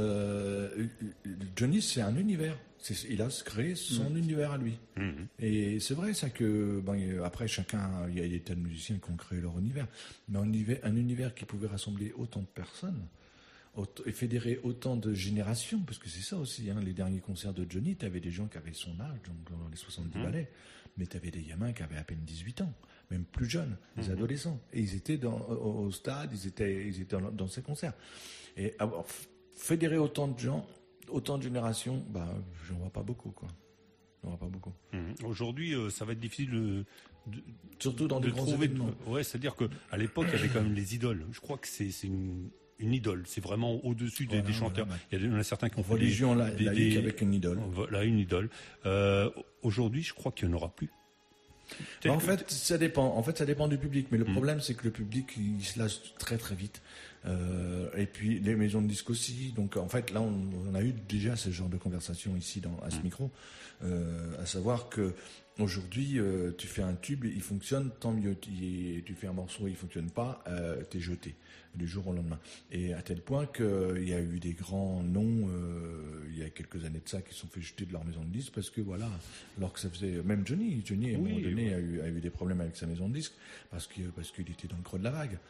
Johnny, c'est un univers. Il a créé son univers à lui. Et c'est vrai ça que après chacun, il y a des tas de musiciens qui ont créé leur univers, mais un univers qui pouvait rassembler autant de personnes et fédérer autant de générations, parce que c'est ça aussi. Les derniers concerts de Johnny, tu avais des gens qui avaient son âge, donc dans les 70 ballets, mais tu avais des gamins qui avaient à peine 18 ans, même plus jeunes, des adolescents, et ils étaient au stade, ils étaient dans ces concerts. Et avoir fédéré autant de gens, autant de générations, j'en vois pas beaucoup, quoi. J'en vois pas beaucoup.
Aujourd'hui, ça va être difficile
surtout dans des grands événements.
Ouais, c'est-à-dire que à l'époque, il y avait quand même les idoles. Je crois que c'est une idole. C'est vraiment au-dessus des chanteurs. Il y en a certains qui ont fait
religion laïque avec une idole.
Voilà, une idole. Aujourd'hui, je crois qu'il n'y en aura plus.
En fait, ça dépend. Ça dépend du public. Mais le problème, c'est que le public, il se lasse très très vite. Et puis les maisons de disques aussi. Donc en fait, là, on a eu déjà ce genre de conversation ici à ce micro, à savoir que aujourd'hui, tu fais un tube, il fonctionne, tant mieux. Tu fais un morceau, il fonctionne pas, t'es jeté du jour au lendemain. Et à tel point qu'il y a eu des grands noms, il y a quelques années de ça, qui se sont fait jeter de leur maison de disques parce que voilà, alors que ça faisait, même Johnny à un moment donné a eu des problèmes avec sa maison de disques parce qu'il était dans le creux de la vague.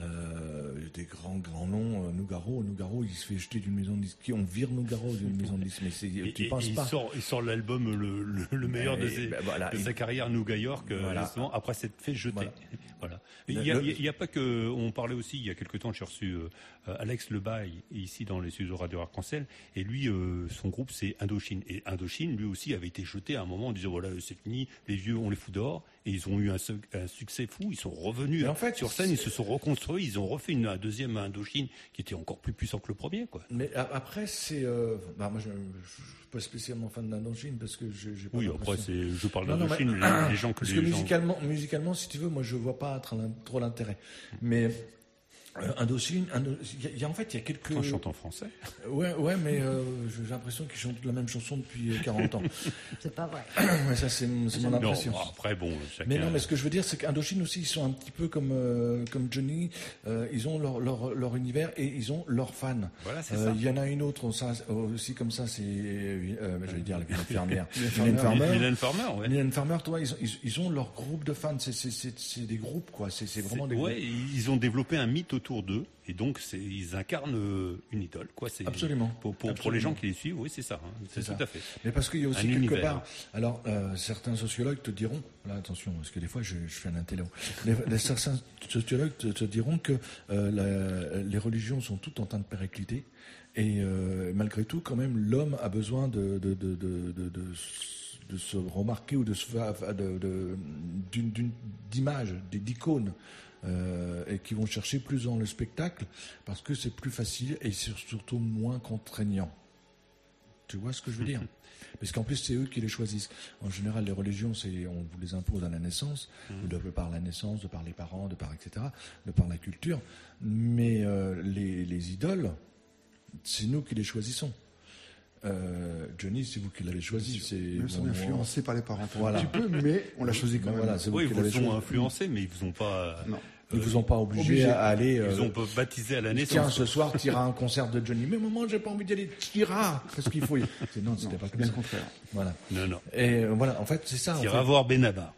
Des grands noms, Nougaro, il se fait jeter d'une maison de disques. On vire Nougaro d'une maison de disques, mais tu penses pas.
Il sort l'album le meilleur de sa carrière, Nouga York, justement, après s'être fait jeter. Voilà. Il y a pas que, on parlait aussi il y a quelque temps, j'ai reçu Alex Lebaille ici dans les studios Radio Arc-en-Ciel, et lui, son groupe c'est Indochine, et Indochine lui aussi avait été jeté à un moment en disant voilà, c'est fini, les vieux on les fout dehors, et ils ont eu un succès fou, ils sont revenus sur scène, ils se sont reconstruits, ils ont refait un deuxième Indochine qui était encore plus puissant que le premier, quoi.
Mais après c'est moi je suis pas spécialement fan d'Indochine parce que j'ai pas
après je parle d'Indochine, les gens que
parce que musicalement si tu veux, moi je vois pas trop l'intérêt, mais Indochine, il y a quelques...
On chante en français.
Ouais, mais j'ai l'impression qu'ils chantent la même chanson depuis 40 ans.
C'est pas vrai.
Mais ça, c'est mon impression.
Non, après, bon, chacun...
Mais non, mais ce que je veux dire, c'est qu'Indochine aussi, ils sont un petit peu comme Johnny. Ils ont leur univers et ils ont leurs fans.
Voilà, c'est ça.
Il y en a une autre aussi comme ça, c'est... j'allais dire la infirmière.
Mylène Farmer, ouais.
Mylène Farmer, toi, ils ont leur groupe de fans. C'est des groupes, quoi. C'est vraiment des groupes.
Ouais, ils ont développé un mythe autour d'eux, et donc ils incarnent une idole, quoi. C'est
absolument
pour les gens qui les suivent, oui, c'est ça, c'est tout à fait.
Mais parce qu'il y a aussi quelque part, alors certains sociologues te diront, là attention, parce que des fois je fais un intello, certains sociologues te diront que les religions sont toutes en train de péricliter, et malgré tout, quand même, l'homme a besoin de se remarquer ou de se faire d'images, d'icônes. Et qui vont chercher plus dans le spectacle parce que c'est plus facile et c'est surtout moins contraignant. Tu vois ce que je veux dire? Parce qu'en plus c'est eux qui les choisissent. En général, les religions, on vous les impose à la naissance, de par la naissance, de par les parents, de par etc., de par la culture. Mais les idoles, c'est nous qui les choisissons. Johnny, c'est vous qui l'avez choisi.
On est influencé par les parents.
Voilà.
Un petit peu, mais on l'a choisi quand même.
Voilà,
oui, ils vous ont influencé, mais ils vous ont pas.
Non.
Ils vous ont pas obligé à aller.
Ils ont pas baptisé à la naissance.
Tiens, ce soir, tu iras à un concert de Johnny. Mais maman, j'ai pas envie d'aller. Tu iras. Qu'est-ce qu'il faut? Non, c'était pas comme ça.
Bien contraire.
Voilà.
Non.
Et voilà, en fait, c'est ça.
Tu iras voir Benabar.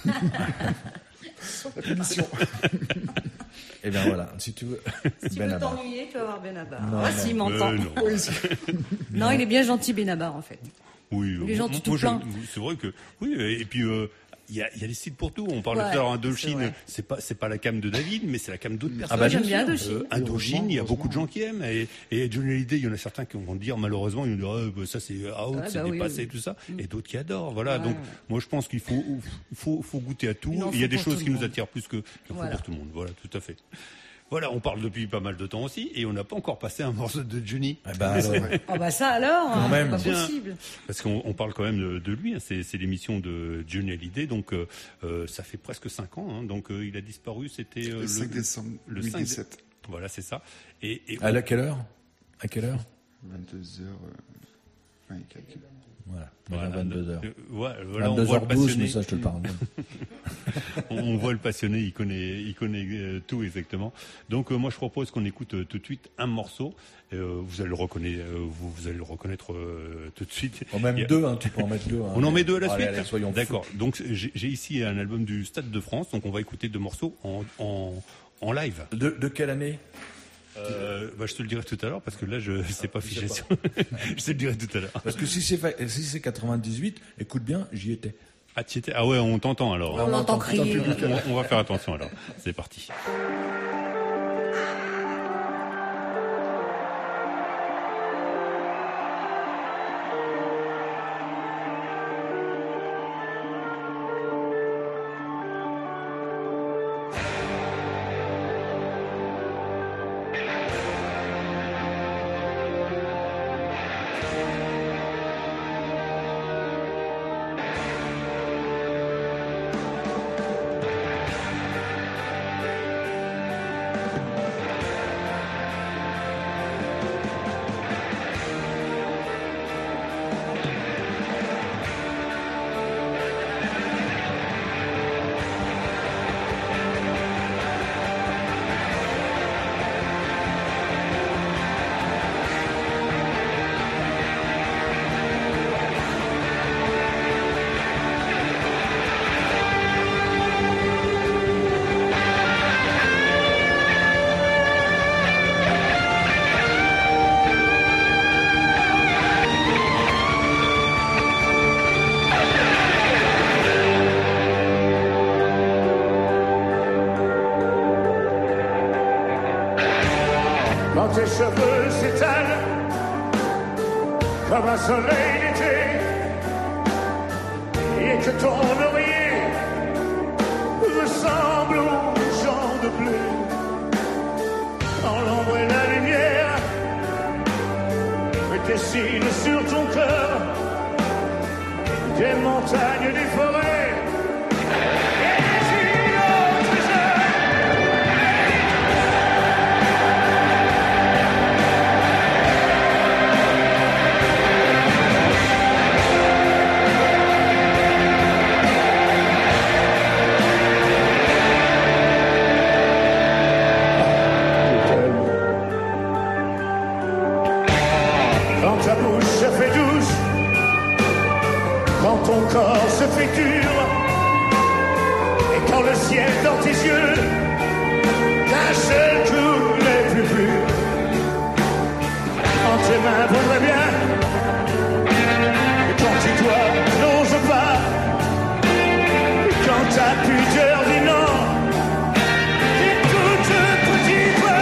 Et bien voilà, si tu veux.
Si tu veux t'ennuyer, tu vas voir Benabar.
Non,
s'il m'entend. Non, il est bien gentil, Benabar, en fait.
Oui,
il est gentil tout plein.
C'est vrai que oui, et puis il y a des sites pour tout. On parlait tout à l'heure Indochine, c'est pas la cam de David, mais c'est la cam d'autres personnes.
Ah bah j'aime bien Indochine.
Indochine, il y a beaucoup de gens qui aiment, et Johnny Hallyday, il y en a certains qui vont dire malheureusement, ils vont dire ça c'est out, c'est dépassé et tout ça, et d'autres qui adorent. Voilà, donc moi je pense qu'il faut goûter à tout. Il y a des choses qui nous attirent plus que pour tout le monde. Voilà, tout à fait. Voilà, on parle depuis pas mal de temps aussi, et on n'a pas encore passé un morceau de Johnny.
Ça alors,
quand même.
Pas possible.
Parce qu'on parle quand même de lui, hein, c'est l'émission de Johnny Hallyday, donc ça fait presque 5 ans, hein, donc il a disparu, c'était
le 5 décembre 2017.
Voilà, c'est ça. Et
à quelle heure?
22h.
Voilà, 22h.
Voilà,
22h12, mais ça je te le parle.
On voit le passionné, il connaît tout exactement. Donc moi je propose qu'on écoute tout de suite un morceau. Vous allez le reconnaître, tout de suite.
En même deux, hein, tu peux en mettre deux. Hein,
on en met deux à la suite.
Allez, soyons
d'accord. Fous. Donc j'ai ici un album du Stade de France. Donc on va écouter 2 morceaux en live.
De quelle année?
Je te le dirai tout à l'heure parce que là je sais pas fiché. Je te le dirai tout à l'heure.
Parce que si c'est 98, écoute bien, j'y étais.
Ah, tu étais. Ah ouais, on t'entend alors.
On l'entend crier.
On va faire attention alors. C'est parti.
Tes cheveux s'étalent comme un soleil d'été et que ton oreiller ressemble aux champs de blé. Quand l'ombre et la lumière dessinent sur ton cœur des montagnes, des forêts. Ton corps se fait dur et quand le ciel dans tes yeux cache tous les plus purs, quand tes mains voudraient bien et quand tu dois n'ose pas, et quand ta pudeur dit non, et toute petite voix.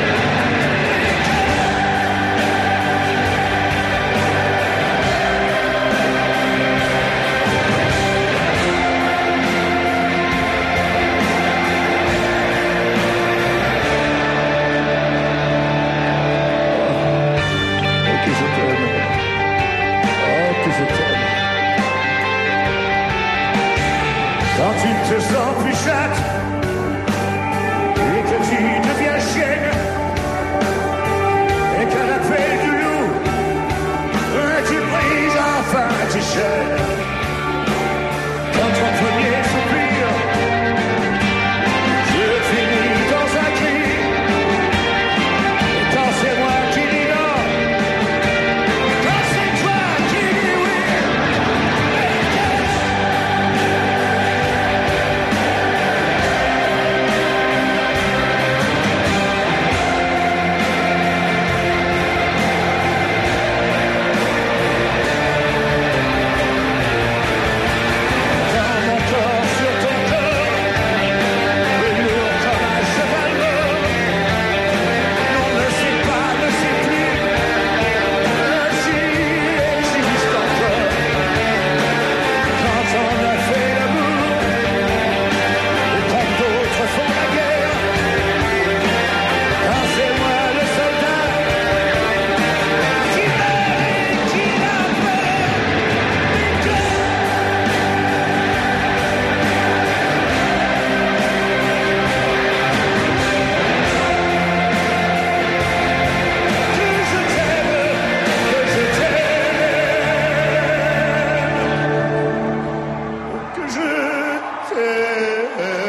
Quand tu te sens plus chatte et que tu deviens chienne et qu'à l'appel du loup tu brises enfin tes chaînes. Quand ton premier soupir se finit dans un cri et quand c'est moi qui dis non, quand c'est toi qui dis oui. Je t'aime.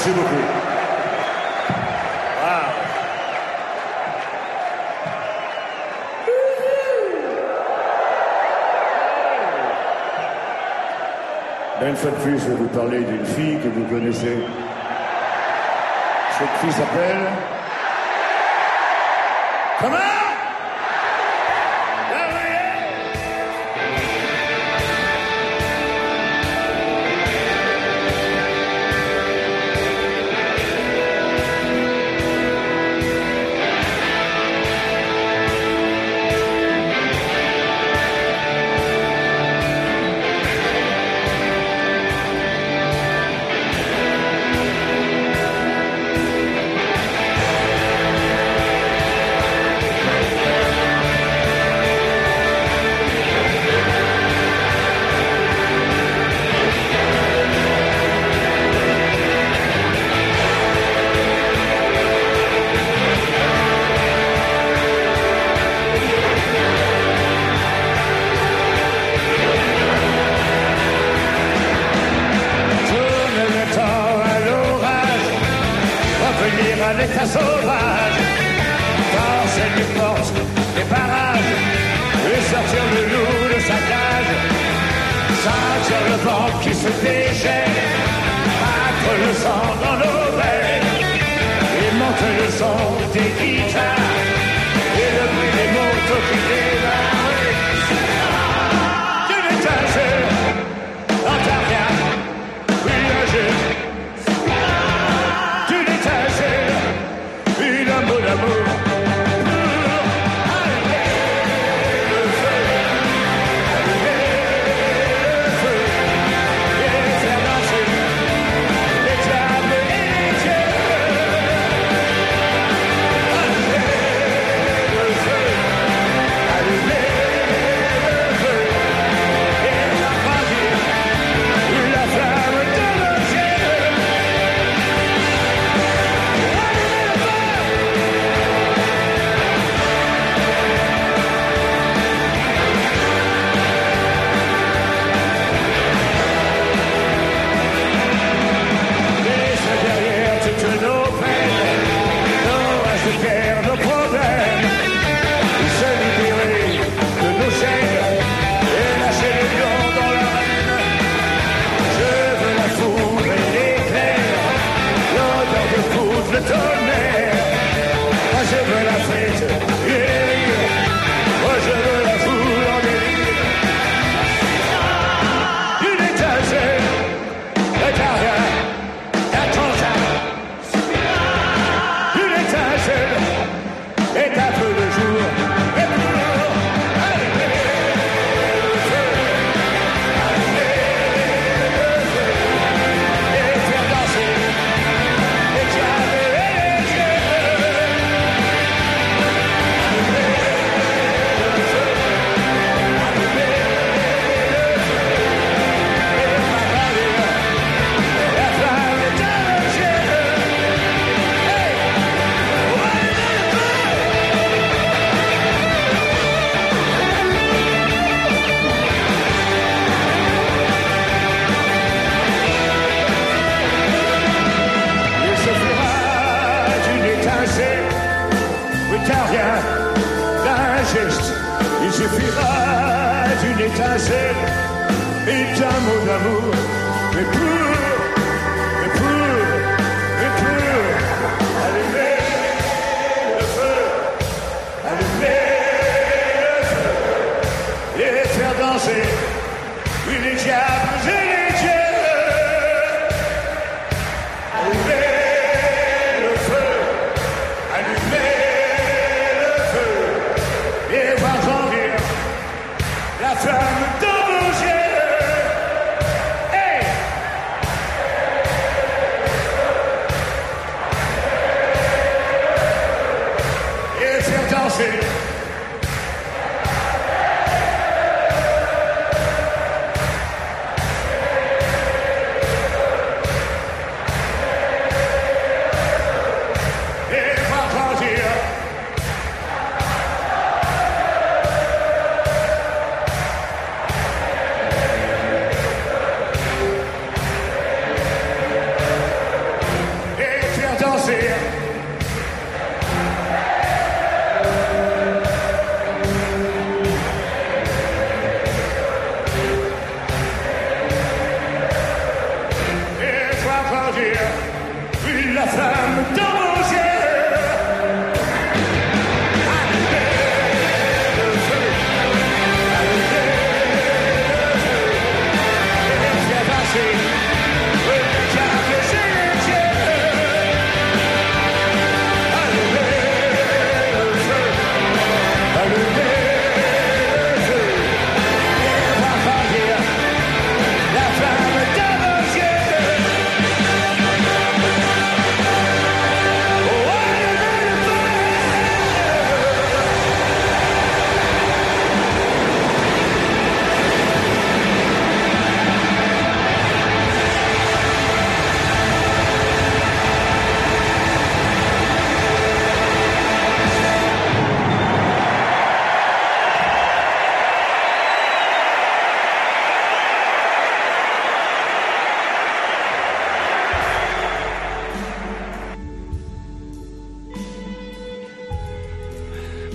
Merci beaucoup. Une fois de plus, je vais vous parler d'une fille que vous connaissez. Cette fille s'appelle... Comment ?
l'état sauvage, forcer les portes, les barrages, et sortir le loup de sa cage, sentir le vent qui se déchaîne, battre le sang dans nos veines, et monter le son des guitares, et le bruit des motos qui démarrent. D'une étincelle, dans ta rien, villageux. L'amour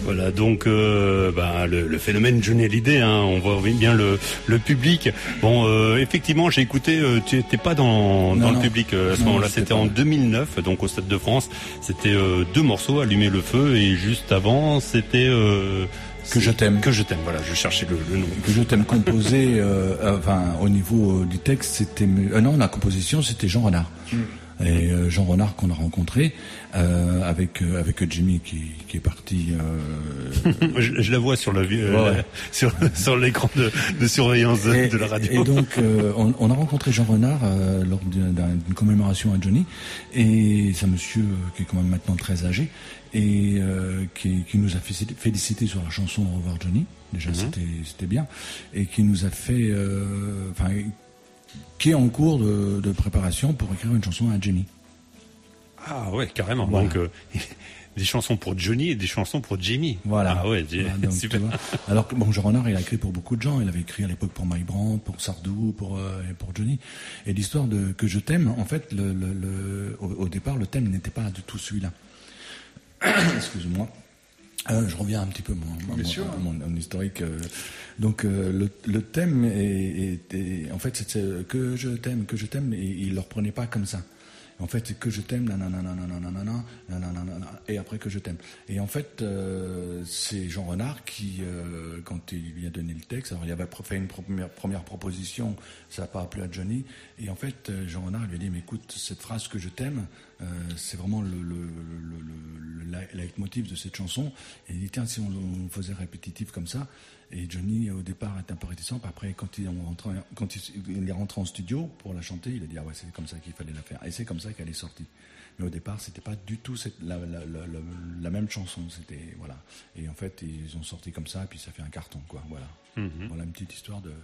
Voilà, donc le phénomène Johnny Hallyday, hein, on voit bien le public. Bon, effectivement, j'ai écouté, tu n'étais pas dans le public à ce moment-là, c'était en 2009, donc au Stade de France. C'était 2 morceaux, Allumer le feu, et juste avant, c'était...
Que je t'aime.
Que je t'aime, voilà, je cherchais le nom.
Que je t'aime composé, au niveau du texte, c'était... non, la composition, c'était Jean Renard. Et Jean Renard qu'on a rencontré avec Jimmy qui est parti.
Je la vois sur la sur l'écran de surveillance de la radio.
Et donc on a rencontré Jean Renard lors d'une commémoration à Johnny, et c'est un monsieur qui est quand même maintenant très âgé et qui nous a félicité sur la chanson Au revoir Johnny. Déjà c'était bien, et qui nous a fait qui est en cours de préparation pour écrire une chanson à Johnny.
Ah ouais, carrément. Voilà. Donc des chansons pour Johnny et des chansons pour Jimmy.
Voilà.
Ah ouais,
donc,
super.
Alors que Jean Renard, il a écrit pour beaucoup de gens. Il avait écrit à l'époque pour Mike Brandt, pour Sardou, pour Johnny. Et l'histoire de Que je t'aime, en fait, au départ, le thème n'était pas du tout celui-là. Excuse-moi. Je reviens un petit peu mon historique. Donc le thème est en fait c'est que je t'aime, et il le reprenait pas comme ça. En fait, c'est que je t'aime, nanana, et après que je t'aime. Et en fait, c'est Jean Renard qui, quand il lui a donné le texte, alors il avait fait une première proposition, ça n'a pas plu à Johnny, et en fait, Jean Renard lui a dit, mais écoute, cette phrase que je t'aime, c'est vraiment le leitmotiv de cette chanson. Et il dit, tiens, si on faisait répétitif comme ça. Et Johnny, au départ, est un peu réticent. Après, quand il est rentré en studio pour la chanter, il a dit, ah ouais, c'est comme ça qu'il fallait la faire. Et c'est comme ça qu'elle est sortie. Mais au départ, c'était pas du tout la même chanson. C'était, voilà. Et en fait, ils ont sorti comme ça, et puis ça fait un carton, quoi. Voilà. Voilà une petite histoire de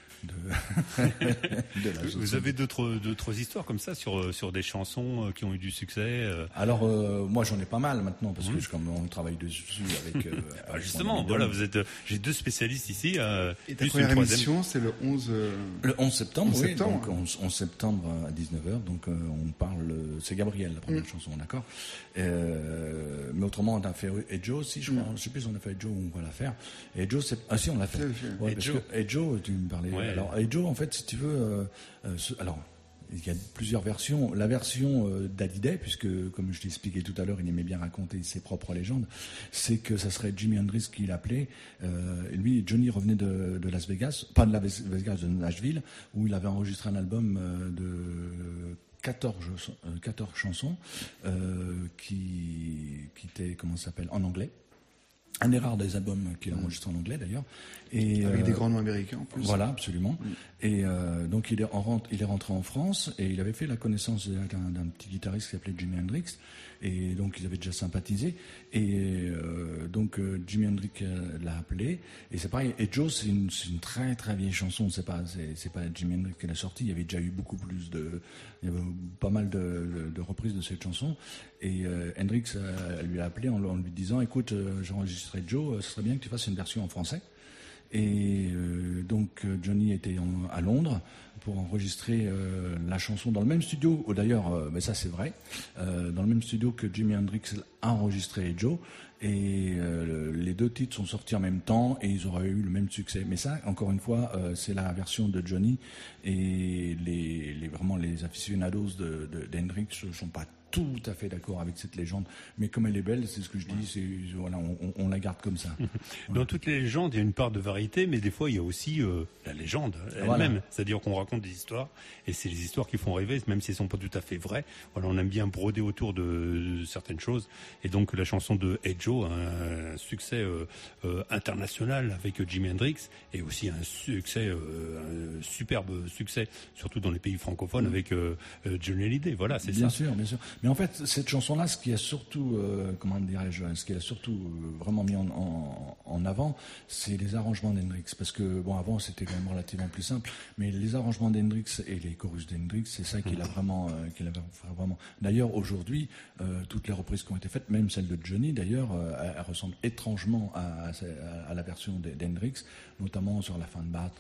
la
Vous avez d'autres histoires comme ça sur des chansons qui ont eu du succès
Alors moi j'en ai pas mal maintenant parce que comme on travaille dessus avec
justement voilà, j'ai 2 spécialistes ici
et ta première émission c'est le 11
septembre,
oui,
donc 11 septembre à 19h, donc on parle, c'est Gabriel la première chanson, d'accord, mais autrement on a fait et Joe aussi, je crois, je sais plus si on a fait Joe ou on va la faire, et Joe si on l'a fait, et Joe tu me parlais. Alors, Joe, en fait, si tu veux, alors il y a plusieurs versions. La version d'Hallyday, puisque comme je t'expliquais tout à l'heure, il aimait bien raconter ses propres légendes, c'est que ça serait Jimi Hendrix qui l'appelait. Lui, Johnny revenait de Las Vegas, pas de Las Vegas, de Nashville, où il avait enregistré un album de 14 chansons qui étaient, comment ça s'appelle, en anglais. Un des rares des albums qu'il a enregistré en anglais d'ailleurs. Et,
avec des grands noms américains en plus.
Voilà, absolument. Et donc il est rentré en France et il avait fait la connaissance d'un petit guitariste qui s'appelait Jimi Hendrix. Et donc ils avaient déjà sympathisé. Et donc Jimi Hendrix l'a appelé. Et c'est pareil. Et Joe, c'est une très très vieille chanson. C'est pas Jimi Hendrix qui l'a sortie. Il y avait déjà eu il y avait pas mal de reprises de cette chanson. Et Hendrix lui a appelé en lui disant, écoute, j'ai enregistré Joe, ce serait bien que tu fasses une version en français. Et donc Johnny était à Londres pour enregistrer la chanson dans le même studio, d'ailleurs, mais ça c'est vrai, dans le même studio que Jimi Hendrix a enregistré Joe. Et les 2 titres sont sortis en même temps et ils auraient eu le même succès. Mais ça, encore une fois, c'est la version de Johnny, et vraiment les aficionados d'Hendrix ne sont pas tout à fait d'accord avec cette légende, mais comme elle est belle, c'est ce que je dis, voilà, on la garde comme ça.
Dans toutes les légendes, il y a une part de vérité, mais des fois il y a aussi la légende elle-même, c'est-à-dire qu'on raconte des histoires, et c'est les histoires qui font rêver, même si elles sont pas tout à fait vraies. Voilà, on aime bien broder autour de certaines choses, et donc la chanson de Hey Joe, un succès international avec Jimi Hendrix, et aussi un superbe succès, surtout dans les pays francophones avec Johnny Hallyday. Voilà, c'est
bien
ça.
Bien sûr. Mais en fait, cette chanson-là, ce qui a surtout, vraiment mis en avant, c'est les arrangements d'Hendrix. Parce que, bon, avant, c'était quand même relativement plus simple, mais les arrangements d'Hendrix et les chorus d'Hendrix, c'est ça qu'il a vraiment. D'ailleurs, aujourd'hui, toutes les reprises qui ont été faites, même celle de Johnny, d'ailleurs, elles ressemblent étrangement à la version d'Hendrix, notamment sur la fin de batte.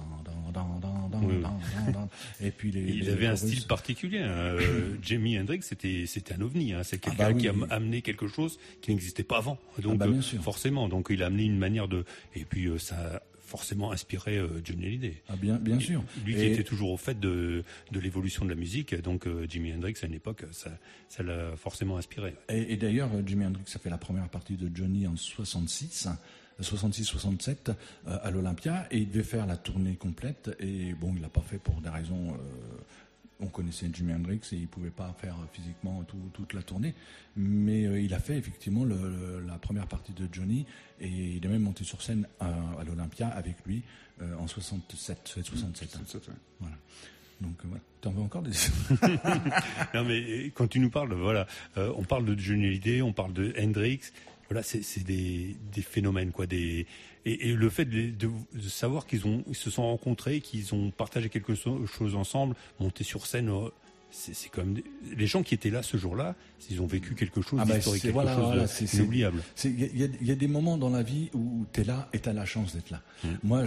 Et puis
il avait un style particulier. Jimi Hendrix, c'était c'était un ovni. Hein. C'est quelqu'un qui a amené quelque chose qui n'existait pas avant. Donc forcément, donc il a amené une manière de. Et puis ça a forcément inspiré Johnny Hallyday.
Ah bien sûr.
Lui qui était toujours au fait de l'évolution de la musique, donc Jimi Hendrix à une époque, ça l'a forcément inspiré.
Et d'ailleurs, Jimi Hendrix a fait la première partie de Johnny en 66-67 à l'Olympia, et il devait faire la tournée complète, et bon, il l'a pas fait pour des raisons. On connaissait Jimi Hendrix et il pouvait pas faire physiquement toute la tournée, mais il a fait effectivement la première partie de Johnny, et il est même monté sur scène à l'Olympia avec lui en 67. Voilà. Donc voilà. T'en veux encore des...
Non mais quand tu nous parles, voilà, on parle de Johnny Hallyday, on parle de Hendrix. Voilà, c'est des phénomènes, quoi, et le fait de savoir qu'ils se sont rencontrés, qu'ils ont partagé quelque chose ensemble, monté sur scène, c'est quand même les gens qui étaient là ce jour-là, ils ont vécu quelque chose d'historique, quelque chose d'inoubliable.
Il y a des moments dans la vie où t'es là et t'as la chance d'être là. Moi,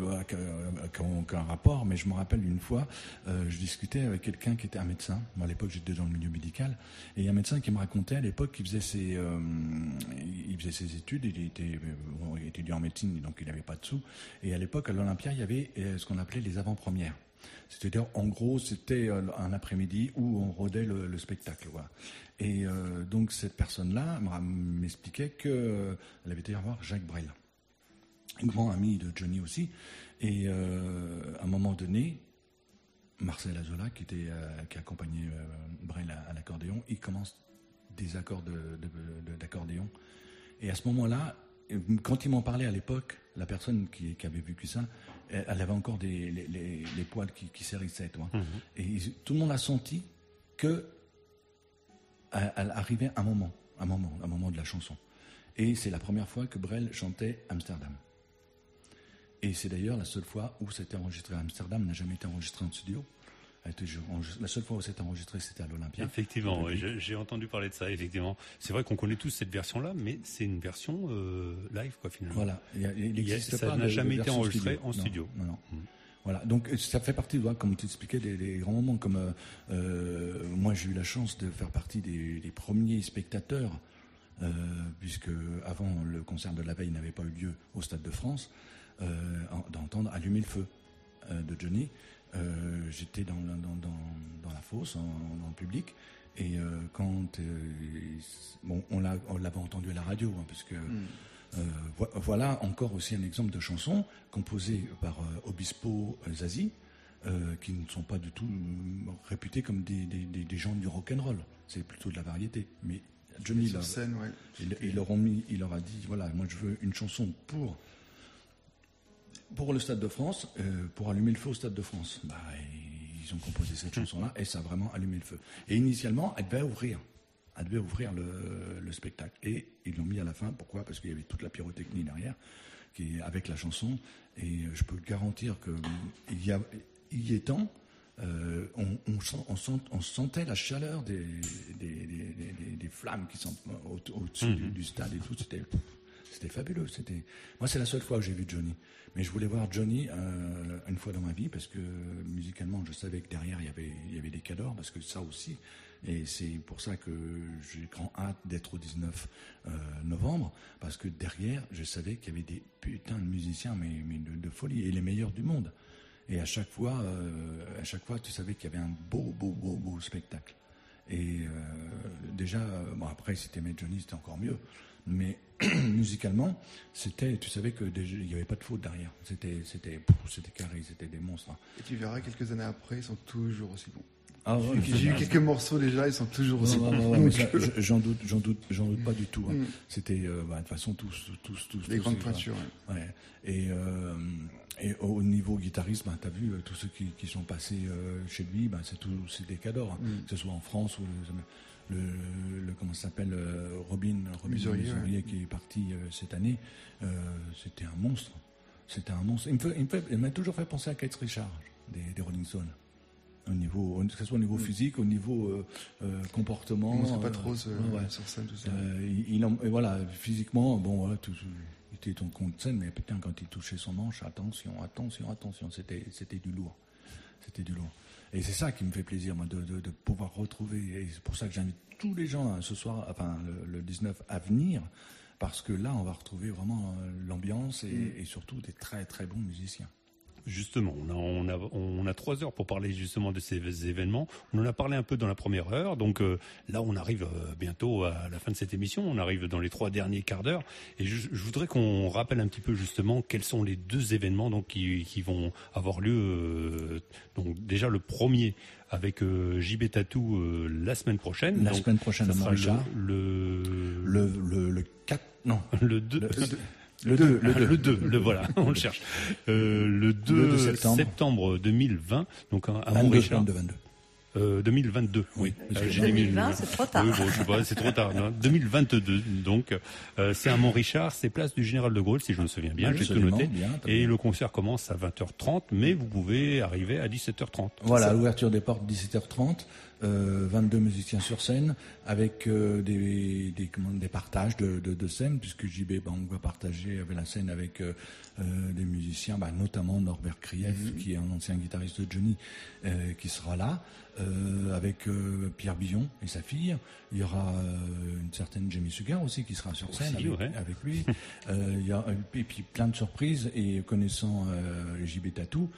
qu'un rapport, mais je me rappelle une fois, je discutais avec quelqu'un qui était un médecin. Moi, à l'époque, j'étais dans le milieu médical, et il y a un médecin qui me racontait à l'époque qu'il faisait ses études. Il était étudiant en médecine, donc il n'avait pas de sous. Et à l'époque, à l'Olympia, il y avait ce qu'on appelait les avant-premières. C'est-à-dire, en gros, c'était un après-midi où on rodait le spectacle. Voilà. Et donc, cette personne-là m'expliquait qu'elle avait été voir Jacques Brel, un grand ami de Johnny aussi. Et à un moment donné, Marcel Azola, qui accompagnait Brel à l'accordéon, il commence des accords d'accordéon. Et à ce moment-là, quand il m'en parlait à l'époque, la personne qui avait vécu ça, elle avait encore les poils qui s'hérissaient. Et tout le monde a senti que elle arrivait un moment de la chanson. Et c'est la première fois que Brel chantait Amsterdam. Et c'est d'ailleurs la seule fois où c'était enregistré à Amsterdam, n'a jamais été enregistré en studio. La seule fois où c'était enregistré, c'était à l'Olympia.
Effectivement, oui, j'ai entendu parler de ça, effectivement. C'est vrai qu'on connaît tous cette version-là, mais c'est une version live, quoi, finalement.
Voilà.
Ça n'a jamais été enregistré en studio.
Non. Voilà. Donc, ça fait partie, comme tu expliquais, des grands moments. Comme moi, j'ai eu la chance de faire partie des premiers spectateurs, puisque avant le concert de la veille n'avait pas eu lieu au Stade de France, d'entendre Allumer le feu de Johnny. J'étais dans la fosse, dans le public, et quand on l'avait entendu à la radio, parce que voilà encore aussi un exemple de chanson composée par Obispo Zazie, qui ne sont pas du tout réputés comme des gens du rock'n'roll. C'est plutôt de la variété. Mais Johnny, il leur a dit, voilà, moi je veux une chanson pour le Stade de France, pour allumer le feu au Stade de France. Ils ont composé cette chanson-là, et ça a vraiment allumé le feu. Et initialement, elle devait ouvrir le spectacle. Et ils l'ont mis à la fin. Pourquoi ? Parce qu'il y avait toute la pyrotechnie derrière, avec la chanson. Et je peux te garantir que y étant, on sentait la chaleur des flammes qui sont au-dessus du stade et tout. C'était fabuleux. Moi, c'est la seule fois où j'ai vu Johnny. Mais je voulais voir Johnny une fois dans ma vie, parce que musicalement, je savais que derrière, il y avait des cadors, parce que ça aussi, et c'est pour ça que j'ai grand hâte d'être au 19 novembre, parce que derrière, je savais qu'il y avait des putains de musiciens, mais de folie, et les meilleurs du monde. Et à chaque fois, tu savais qu'il y avait un beau spectacle. Et déjà, après, si t'aimais Johnny, c'était encore mieux. Mais musicalement, tu savais que il n'y avait pas de faute derrière. C'était carré, c'était des monstres.
Et tu verras, quelques années après, ils sont toujours aussi bons.
Ah ouais,
j'ai eu quelques morceaux déjà, ils sont toujours aussi bons.
J'en doute pas du tout. Hein. C'était, de toute façon, tous.
Les grandes pointures.
Ouais. Et au niveau guitariste, t'as vu, tous ceux qui sont passés chez lui, c'est des cadors. Hein. Que ce soit en France ou comment ça s'appelle, Robin Musurier, qui est parti cette année. C'était un monstre. Il m'a toujours fait penser à Keith Richards des Rolling Stones. Que ce soit au niveau physique, au niveau comportement.
On ne sait pas trop sur scène, tout ça.
Voilà, physiquement, il était ton compte de scène, mais putain, quand il touchait son manche, attention, c'était du lourd. C'était du lourd. Et c'est ça qui me fait plaisir, moi, de pouvoir retrouver. Et c'est pour ça que j'invite tous les gens ce soir, enfin le 19, à venir, parce que là, on va retrouver vraiment l'ambiance et surtout des très très bons musiciens.
Justement, on a 3 heures pour parler justement de ces événements. On en a parlé un peu dans la première heure, donc là on arrive bientôt à la fin de cette émission. On arrive dans les 3 derniers quarts d'heure, et je voudrais qu'on rappelle un petit peu justement quels sont les 2 événements donc qui vont avoir lieu. Donc déjà le premier avec JB Tattoo la semaine prochaine.
La semaine prochaine à Montréal.
Le
4, non.
Le 2. Le 2, voilà, on le cherche. Le 2 septembre 2020, donc à Montréal. 2022, oui.
2020, c'est trop tard.
Oui, bon, je sais pas, c'est trop tard. Non, 2022, donc c'est à Mont-Richard, c'est place du Général de Gaulle, si je me souviens bien, j'ai tout noté. Et le concert commence à 20h30, mais vous pouvez arriver à 17h30.
Voilà, l'ouverture des portes 17h30. 22 musiciens sur scène avec des partages de scènes, puisque JB on va partager la scène avec des musiciens, notamment Norbert Krief, qui est un ancien guitariste de Johnny, qui sera là, avec Pierre Billon et sa fille. Il y aura une certaine Jamie Sugar aussi qui sera sur scène avec lui. Et puis plein de surprises, et connaissant JB Tattoo,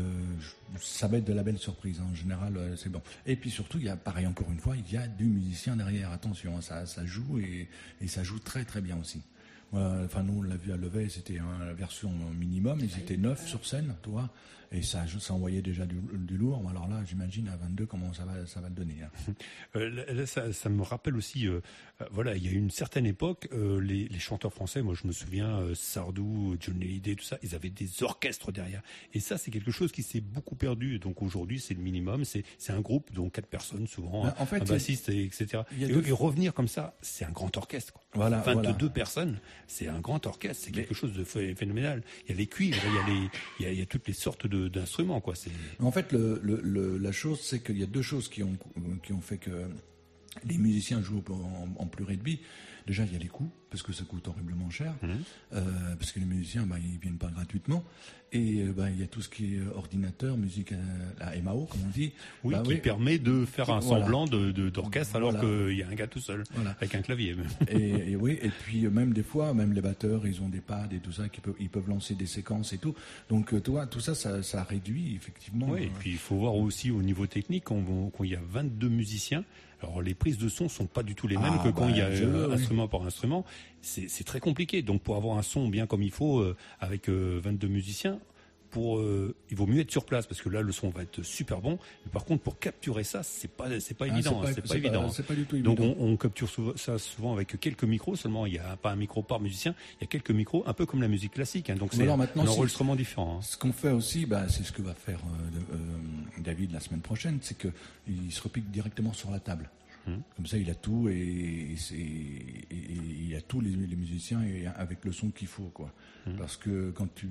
ça va être de la belle surprise, en général, c'est bon. Et puis surtout, il y a, pareil encore une fois, il y a du musicien derrière, attention, ça joue et ça joue très très bien aussi. Enfin, nous on l'a vu à Levet, c'était la version minimum, ils étaient 9 sur scène, tu vois, et ça envoyait déjà du lourd. Alors là, j'imagine à 22 comment ça va le donner.
Là, ça me rappelle aussi, voilà, il y a une certaine époque, les chanteurs français, moi je me souviens, Sardou, Johnny Hallyday, tout ça, ils avaient des orchestres derrière. Et ça, c'est quelque chose qui s'est beaucoup perdu. Donc aujourd'hui, c'est le minimum, c'est un groupe, donc 4 personnes souvent, en fait, un bassiste, etc. Et revenir comme ça, c'est un grand orchestre, quoi.
Voilà,
22 personnes, c'est un grand orchestre, c'est quelque chose de phénoménal. Il y a les cuivres, il y a toutes les sortes d'instruments, quoi.
En fait, la chose, c'est qu'il y a 2 choses qui ont fait que les musiciens jouent en plus réduit. Déjà, il y a les coûts, parce que ça coûte horriblement cher, parce que les musiciens, ils viennent pas gratuitement. Et il y a tout ce qui est ordinateur, musique à MAO, comme on dit.
Oui, qui permet de faire un semblant d'orchestre, alors qu'il y a un gars tout seul, avec un clavier.
Et puis même des fois, même les batteurs, ils ont des pads et tout ça, ils peuvent lancer des séquences et tout. Donc, tu vois, tout ça, ça réduit, effectivement.
Oui, et puis il faut voir aussi au niveau technique, quand il y a 22 musiciens, alors les prises de son sont pas du tout les mêmes que quand il y a instrument par instrument. C'est très compliqué. Donc pour avoir un son bien comme il faut avec 22 musiciens, il vaut mieux être sur place, parce que là le son va être super bon. Mais par contre, pour capturer ça, c'est pas évident. C'est pas évident.
C'est pas du tout évident.
Donc on capture ça souvent avec quelques micros seulement. Il y a pas un micro par musicien. Il y a quelques micros, un peu comme la musique classique. Donc c'est un enregistrement différent.
Ce qu'on fait aussi, c'est ce que va faire David la semaine prochaine, c'est que il se repique directement sur la table. Comme ça, il a tout et il a tous les musiciens et avec le son qu'il faut, quoi. Parce que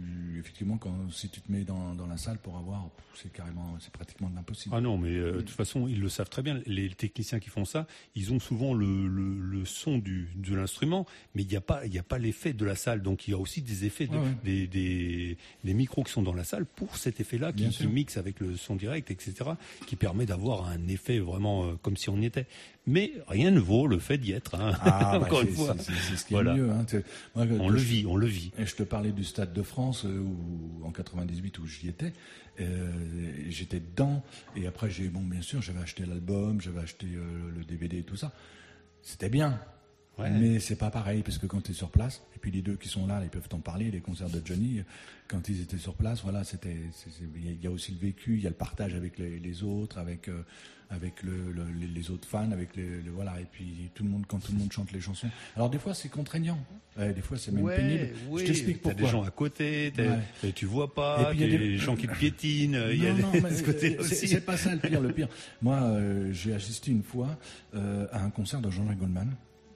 si tu te mets dans la salle pour avoir, c'est pratiquement de l'impossible.
Ah non, mais de toute façon, ils le savent très bien. Les techniciens qui font ça, ils ont souvent le son de l'instrument, mais il n'y a pas l'effet de la salle. Donc il y a aussi des effets des micros qui sont dans la salle pour cet effet-là, qui mixent avec le son direct, etc., qui permet d'avoir un effet vraiment comme si on y était. Mais rien ne vaut le fait d'y être. Encore une fois,
c'est ce qui est mieux.
On le vit.
Et je te parlais du Stade de France en 98 où j'y étais. J'étais dedans. Et après, bien sûr, j'avais acheté l'album, j'avais acheté le DVD et tout ça. C'était bien. Ouais. Mais c'est pas pareil, parce que quand tu es sur place, et puis les 2 qui sont là, ils peuvent t'en parler, les concerts de Johnny, quand ils étaient sur place, voilà, il y a aussi le vécu, il y a le partage avec les autres, avec les autres fans, voilà, et puis quand tout le monde chante les chansons. Alors des fois c'est contraignant, des fois c'est même pénible.
Oui.
Je t'explique pourquoi.
T'as des gens à côté, tu vois pas, et puis il y a des gens qui te piétinent, il y a ce côté aussi.
C'est pas ça le pire. Moi, j'ai assisté une fois à un concert de Jean-Jacques Goldman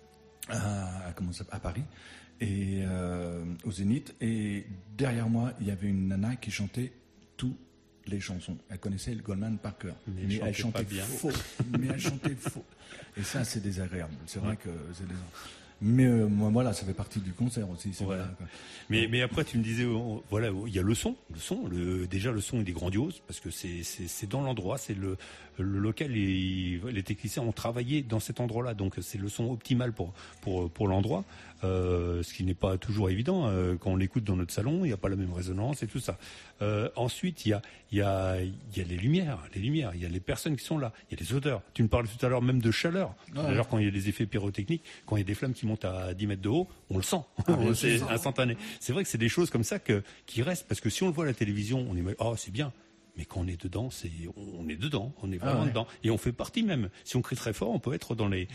à Paris, et au Zénith, et derrière moi il y avait une nana qui chantait toutes les chansons. Elle connaissait le Goldman par cœur, mais elle chantait faux. Et ça, c'est désagréable. C'est vrai que c'est désagréable. Mais voilà, ça fait partie du concert aussi.
Voilà. Mais après, tu me disais, voilà, il y a le son. Déjà, le son, il est grandiose parce que c'est dans l'endroit, c'est le local et les techniciens ont travaillé dans cet endroit-là, donc c'est le son optimal pour l'endroit. Ce qui n'est pas toujours évident quand on l'écoute dans notre salon, il n'y a pas la même résonance et tout ça. Ensuite, il y a les lumières, il y a les personnes qui sont là, il y a les odeurs. Tu me parlais tout à l'heure même de chaleur. D'ailleurs, quand il y a des effets pyrotechniques, quand il y a des flammes qui montent à 10 mètres de haut, on le sent. C'est instantané. C'est vrai que c'est des choses comme ça qui restent, parce que si on le voit à la télévision, on est c'est bien. Mais quand on est dedans, on est dedans, on est vraiment dedans, et on fait partie même. Si on crie très fort, on peut être dans le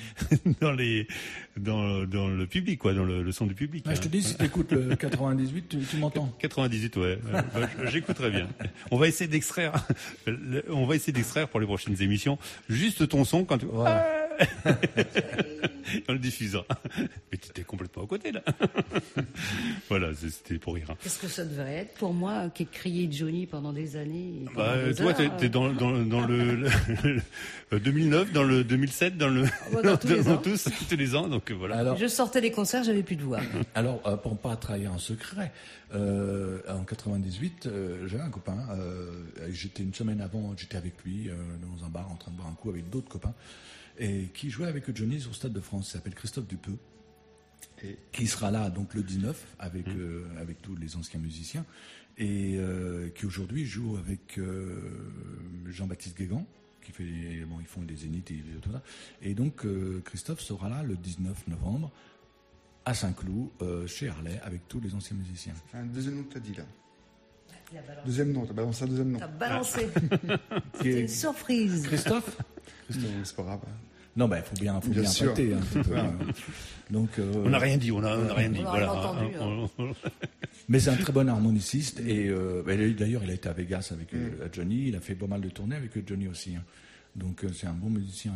public, quoi, dans le son du public.
Je te dis, si tu écoutes le 98, tu m'entends.
98, ouais. J'écouterai bien. On va essayer d'extraire pour les prochaines émissions juste ton son quand tu. On le diffusera. Mais tu étais complètement à côté là. Voilà, c'était pour rire.
Qu'est-ce que ça devrait être pour moi qui ai crié Johnny pendant des années?
Toi, t'es dans le 2009, dans le 2007, dans tous les ans. Donc voilà.
Alors, je sortais des concerts, j'avais plus de voix.
Alors, pour pas trahir un secret, en 98, j'avais un copain. J'étais une semaine avant, j'étais avec lui dans un bar en train de boire un coup avec d'autres copains. Et qui jouait avec Johnny sur le Stade de France, il s'appelle Christophe Dupeux, et qui sera là donc le 19 avec tous les anciens musiciens, et qui aujourd'hui joue avec Jean-Baptiste Guégan, ils font des zéniths et tout ça. Et donc Christophe sera là le 19 novembre à Saint-Cloud, chez Harley, avec tous les anciens musiciens.
C'est un deuxième nom que tu as dit là. Deuxième nom, t'as balancé un deuxième nom.
T'as balancé. C'est une surprise.
Christophe,
c'est pas grave.
Non, il faut bien prêter un petit peu. Donc,
on n'a rien dit, on n'a rien dit. Voilà.
Mais c'est un très bon harmoniciste, et d'ailleurs il a été à Vegas avec Johnny, il a fait pas mal de tournées avec Johnny aussi. Donc c'est un bon musicien.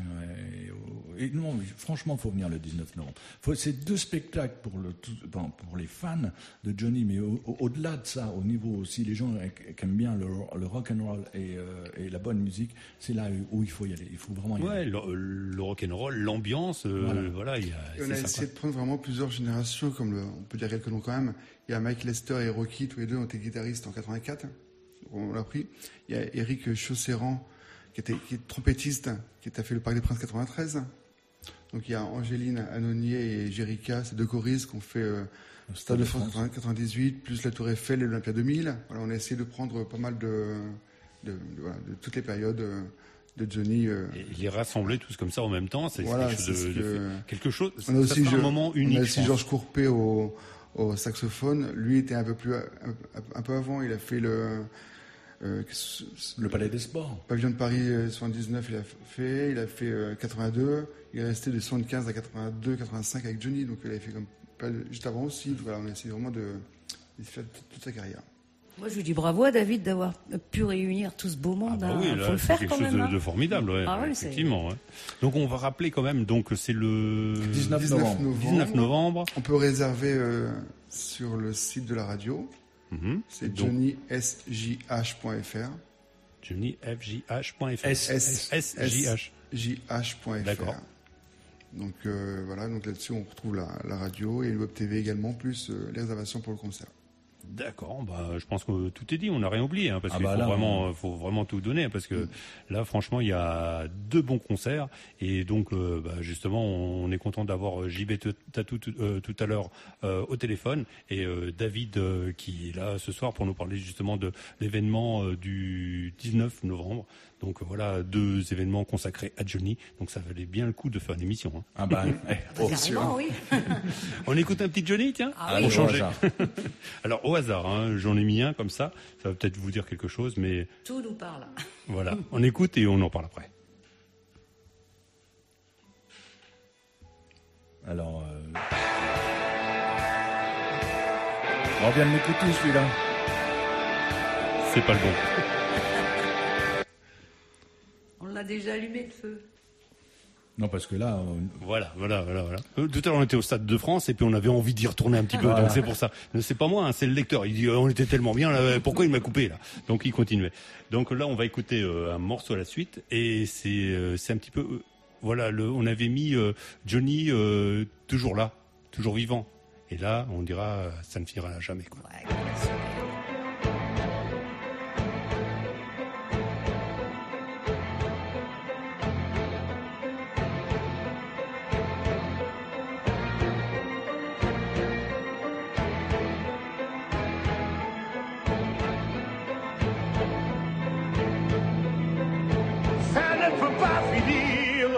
Et non, franchement, il faut venir le 19 novembre. C'est 2 spectacles pour les fans de Johnny, mais au-delà de ça, au niveau aussi, les gens qui aiment bien le rock and roll et la bonne musique, c'est là où il faut y aller. Il faut vraiment y aller.
Le rock and roll, l'ambiance, voilà.
On a essayé de prendre vraiment plusieurs générations, on peut dire quelques noms quand même. Il y a Mike Lester et Rocky, tous les deux ont été guitaristes en 84. On l'a pris. Il y a Eric Chausserand, qui est trompettiste, qui a fait le Parc des Princes 93. Donc il y a Angéline Anonier et Jérica, ces 2 choristes qui ont fait Stade de France 98, plus la Tour Eiffel et l'Olympia 2000. Voilà, on a essayé de prendre pas mal de toutes les périodes de Johnny.
Et les rassembler tous comme ça en même temps, c'est quelque chose.
On a aussi
un moment unique.
On a aussi Georges Courpet au saxophone. Lui était un peu avant. Il a fait le
Palais des Sports.
Pavillon de Paris 79, il a fait 82, il est resté de 75 à 82, 85 avec Johnny, donc il avait fait juste avant aussi. Donc voilà, on a essayé vraiment de faire toute sa carrière.
Moi, je lui dis bravo à David d'avoir pu réunir tout ce beau monde. Il faut le faire quand même.
C'est quelque chose de formidable, effectivement. Ouais. Donc on va rappeler quand même, donc c'est le
19 novembre. On peut réserver sur le site de la radio. C'est johnnysjh.fr.
johnyfjh.fr.
sjh.fr.
D'accord.
Donc voilà, donc là-dessus on retrouve la radio et le web TV également, plus les réservations pour le concert.
D'accord, je pense que tout est dit, on n'a rien oublié, parce qu'il faut vraiment tout donner, parce que là, franchement, il y a 2 bons concerts, et donc, justement, on est content d'avoir JB Tatou tout à l'heure au téléphone, et David qui est là ce soir pour nous parler justement de l'événement du 19 novembre. Donc voilà, 2 événements consacrés à Johnny, donc ça valait bien le coup de faire une émission.
Carrément, oui.
On écoute un petit Johnny, tiens,
pour
changer. Alors au hasard, j'en ai mis un comme ça va peut-être vous dire quelque chose, mais...
Tout nous parle.
Voilà, on écoute et on en parle après.
Alors... On vient de m'écouter celui-là.
C'est pas le bon.
On l'a déjà allumé le feu.
Non, parce que là...
Voilà. Tout à l'heure, on était au Stade de France et puis on avait envie d'y retourner un petit peu. Donc c'est pour ça. C'est pas moi, c'est le lecteur. Il dit, on était tellement bien, là, pourquoi il m'a coupé là? Donc il continuait. Donc là, on va écouter un morceau à la suite. Et c'est un petit peu... on avait mis Johnny toujours là. toujours vivant. Et là, on dira, ça ne finira jamais, quoi.
Ouais,
ça ne peut pas finir.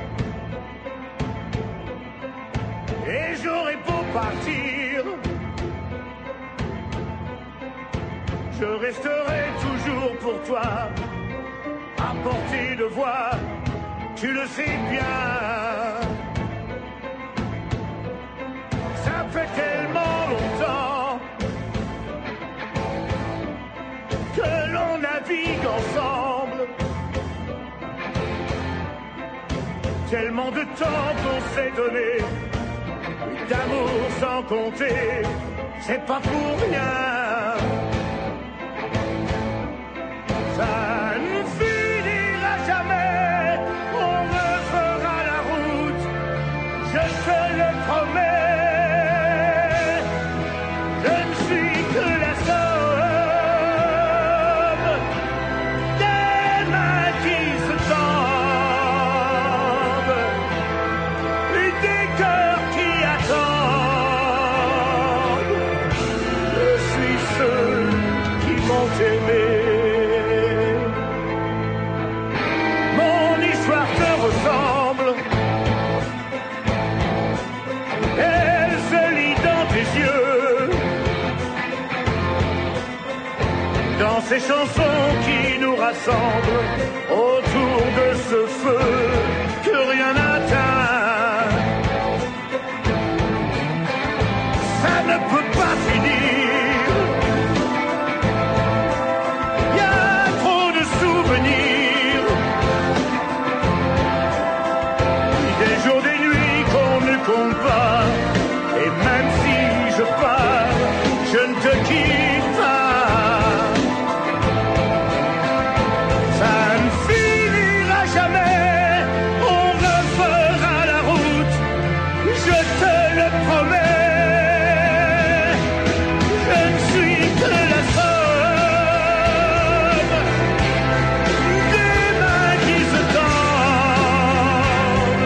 Et j'aurais beau partir, je resterai toujours pour toi, à portée de voix, tu le sais bien. Ça fait tellement longtemps que l'on navigue ensemble. Tellement de temps qu'on s'est donné, d'amour sans compter, c'est pas pour rien. Ça ne finira jamais, on refera la route, je te le promets. Je ne suis que la somme des mains qui se tendent et des cœurs qui attendent. Je suis ceux qui m'ont aimé. Mon histoire te ressemble, elle se lit dans tes yeux, dans ces chansons qui nous rassemblent autour de ce feu que rien n'atteint. Ça ne peut pas finir. Y a trop de souvenirs, des jours, des nuits qu'on ne compte pas. Et même si je pars, je ne te quitte pas. Ça ne finira jamais, on refera la route, je te le promets. Je ne suis que la somme des mains qui se tendent,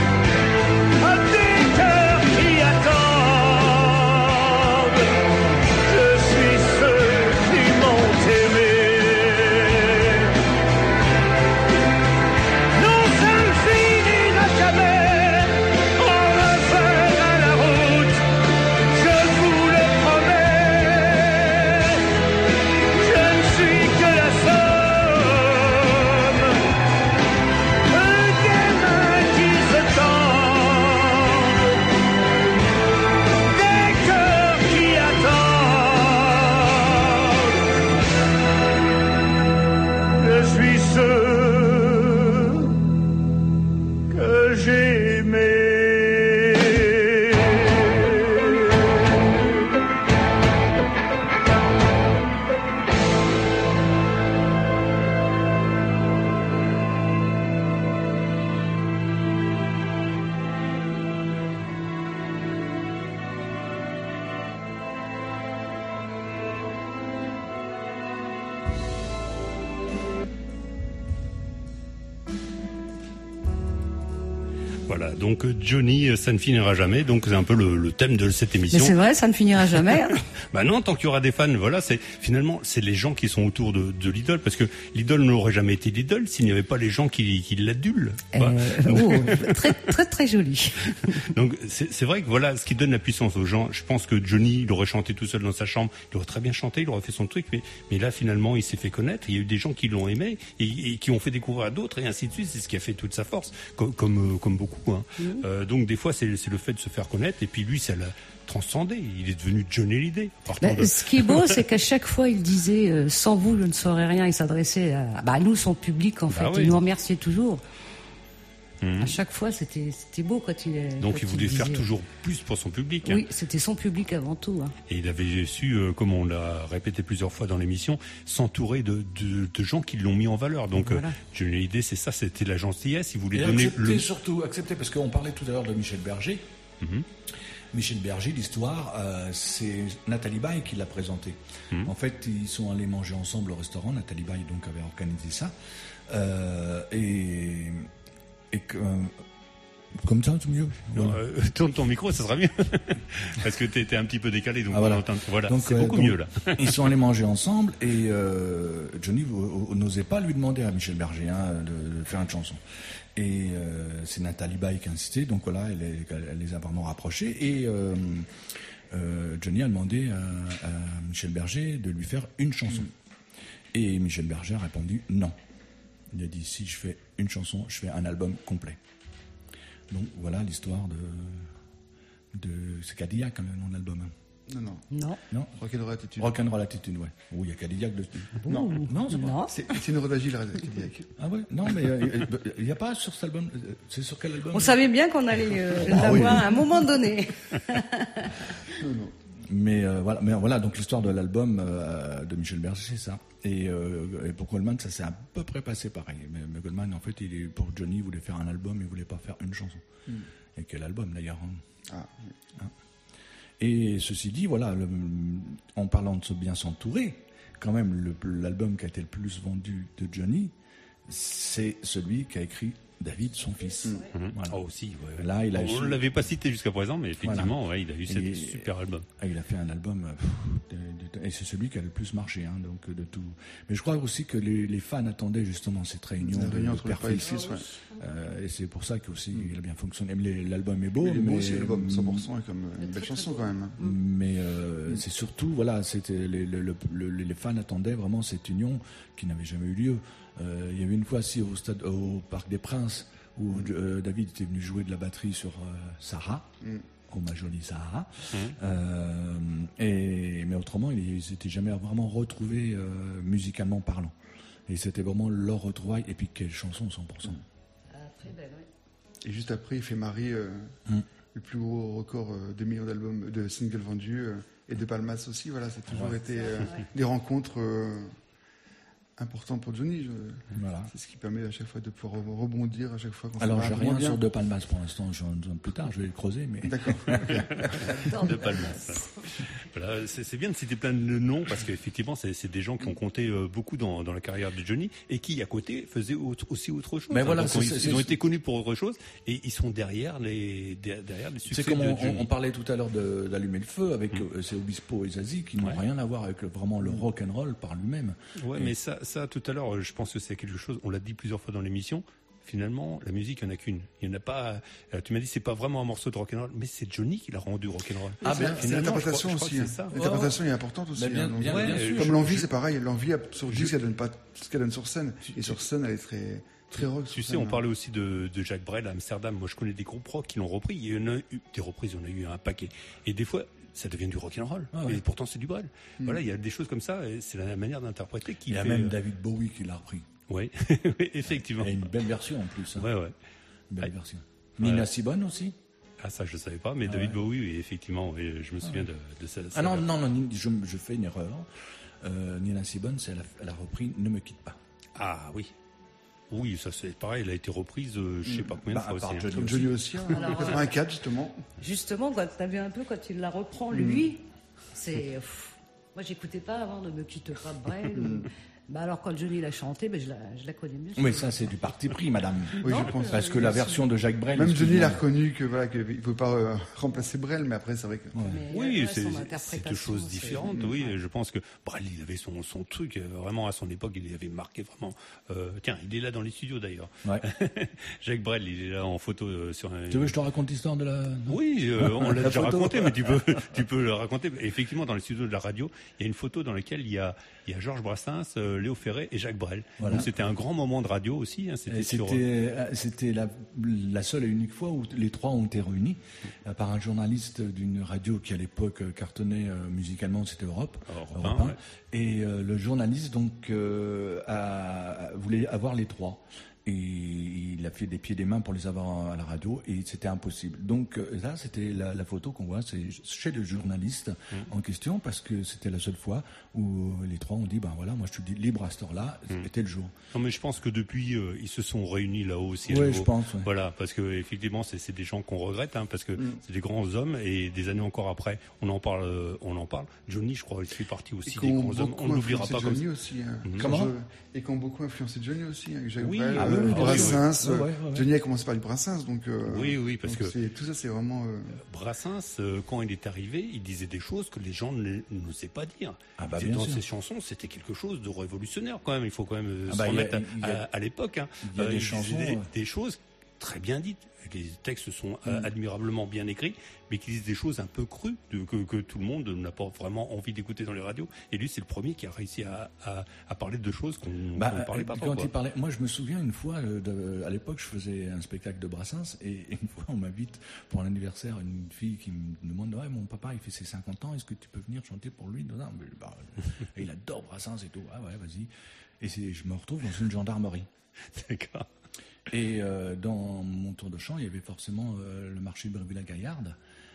des cœurs qui attendent. Je suis ceux qui m'ont aimé. Non, ça ne finira jamais, on refera la route, je vous le promets. Je ne suis que la somme des mains qui se tendent, des cœurs qui attendent. Je suis ceux que j'aimais.
Voilà, donc Johnny, ça ne finira jamais. Donc c'est un peu le thème de cette émission.
Mais c'est vrai, ça ne finira jamais.
Bah non, tant qu'il y aura des fans, voilà, c'est les gens qui sont autour de l'idole, parce que l'idole n'aurait jamais été l'idole s'il n'y avait pas les gens qui l'adulent.
Très très très joli.
Donc c'est vrai que voilà, ce qui donne la puissance aux gens. Je pense que Johnny, il aurait chanté tout seul dans sa chambre, il aurait très bien chanté, il aurait fait son truc, mais là finalement il s'est fait connaître. Il y a eu des gens qui l'ont aimé et qui ont fait découvrir à d'autres et ainsi de suite. C'est ce qui a fait toute sa force, comme beaucoup. Hein. Donc des fois c'est le fait de se faire connaître, et puis lui ça l'a transcendé, il est devenu Johnny Hallyday.
Ce qui est beau, c'est qu'à chaque fois il disait sans vous je ne saurais rien. Il s'adressait à nous, son public en fait.
Oui.
Il nous remerciait toujours. À chaque fois c'était beau quand il.
Donc il voulait faire toujours plus pour son public.
Oui, c'était son public avant tout. Hein.
Et il avait su, comme on l'a répété plusieurs fois dans l'émission, s'entourer de gens qui l'ont mis en valeur. Donc voilà. Johnny Hallyday, c'est ça, c'était la gentillesse. Il voulait donner
surtout accepter, parce qu'on parlait tout à l'heure de Michel Berger. Michel Berger, l'histoire, c'est Nathalie Baye qui l'a présenté. En fait, ils sont allés manger ensemble au restaurant. Nathalie Baye donc avait organisé ça. Comme ça, c'est mieux.
Tourne ton micro, ça sera mieux. Parce que t'es un petit peu décalé, donc
voilà.
Donc, c'est beaucoup mieux là.
Ils sont allés manger ensemble et Johnny n'osait pas lui demander à Michel Berger de faire une chanson. Et c'est Nathalie Baye qui a insisté, donc voilà, elle les a vraiment rapprochés. Et Johnny a demandé à Michel Berger de lui faire une chanson. Et Michel Berger a répondu non. Il a dit, si je fais une chanson, je fais un album complet. Donc voilà l'histoire de c'est Cadillac, le nom de l'album. Non. Rock'n'Roll Attitude. Rock'n'Roll Attitude, ouais. Oui, il y a Cadillac dessus. Non, c'est pas.
C'est une rodagile, Cadillac.
Ah ouais. Non, mais il n'y a pas sur cet album. C'est sur quel album?
On savait bien qu'on allait l'avoir à un moment donné.
Non. Mais voilà, donc l'histoire de l'album de Michel Berger, c'est ça. Et pour Goldman, ça s'est à peu près passé pareil. Mais Goldman, en fait, pour Johnny, il voulait faire un album, il voulait pas faire une chanson. Et quel album d'ailleurs. Et ceci dit, voilà, en parlant de bien s'entourer, quand même, l'album qui a été le plus vendu de Johnny, c'est celui qu'a écrit David, son fils.
Voilà. Oh, aussi, ouais.
Là,
on ne l'avait pas cité jusqu'à présent, mais effectivement, voilà. Il a eu ce super album.
Il a fait un album, et c'est celui qui a le plus marché, donc de tout. Mais je crois aussi que les fans attendaient justement cette réunion
entre père et fils.
Et c'est pour ça qu'aussi il a bien fonctionné. L'album est beau.
Il est beau aussi, l'album 100% est comme une belle chanson quand même.
Mais c'est surtout, voilà, c'était les fans attendaient vraiment cette union qui n'avait jamais eu lieu. Il y avait une fois au Parc des Princes où David était venu jouer de la batterie sur Sarah, au Majoli Sahara. Mais autrement, ils s'étaient jamais vraiment retrouvés musicalement parlant. Et c'était vraiment leur retrouvaille. Et puis quelle chanson 100%.
Très belle, oui.
Et juste après, il fait Marie, le plus gros record de millions d'albums, de singles vendus, et de Palmas aussi. Voilà, ça a toujours été des rencontres important pour Johnny.
Voilà.
C'est ce qui permet à chaque fois de pouvoir rebondir à chaque fois qu'on
Alors, j'ai rien sur De Palmas pour l'instant. Plus tard, je vais le creuser. Mais...
D'accord.
De Palmas. Voilà, c'est bien de citer plein de noms parce qu'effectivement, c'est des gens qui ont compté beaucoup dans la carrière de Johnny et qui, à côté, faisaient aussi autre chose.
Mais voilà,
ils ont été connus pour autre chose et ils sont derrière les succès.
C'est comme on parlait tout à l'heure d'Allumer le feu avec ces Obispo et Zazie qui n'ont rien à voir avec vraiment le rock'n'roll par lui-même.
Ouais, mais ça, tout à l'heure, je pense que c'est quelque chose, on l'a dit plusieurs fois dans l'émission, finalement, la musique, il n'y en a qu'une. Il n'y en a pas, tu m'as dit, c'est pas vraiment un morceau de rock'n'roll, mais c'est Johnny qui l'a rendu rock'n'roll.
C'est l'interprétation aussi. L'interprétation est importante aussi. Bien sûr. Comme l'envie, c'est pareil. L'envie, sur disque, elle donne pas ce qu'elle donne sur scène. Et sur scène, elle est très rock.
Tu sais, on parlait aussi de Jacques Brel à Amsterdam. Moi, je connais des groupes rock qui l'ont repris. Il y en a eu des reprises, il y en a eu un paquet. Et des fois, ça devient du rock'n'roll. Et pourtant, c'est du Brel. Voilà, il y a des choses comme ça. Et c'est la manière d'interpréter qui.
Il y a même David Bowie qui l'a repris.
Oui, effectivement.
Et une belle version en plus.
Ouais.
Une belle version. Nina Simone aussi.
Ah, ça, je ne savais pas. Mais David Bowie, oui, effectivement, je me souviens de ça.
Ah non, je fais une erreur. Nina Simone, elle a repris Ne me quitte pas.
Ah oui. Oui, ça c'est pareil, elle a été reprise, je sais pas combien de fois aussi.
Comme Johnny aussi, en 84 justement.
Justement, quand tu as vu un peu quand il la reprend, lui, c'est... Moi, j'écoutais pas avant Ne me quitte pas de Brel. Alors, quand Johnny l'a chanté, je la connais mieux.
Mais ça, c'est du parti pris, madame.
Oui, je pense.
Parce que la version de Jacques Brel...
Même Johnny l'a reconnu qu'il ne peut pas remplacer Brel, mais après, c'est vrai que...
Oui, c'est deux choses différentes. Oui, je pense que Brel, il avait son truc, vraiment, à son époque, il avait marqué vraiment... Tiens, il est là dans les studios, d'ailleurs. Ouais. Jacques Brel, il est là en photo sur un...
Tu veux que je te raconte l'histoire de la...
Oui, on l'a déjà raconté, mais tu peux le raconter. Effectivement, dans les studios de la radio, il y a une photo dans laquelle il y a Georges Brassens, Léo Ferré et Jacques Brel. Voilà. Donc c'était un grand moment de radio aussi.
C'était la seule et unique fois où les trois ont été réunis par un journaliste d'une radio qui à l'époque cartonnait musicalement, c'était Europe 1. Ouais. Et le journaliste donc voulait avoir les trois. Et il a fait des pieds et des mains pour les avoir à la radio et c'était impossible. Donc là, c'était la photo qu'on voit, c'est chez le journaliste en question parce que c'était la seule fois où les trois ont dit, ben voilà, moi je suis libre à cette heure-là, c'était le jour.
Non mais je pense que depuis, ils se sont réunis là-haut aussi.
Oui, je pense. Ouais.
Voilà, parce que effectivement, c'est des gens qu'on regrette, parce que c'est des grands hommes et des années encore après, on en parle. Johnny, je crois, il fait partie aussi des grands hommes. On n'oubliera pas comme ça.
Aussi,
Comment
et qui ont beaucoup influencé Johnny aussi. Jacques
Oui,
Brel, Brassens.
Ouais.
Johnny a commencé par du Brassens, donc.
Oui, parce que
tout ça, c'est vraiment.
Brassens, quand il est arrivé, il disait des choses que les gens n'osaient pas dire.
Bien
dans
sûr.
ses chansons, c'était quelque chose de révolutionnaire quand même. Il faut quand même se
il
remettre à l'époque.
Il y a des chansons,
des choses très bien dites. Les textes sont admirablement bien écrits, mais qui disent des choses un peu crues que tout le monde n'a pas vraiment envie d'écouter dans les radios. Et lui, c'est le premier qui a réussi à parler de choses qu'on ne parlait pas.
Quand il parlait, moi, je me souviens une fois, à l'époque, je faisais un spectacle de Brassens et une fois, on m'invite pour un anniversaire, une fille qui me demande, ouais, mon papa, il fait ses 50 ans, est-ce que tu peux venir chanter pour lui? Non, et il adore Brassens et tout. Ah ouais, vas-y. Et je me retrouve dans une gendarmerie.
D'accord.
Et dans mon tour de chant, il y avait forcément le marché de Bréville-la-Gaillarde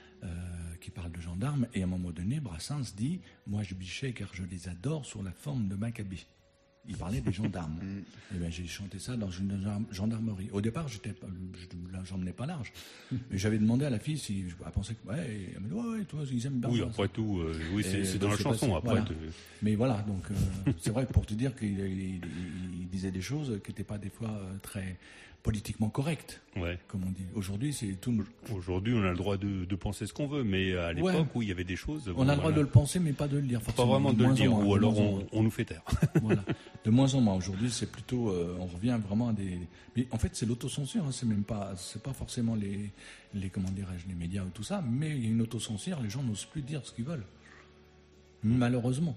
qui parle de gendarmes. Et à un moment donné, Brassens dit « Moi, je bichais car je les adore sur la forme de Maccabée ». Il parlait des gendarmes. Et ben, j'ai chanté ça dans une gendarmerie. Au départ, j'en menais pas large. Mais j'avais demandé à la fille si elle pensait que elle me dit ouais, toi ils aiment bien.
Oui, après tout, c'est dans la chanson. Après,
voilà. Mais voilà, donc c'est vrai que pour te dire qu'il disait des choses qui n'étaient pas des fois très politiquement correctes, comme on dit. Aujourd'hui, c'est tout.
Aujourd'hui, on a le droit de penser ce qu'on veut, mais à l'époque où il y avait des choses,
on a le droit de le penser, mais pas de le dire.
Pas vraiment de le dire, ou alors on nous fait taire.
Voilà. De moins en moins. Aujourd'hui, c'est plutôt, on revient vraiment à des. Mais en fait, c'est l'autocensure. C'est même pas, c'est pas forcément les comment dirais-je, les médias ou tout ça, mais il y a une autocensure. Les gens n'osent plus dire ce qu'ils veulent. Malheureusement.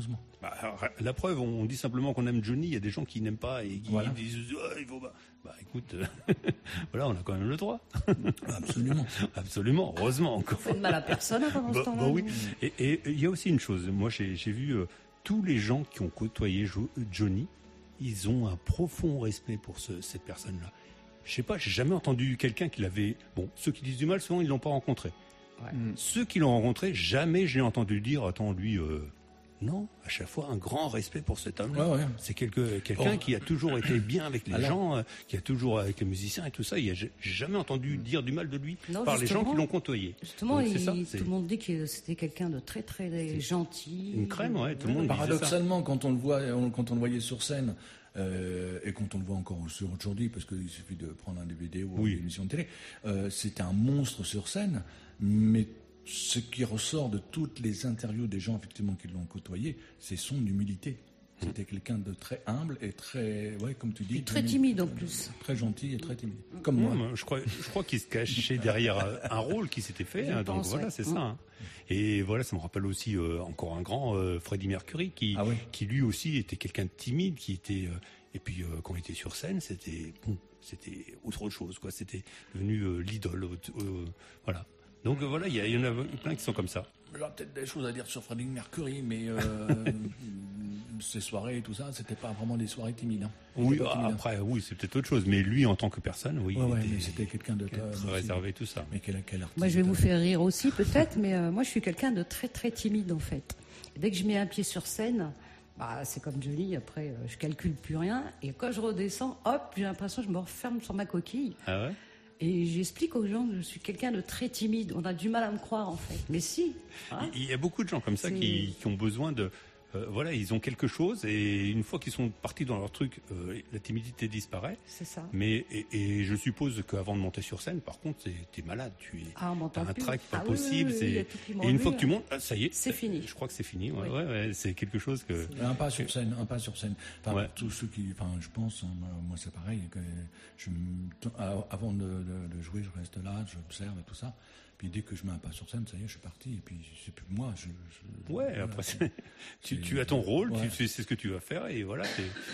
La preuve, on dit simplement qu'on aime Johnny. Il y a des gens qui n'aiment pas et qui disent il faut pas. Écoute, voilà, on a quand même le droit. Absolument. Heureusement encore.
On fait de mal à personne pendant ce temps-là.
Oui. Et il y a aussi une chose. Moi, j'ai vu tous les gens qui ont côtoyé Johnny, ils ont un profond respect pour cette personne-là. Je sais pas, j'ai jamais entendu quelqu'un qui l'avait. Bon, ceux qui disent du mal, souvent ils l'ont pas rencontré. Ouais. Ceux qui l'ont rencontré, jamais j'ai entendu dire, attends, lui, non, à chaque fois, un grand respect pour cet homme-là.
Ouais.
C'est quelqu'un qui a toujours été bien avec les gens, qui a toujours avec les musiciens et tout ça. J'ai jamais entendu dire du mal de lui par les gens qui l'ont côtoyé.
Justement, tout le monde dit que c'était quelqu'un de très, très gentil.
Une crème, tout le monde
paradoxalement, quand on le voyait sur scène, et quand on le voit encore aujourd'hui, parce qu'il suffit de prendre un DVD ou une émission de télé, c'était un monstre sur scène, mais ce qui ressort de toutes les interviews des gens effectivement qui l'ont côtoyé, c'est son humilité. C'était quelqu'un de très humble et très, comme tu dis,
très timide en plus.
Très gentil et très timide, comme moi.
Je crois qu'il se cachait derrière un rôle qui s'était fait. Donc voilà, c'est ça. Et voilà, ça me rappelle aussi encore un grand Freddie Mercury qui lui aussi était quelqu'un de timide, qui était et puis quand il était sur scène, c'était autre chose, quoi. C'était devenu l'idole. Voilà. Donc voilà, il y en a plein qui sont comme ça.
J'aurais peut-être des choses à dire sur Freddie Mercury, mais ces soirées et tout ça, c'était pas vraiment des soirées timides. Hein.
Oui, après, c'est peut-être autre chose. Mais lui, en tant que personne,
mais c'était quelqu'un de
très réservé, tout ça.
Mais quel artiste.
Moi, je vais vous faire rire aussi, peut-être, mais moi, je suis quelqu'un de très, très timide, en fait. Et dès que je mets un pied sur scène, c'est comme Johnny, après, je calcule plus rien. Et quand je redescends, hop, j'ai l'impression que je me referme sur ma coquille.
Ah ouais?
Et j'explique aux gens que je suis quelqu'un de très timide. On a du mal à me croire, en fait. Mais si.
Il y a beaucoup de gens comme ça qui ont besoin de... ils ont quelque chose et une fois qu'ils sont partis dans leur truc, la timidité disparaît.
C'est ça.
Mais et je suppose qu'avant de monter sur scène, par contre, t'es malade, t'as un trac pas possible. Et une fois que tu montes, ça y est,
c'est fini.
Je crois que c'est fini. Ouais, c'est quelque chose que.
Un pas sur scène. Enfin, tous ceux qui, je pense, moi c'est pareil. Que avant de jouer, je reste là, j'observe et tout ça. Puis dès que je mets un pas sur scène, ça y est, je suis parti. Et puis c'est plus moi.
Après tu as ton rôle, tu sais ce que tu vas faire et voilà.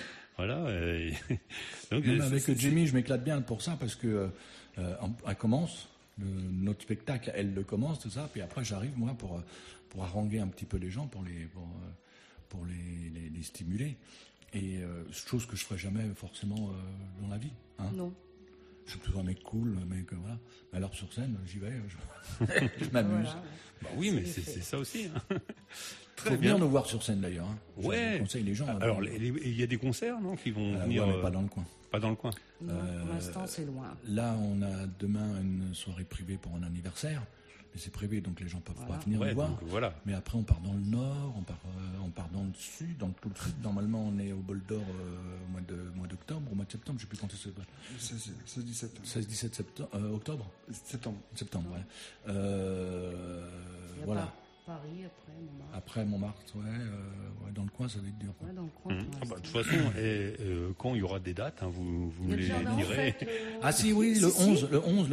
Donc, même avec Jimmy, je m'éclate bien pour ça parce que elle commence notre spectacle, elle le commence tout ça. Puis après, j'arrive moi pour haranguer un petit peu les gens, pour les stimuler. Et chose que je ferais jamais forcément dans la vie. Hein.
Non.
Je suis plutôt un mec cool, un mec voilà. Mais alors sur scène, j'y vais, je m'amuse.
Voilà. Bah oui, mais c'est ça aussi. Hein.
Très bien. Venir nous voir sur scène d'ailleurs. Hein.
Ouais.
Je conseille les gens.
Alors il y a des concerts, non, qui vont venir.
Ouais, mais pas dans le coin.
Pas dans le coin.
Non, pour l'instant c'est loin.
Là, on a demain une soirée privée pour un anniversaire. Mais c'est privé, donc les gens peuvent pas venir nous voir.
Voilà.
Mais après, on part dans le nord, on part dans le sud, dans tout le sud. Normalement, on est au Bol d'Or au mois d'octobre, au mois de septembre, je ne sais plus quand c'est. 16-17 septembre. Octobre. Septembre, ouais. Voilà.
Paris, après Montmartre.
Après Montmartre, ouais, dans le coin, ça va être dur.
Ouais, dans le coin.
De toute façon, quand il y aura des dates, hein, vous nous les direz.
Ah si, oui, le 11,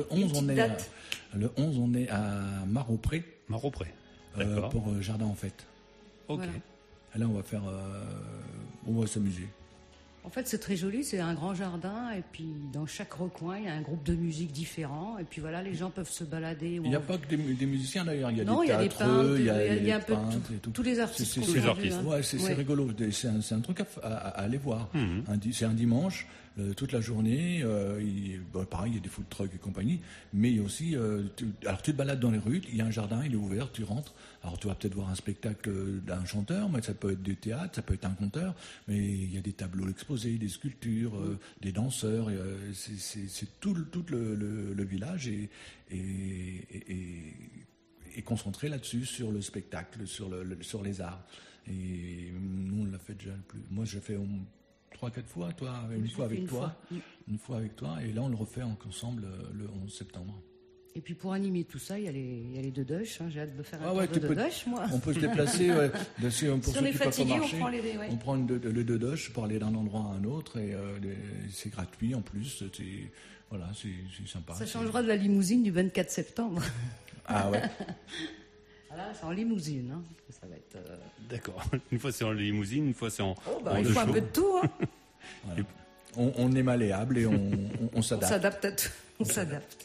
on est à Maropré.
Maropré. D'accord.
Pour Jardin en fête.
Ok.
Voilà.
Et là, on va s'amuser.
En fait, c'est très joli, c'est un grand jardin, et puis dans chaque recoin, il y a un groupe de musique différent, et puis voilà, les gens peuvent se balader.
Il n'y a pas que des musiciens d'ailleurs, il y a
non,
des théâtreux, il y a
un peu tous les artistes.
Tous les artistes. Ouais, c'est rigolo, c'est un truc à aller voir. C'est un dimanche, toute la journée, pareil, il y a des food trucks et compagnie, mais il y a aussi, alors tu te balades dans les rues, il y a un jardin, il est ouvert, tu rentres, alors tu vas peut-être voir un spectacle d'un chanteur, mais ça peut être du théâtre, ça peut être un conteur, mais il y a des tableaux exposés, des sculptures, des danseurs, c'est tout le village est concentré là-dessus, sur le spectacle, sur les arts. Et nous, on l'a fait déjà plus. Moi, j'ai fait 3-4 fois, toi, une fois avec toi, et là, on le refait ensemble le 11 septembre.
Et puis pour animer tout ça, il y a les Dodoches. J'ai hâte de faire un tour de Dodoche, moi.
On peut se déplacer. Pour
si
ceux
on est
qui
fatigué,
peuvent pas marcher,
on prend les
on prend le Dodoche pour aller d'un endroit à un autre, et c'est gratuit en plus. C'est sympa.
Ça changera de la limousine du 24 septembre.
Ah ouais.
Là, c'est en limousine. Hein. Ça va être.
D'accord. Une fois c'est en limousine, une fois c'est en.
Il faut un peu de tout. Hein.
Voilà. On est malléable et on s'adapte.
On s'adapte à tout. On s'adapte.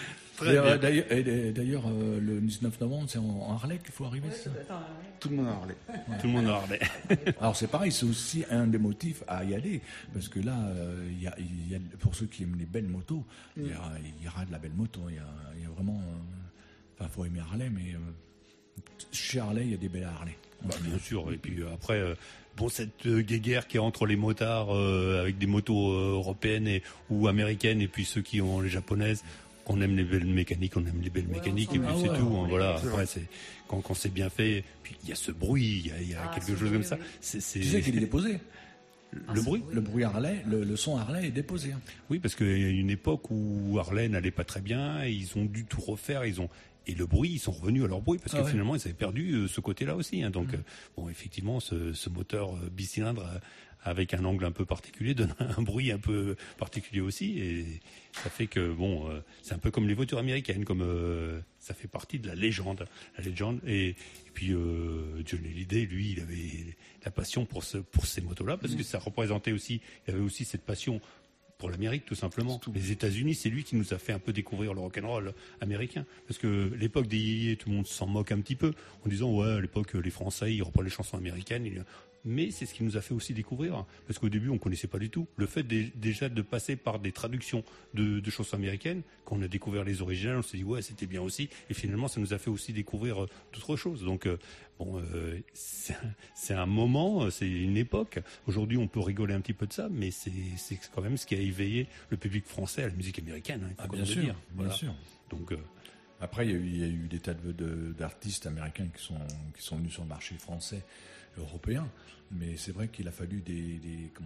D'ailleurs, le 19 novembre, c'est en Harley qu'il faut arriver, c'est ça ?
Tout le monde en Harley.
Tout le monde en Harley.
Alors c'est pareil, c'est aussi un des motifs à y aller, parce que là, il y a, pour ceux qui aiment les belles motos, il y aura de la belle moto. Il y a vraiment, faut aimer Harley, mais chez Harley, il y a des belles Harley.
Bien sûr. Et puis après, cette guéguerre qui est entre les motards avec des motos européennes ou américaines, et puis ceux qui ont les japonaises. On aime les belles mécaniques, on aime les belles mécaniques, et puis c'est tout. Voilà. Après, c'est quand c'est bien fait. Puis il y a ce bruit, il y a quelque chose comme ça.
Tu sais qu'il est déposé.
Le
bruit Harley, le son Harley est déposé.
Oui, parce qu'il y a une époque où Harley n'allait pas très bien, et ils ont dû tout refaire. Et le bruit, ils sont revenus à leur bruit, parce que finalement, ils avaient perdu ce côté-là aussi. Hein. Donc, effectivement, ce moteur bicylindre avec un angle un peu particulier donne un bruit un peu particulier aussi, et ça fait que c'est un peu comme les voitures américaines, comme ça fait partie de la légende. Et puis Johnny Hallyday, lui, il avait la passion pour ces motos-là, parce que ça représentait aussi, il avait aussi cette passion pour l'Amérique, tout simplement. Les États-Unis, c'est lui qui nous a fait un peu découvrir le rock'n'roll américain. Parce que l'époque des yéyés, tout le monde s'en moque un petit peu, en disant, à l'époque, les Français, ils reprennent les chansons américaines. Mais c'est ce qui nous a fait aussi découvrir. Parce qu'au début, on connaissait pas du tout. Le fait déjà de passer par des traductions de chansons américaines, quand on a découvert les originales, on s'est dit, c'était bien aussi. Et finalement, ça nous a fait aussi découvrir d'autres choses. Donc, c'est un moment, c'est une époque. Aujourd'hui, on peut rigoler un petit peu de ça, mais c'est quand même ce qui a éveillé le public français à la musique américaine. Hein,
bien sûr,
voilà.
Bien sûr.
Donc,
après, il y a eu des tas d'artistes américains qui sont venus sur le marché français, européen, mais c'est vrai qu'il a fallu des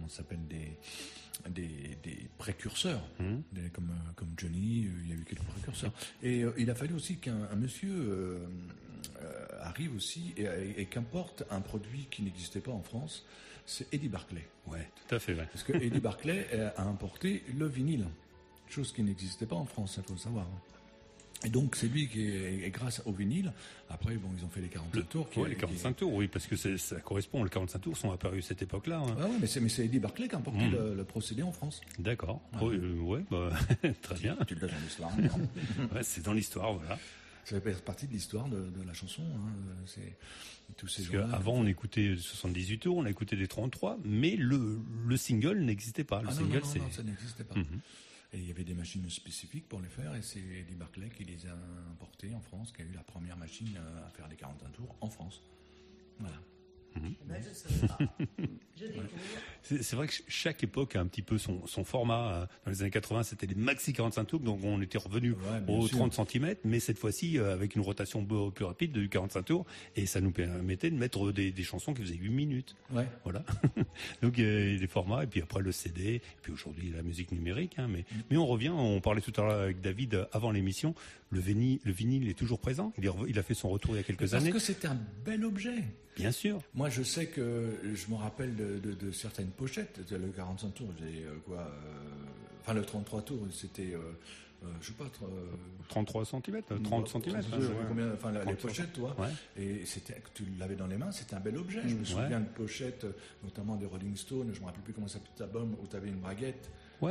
précurseurs, comme Johnny, il y a eu quelques précurseurs. Et il a fallu aussi qu'un monsieur arrive aussi et qu'importe un produit qui n'existait pas en France, c'est Eddie Barclay.
Ouais, tout à fait vrai.
Parce que Eddie Barclay a importé le vinyle, chose qui n'existait pas en France, il faut le savoir. Et donc c'est lui qui est grâce au vinyle. Après ils ont fait les 45 tours.
Les 45 tours, oui, parce que ça correspond. Les 45 tours sont apparus à cette époque-là. Hein.
Ah ouais, mais c'est Eddie Barclay qui a importé le procédé en France.
D'accord. Très bien.
Tu le donnes dans l'histoire.
C'est dans l'histoire, voilà.
Ça fait partie de l'histoire de la chanson. C'est tous ces
gens. Avant, on écoutait 78 tours, on a écouté des 33, mais le single n'existait pas.
Non, ça n'existait pas. Et il y avait des machines spécifiques pour les faire, et c'est Eddie Barclay qui les a importées en France, qui a eu la première machine à faire les 41 tours en France. Voilà.
Ben, je ne savais pas. Je découvre.
C'est vrai que chaque époque a un petit peu son format. Dans les années 80, c'était les maxi 45 tours, donc on était revenu aux 30 cm, mais cette fois-ci avec une rotation plus rapide de 45 tours, et ça nous permettait de mettre des chansons qui faisaient 8 minutes.
Ouais.
Voilà. Donc les formats, et puis après le CD, et puis aujourd'hui la musique numérique. Mais on revient, on parlait tout à l'heure avec David avant l'émission, le vinyle est toujours présent. Il a fait son retour il y a quelques années.
Parce que c'était un bel objet.
Bien sûr.
Moi, je sais que je me rappelle de certaines pochettes. Le 45 tours, le 33 tours, c'était, je sais pas,
33 cm, 30 cm.
Les pochettes, toi. Ouais. Et tu l'avais dans les mains, c'était un bel objet. Je me souviens de pochettes, notamment des Rolling Stones. Je me rappelle plus comment ça s'appelait cet album où tu avais une braguette.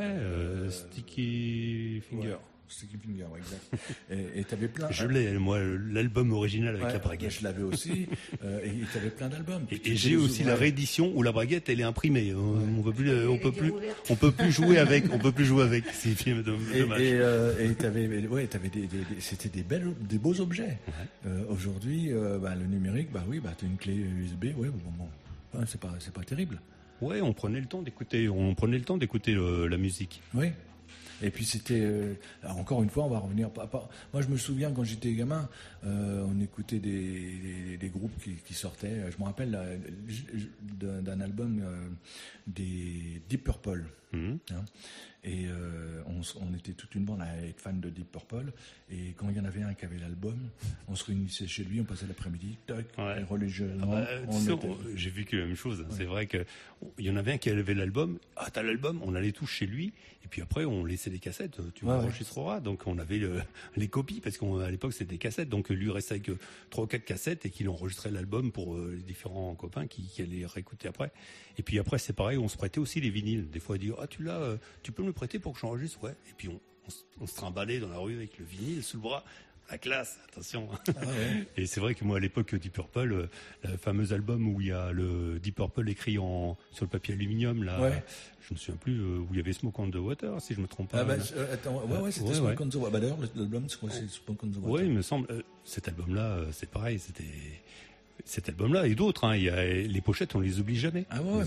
Sticky Finger.
Ouais. Sticky Finger, exact. Et t'avais plein.
Je l'ai, moi, l'album original avec la braguette.
Je l'avais aussi. Et t'avais plein d'albums.
Et j'ai aussi la réédition où la braguette, elle est imprimée. On peut plus jouer avec. C'est dommage.
Et c'était des beaux objets. Aujourd'hui, le numérique, t'as une clé USB. C'est pas terrible.
Ouais, on prenait le temps d'écouter la musique.
Oui. Et puis c'était, encore une fois, on va revenir. Moi, je me souviens quand j'étais gamin, on écoutait des groupes qui sortaient. Je me rappelle d'un album des Deep Purple. Et on était toute une bande à être fans de Deep Purple. Et quand il y en avait un qui avait l'album, on se réunissait chez lui, on passait l'après-midi, et religieusement.
J'ai vécu la même chose. C'est vrai que il y en avait un qui avait l'album. Ah, t'as l'album? On allait tous chez lui. Et puis après, on laissait les cassettes. Tu enregistreras. Donc on avait les copies parce qu'à l'époque c'était des cassettes. Donc lui restait avec 3 ou 4 cassettes et qu'il enregistrait l'album pour les différents copains qui allaient réécouter après. Et puis après, c'est pareil, on se prêtait aussi les vinyles. Des fois, on dit tu peux me le prêter pour que j'enregistre? Ouais. Et puis on se trimballait dans la rue avec le vinyle sous le bras. La classe, attention. Et c'est vrai que moi, à l'époque, Deep Purple, le fameux album où il y a le Deep Purple écrit sur le papier aluminium, là, je me souviens plus, où il y avait Smoke on the Water, si je me trompe pas.
C'était Smoke on the Water. D'ailleurs, l'album, c'est Smoke on the Water.
Ouais, il me semble, cet album-là, c'est pareil, c'était cet album-là et d'autres, les pochettes, on les oublie jamais.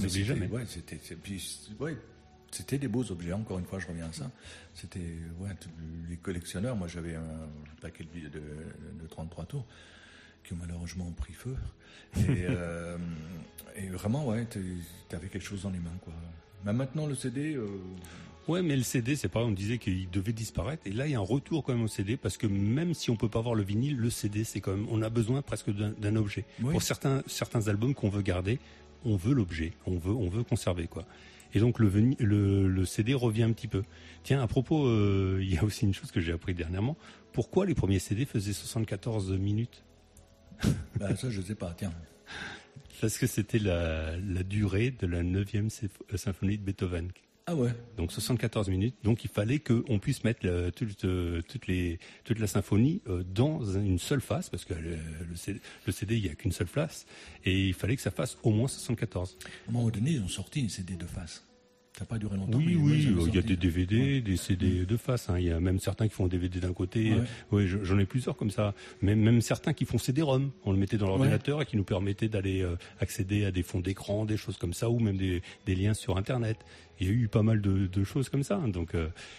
C'était des beaux objets, encore une fois, je reviens à ça. C'était, les collectionneurs. Moi, j'avais un paquet de 33 tours qui ont malheureusement pris feu. Et vraiment, t'avais quelque chose dans les mains, quoi. Mais maintenant, le CD...
Ouais, mais le CD, c'est pareil, on disait qu'il devait disparaître. Et là, il y a un retour quand même au CD, parce que même si on peut pas avoir le vinyle, le CD, c'est quand même, on a besoin presque d'un objet. Oui. Pour certains albums qu'on veut garder, on veut l'objet, on veut conserver, quoi. Et donc le CD revient un petit peu. Tiens, à propos, il y a aussi une chose que j'ai appris dernièrement. Pourquoi les premiers CD faisaient 74 minutes?
Ça, je sais pas, tiens.
Parce que c'était la durée de la 9e symphonie de Beethoven.
Ah ouais.
Donc 74 minutes. Donc il fallait qu'on puisse mettre toute la symphonie dans une seule face, parce que le CD, il n'y a qu'une seule face, et il fallait que ça fasse au moins 74.
À un moment donné, ils ont sorti une CD de face. Ça n'a pas duré longtemps.
Oui, il y a des DVD, des CD de face. Il y a même certains qui font un DVD d'un côté. Ouais, j'en ai plusieurs comme ça. Même certains qui font CD-ROM. On le mettait dans l'ordinateur et qui nous permettaient d'aller accéder à des fonds d'écran, des choses comme ça, ou même des liens sur Internet. Il y a eu pas mal de choses comme ça. Donc,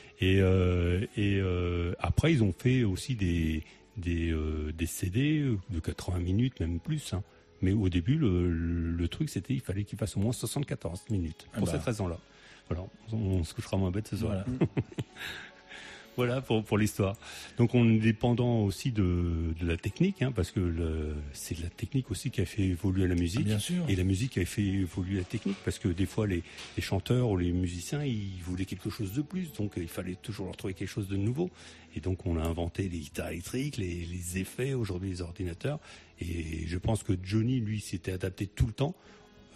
après, ils ont fait aussi des CD de 80 minutes, même plus. Mais au début, le truc, c'était il fallait qu'il fasse au moins 74 minutes. Pour cette raison-là. Voilà, on se couchera moins bête ce soir. Voilà pour l'histoire. Donc on est dépendant aussi de la technique, parce que c'est la technique aussi qui a fait évoluer la musique.
Bien sûr.
Et la musique a fait évoluer la technique, parce que des fois les chanteurs ou les musiciens, ils voulaient quelque chose de plus, donc il fallait toujours leur trouver quelque chose de nouveau. Et donc on a inventé les guitares électriques, les effets, aujourd'hui les ordinateurs. Et je pense que Johnny, lui, s'était adapté tout le temps.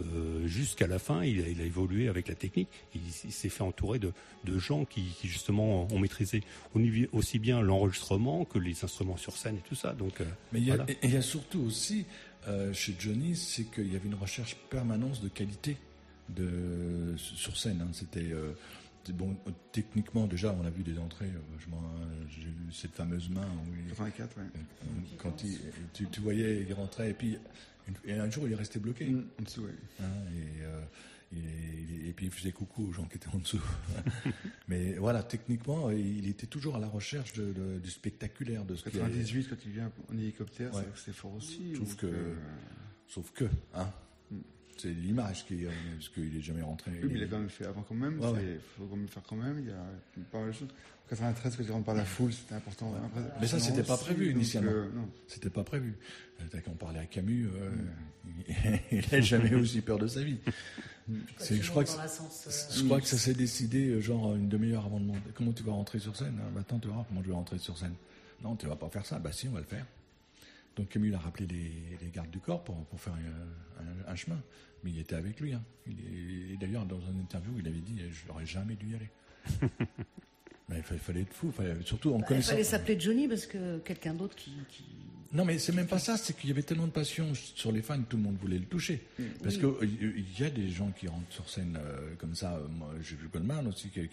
jusqu'à la fin, il a évolué avec la technique. Il s'est fait entourer de gens qui justement ont maîtrisé aussi bien l'enregistrement que les instruments sur scène et tout ça. Donc,
mais il y a surtout aussi chez Johnny, c'est qu'il y avait une recherche permanente de qualité sur scène. C'était bon, techniquement déjà, on a vu des entrées. J'ai vu cette fameuse main.
84, ouais.
Quand tu voyais, il rentrait et puis. Et un jour, il est resté bloqué.
En dessous, oui.
Et puis, il faisait coucou aux gens qui étaient en dessous. Mais voilà, techniquement, il était toujours à la recherche du spectaculaire. De ce
98, quand il vient en hélicoptère, c'est vrai que c'était fort aussi.
Sauf que, c'est l'image parce qu'il n'est jamais rentré.
Oui, mais il a quand même fait avant quand même. Il faut quand même faire quand même. Il y a pas mal de choses. En 93, quand il rentre par la foule, c'était important.
Mais ça, c'était pas prévu initialement. C'était pas prévu. Quand on parlait à Camus, il n'a jamais aussi peur de sa vie. Je crois que ça s'est décidé genre une demi-heure avant de demander comment tu vas rentrer sur scène. Attends, tu verras comment je vais rentrer sur scène. Non, tu vas pas faire ça. Bah si, on va le faire. Donc Camus il a rappelé les gardes du corps pour faire un chemin. Mais il était avec lui. Et d'ailleurs, dans une interview, il avait dit « Je n'aurais jamais dû y aller ». Mais il fallait être fou. Surtout en connaissant...
Il fallait s'appeler Johnny parce que quelqu'un d'autre qui...
Non, mais c'est même pas ça. C'est qu'il y avait tellement de passion sur les fans que tout le monde voulait le toucher. Parce que il y a des gens qui rentrent sur scène comme ça. Moi, j'ai vu Goldman aussi qui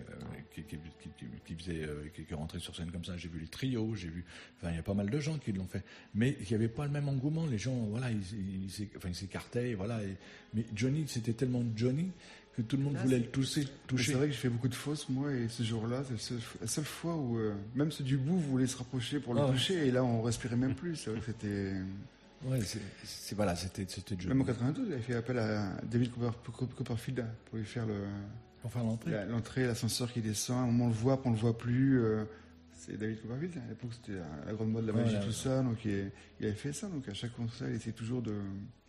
rentrait sur scène comme ça. J'ai vu les trios. Il y a pas mal de gens qui l'ont fait. Mais il n'y avait pas le même engouement. Les gens, voilà, ils s'écartaient, voilà. Mais Johnny, c'était tellement Johnny que tout le monde voulait le toucher.
C'est vrai que j'ai fait beaucoup de fausses, moi, et ce jour-là, c'est la seule fois où même ceux du bout voulaient se rapprocher pour le toucher, et là, on respirait même plus. C'est vrai que c'était...
Ouais, c'était Johnny.
Même en 92, il avait fait appel à David Copperfield pour lui faire l'entrée, l'ascenseur qui descend. À un moment, on le voit, après on le voit plus. C'est David Copperfield. À l'époque, c'était la grande mode de la magie, tout ça. Donc, il avait fait ça. Donc, à chaque concert, il essayait toujours de...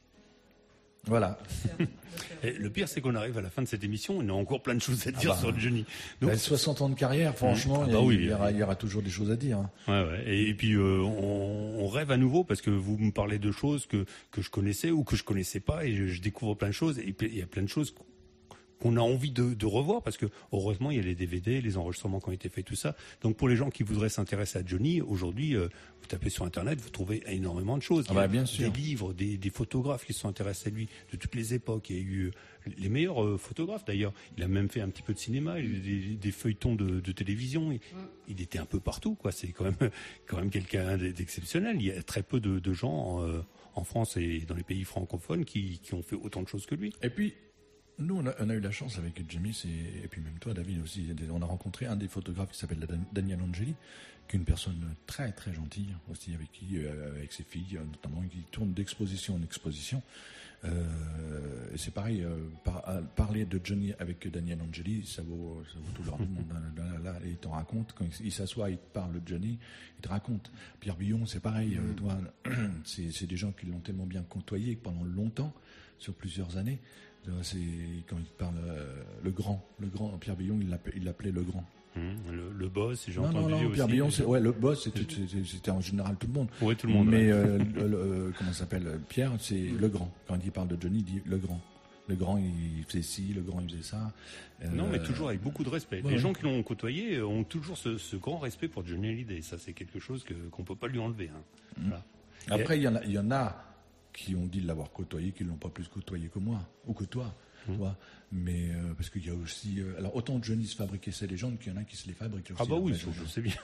Voilà.
Et le pire, c'est qu'on arrive à la fin de cette émission, on a encore plein de choses à dire sur Johnny.
Donc, 60 ans de carrière, franchement, il y aura toujours des choses à dire.
Ouais. Et puis, on rêve à nouveau parce que vous me parlez de choses que je connaissais ou que je connaissais pas, et je découvre plein de choses. Et il y a plein de choses qu'on a envie de revoir parce que heureusement il y a les DVD, les enregistrements qui ont été faits, tout ça. Donc pour les gens qui voudraient s'intéresser à Johnny, aujourd'hui, vous tapez sur Internet, vous trouvez énormément de choses.
Bien sûr.
Des livres, des photographes qui se sont intéressés à lui de toutes les époques. Il y a eu les meilleurs photographes d'ailleurs. Il a même fait un petit peu de cinéma, des feuilletons de télévision. Il était un peu partout, quoi. C'est quand même quelqu'un d'exceptionnel. Il y a très peu de gens en France et dans les pays francophones qui ont fait autant de choses que lui.
Et puis nous, on a eu la chance avec Jimmy, et puis même toi, David aussi, on a rencontré un des photographes qui s'appelle Daniel Angeli, qui est une personne très très gentille aussi, avec ses filles notamment, qui tourne d'exposition en exposition. Et c'est pareil, parler de Johnny avec Daniel Angeli, ça vaut tout leur monde. Là, il t'en raconte, quand il s'assoit, il te parle de Johnny, il te raconte. Pierre Billon, c'est pareil, c'est des gens qui l'ont tellement bien côtoyé pendant longtemps, sur plusieurs années. C'est quand il parle le grand Pierre Billon, il l'appelait le grand.
Le boss, j'ai entendu aussi.
Pierre Billon, le boss, c'était en général tout le monde.
Oui, tout le monde.
Mais comment s'appelle Pierre, c'est le grand. Quand il parle de Johnny, il dit le grand. Le grand, il faisait ci, le grand, il faisait ça.
Non, mais toujours avec beaucoup de respect. Les gens qui l'ont côtoyé ont toujours ce grand respect pour Johnny Hallyday. Ça, c'est quelque chose qu'on peut pas lui enlever. Voilà.
Après, il y en a qui ont dit l'avoir côtoyé, qui ne l'ont pas plus côtoyé que moi, ou que toi. Mais parce qu'il y a aussi... alors, autant Johnny se fabriquait ses légendes qu'il y en a qui se les fabriquent aussi.
Ah bah oui, je sais bien.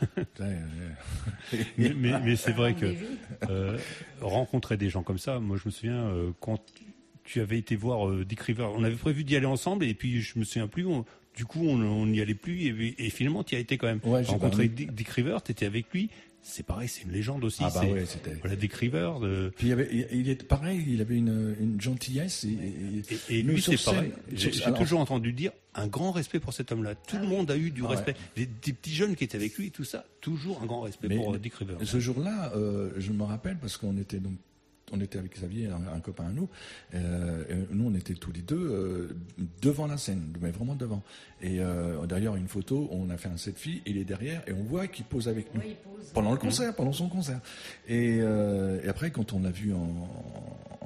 mais c'est vrai que rencontrer des gens comme ça, moi je me souviens, quand tu avais été voir Dick Rivers, on avait prévu d'y aller ensemble, et puis je me souviens plus... Du coup, on n'y allait plus, et finalement, tu y as été quand même.
Ouais, j'ai
rencontré Dick Rivers, tu étais avec lui. C'est pareil, c'est une légende aussi.
Ah bah ouais, c'était.
Voilà, Dick Rivers.
Puis il est pareil, il avait une gentillesse.
Et lui, c'est pareil. J'ai toujours entendu dire un grand respect pour cet homme-là. Tout le monde a eu du respect. Des petits jeunes qui étaient avec lui et tout ça, toujours un grand respect pour Dick Rivers.
Ce jour-là, je me rappelle parce qu'on était avec Xavier, un copain à nous. Nous, on était tous les deux devant la scène, mais vraiment devant. Et derrière une photo, on a fait un selfie, il est derrière, et on voit qu'il pose avec nous. Pendant le concert, pendant son concert. Et après, quand on l'a vu en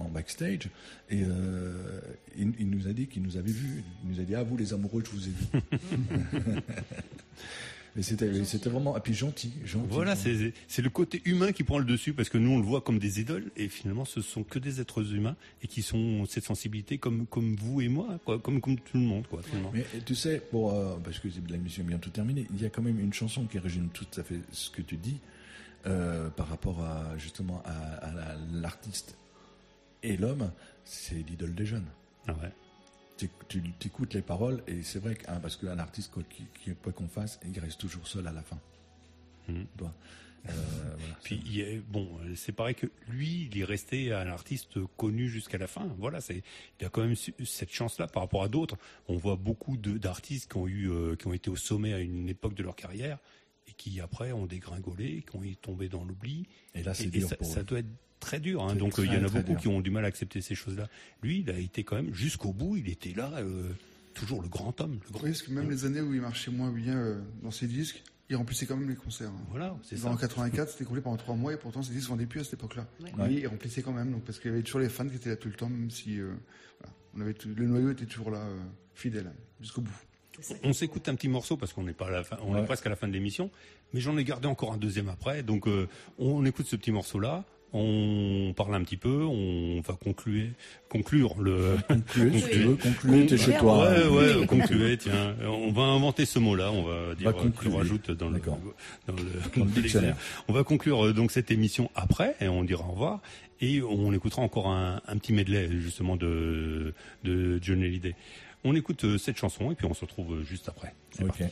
en backstage, et il nous a dit qu'il nous avait vus. Il nous a dit, ah vous les amoureux, je vous ai vus. Mais c'était vraiment, et puis gentil.
Voilà, c'est le côté humain qui prend le dessus, parce que nous on le voit comme des idoles, et finalement ce sont que des êtres humains et qui ont cette sensibilité comme vous et moi, quoi, comme tout le monde, quoi. Finalement.
Mais tu sais, parce que l'émission est bientôt terminée, il y a quand même une chanson qui résume tout à fait ce que tu dis par rapport à justement à l'artiste et l'homme, c'est l'idole des jeunes.
Ah ouais.
Tu écoutes les paroles et c'est vrai parce qu'un artiste, quoi qu'on fasse, il reste toujours seul à la fin. Voilà.
Puis c'est pareil que lui, il est resté un artiste connu jusqu'à la fin. Voilà, il a quand même cette chance-là par rapport à d'autres. On voit beaucoup d'artistes qui ont été au sommet à une époque de leur carrière et qui après ont dégringolé, qui ont tombé dans l'oubli.
Et là, c'est dur pour eux.
Ça doit être très dur, hein. Donc il y en a beaucoup qui ont du mal à accepter ces choses-là. Lui, il a été quand même jusqu'au bout, il était là, toujours le grand homme. Oui,
parce que même les années où il marchait moins bien dans ses disques, il remplissait quand même les concerts. Hein.
Voilà, c'est ça.
En 84, c'était complet pendant 3 mois et pourtant ses disques vendaient plus à cette époque-là.
Ouais.
Mais il remplissait quand même, donc, parce qu'il y avait toujours les fans qui étaient là tout le temps, même si le noyau était toujours là, fidèle, jusqu'au bout.
On s'écoute un petit morceau parce qu'on n'est pas à la fin, on est presque à la fin de l'émission, mais j'en ai gardé encore un deuxième après, donc on écoute ce petit morceau-là. On parle un petit peu, on va conclure le.
Concluer, t'es chez toi.
Ouais, concluer, tiens. On va inventer ce mot-là, on va dire, qu'on rajoute dans le dictionnaire. On va conclure donc cette émission après, et on dira au revoir, et on écoutera encore un petit medley, justement, de Johnny Hallyday. On écoute cette chanson, et puis on se retrouve juste après. C'est parti.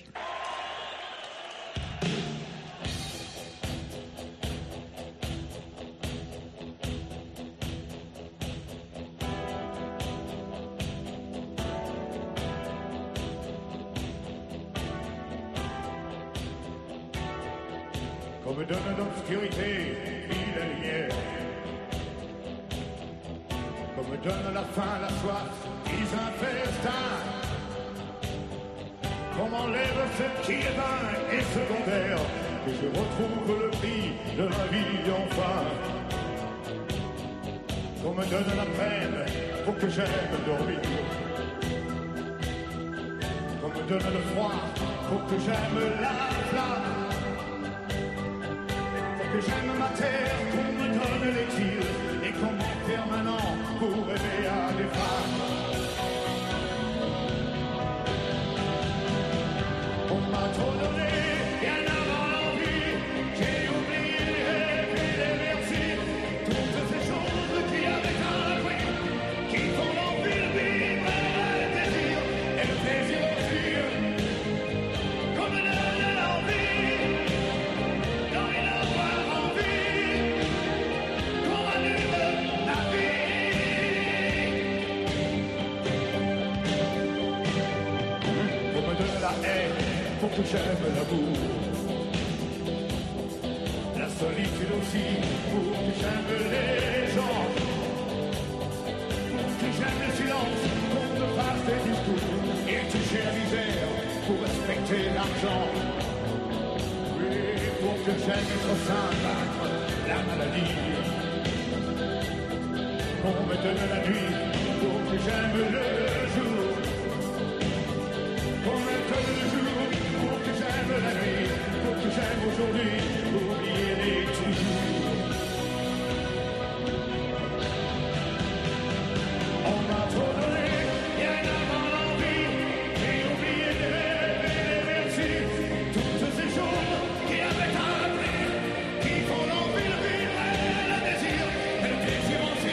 Comme donne l'obscurité, il la lumière. Comme donne la faim, la soif, ils un festin. Comme enlève ce qui est vain et secondaire, que je retrouve le prix de la vie enfin. Qu'on me donne la peine pour que j'aime dormir. Qu'on me donne le froid pour que j'aime la flamme. Que j'aime ma terre, qu'on me donne les tirs et qu'on m'est permanent pour rêver à des femmes. On m'a trop donné, bien avant l'envie, j'ai oublié les rêves et les merci. Toutes ces choses qui avaient un prix, qui font l'envie de vivre et le désir, et le plaisir aussi. Qu'on me donne l'envie. Pour que j'aime l'amour, la solitude aussi, pour que j'aime les gens, pour que j'aime le silence, pour ne pas des discours, et toucher la misère, pour respecter l'argent, oui, pour que j'aime être simple, la maladie, qu'on me donne la nuit, pour que j'aime le jour, qu'on me donne le jour. La nuit, pour que j'aime aujourd'hui, oublier les toujours. On m'a trop donné, bien avant l'envie, j'ai oublié les rêves et les merci. Toutes ces choses qui avaient un prix, qui font l'envie de vivre et le désir aussi.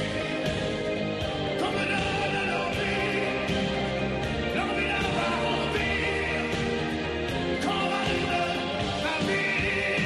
Qu'on me donne l'envie d'avoir envie.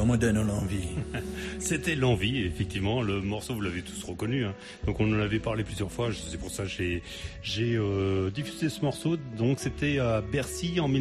qu'on me donne l'envie.
C'était l'envie, effectivement. Le morceau, vous l'avez tous reconnu. Hein. Donc on en avait parlé plusieurs fois. C'est pour ça que j'ai diffusé ce morceau. Donc c'était à Bercy en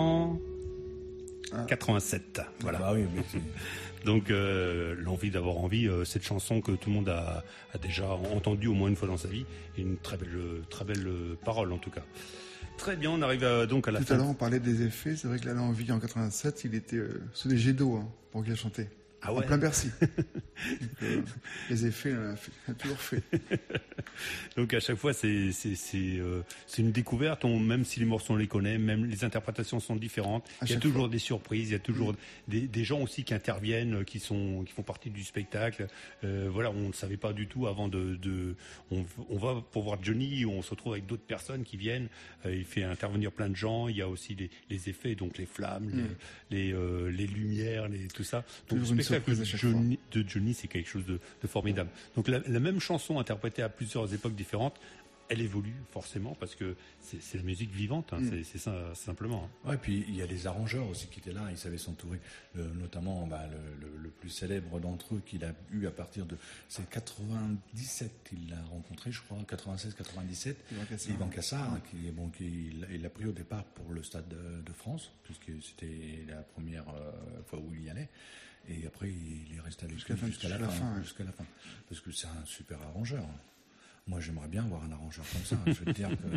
1987. Voilà.
Bah oui, mais
donc l'envie d'avoir envie, cette chanson que tout le monde a déjà entendue au moins une fois dans sa vie, et une très belle parole en tout cas. Très bien, on arrive donc à la fin.
Tout à l'heure on parlait des effets, c'est vrai que là l'envie en 87, il était sous des jets d'eau pour qu'il a chanté.
Ah ouais.
En plein Bercy. Donc, les effets, on a toujours fait.
Donc à chaque fois, c'est une découverte. Même si les morceaux on les connaît, même les interprétations sont différentes. Il y a toujours des surprises. Il y a toujours des gens aussi qui interviennent, qui font partie du spectacle. Voilà, on ne savait pas du tout avant on va pour voir Johnny, on se retrouve avec d'autres personnes qui viennent. Il fait intervenir plein de gens. Il y a aussi les effets, donc les flammes, les lumières, tout ça. Donc le spectacle de Johnny, c'est quelque chose de formidable. Donc la même chanson interprétée à plusieurs époques différentes, elle évolue forcément parce que c'est la musique vivante, hein, c'est ça simplement. Hein.
Ouais, puis il y a les arrangeurs aussi qui étaient là, ils savaient s'entourer, notamment le plus célèbre d'entre eux qu'il a eu à partir de... C'est 97 qu'il l'a rencontré, je crois, 96-97, Yvan Cassard, il l'a pris au départ pour le Stade de France, puisque c'était la première fois où il y allait. Et après, il est resté avec lui jusqu'à la fin. Parce que c'est un super arrangeur. Moi, j'aimerais bien avoir un arrangeur comme ça. Je veux te dire que...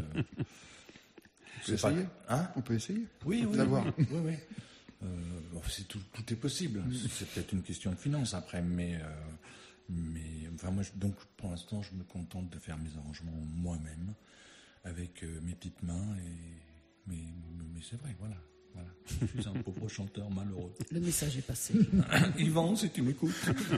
On peut essayer.
Oui.
D'avoir.
Oui. Tout est possible. C'est peut-être une question de finance après, mais enfin, moi, donc, pour l'instant, je me contente de faire mes arrangements moi-même, avec mes petites mains. Mais c'est vrai, voilà. Je suis un pauvre chanteur malheureux.
Le message est passé.
Yvan, si tu m'écoutes.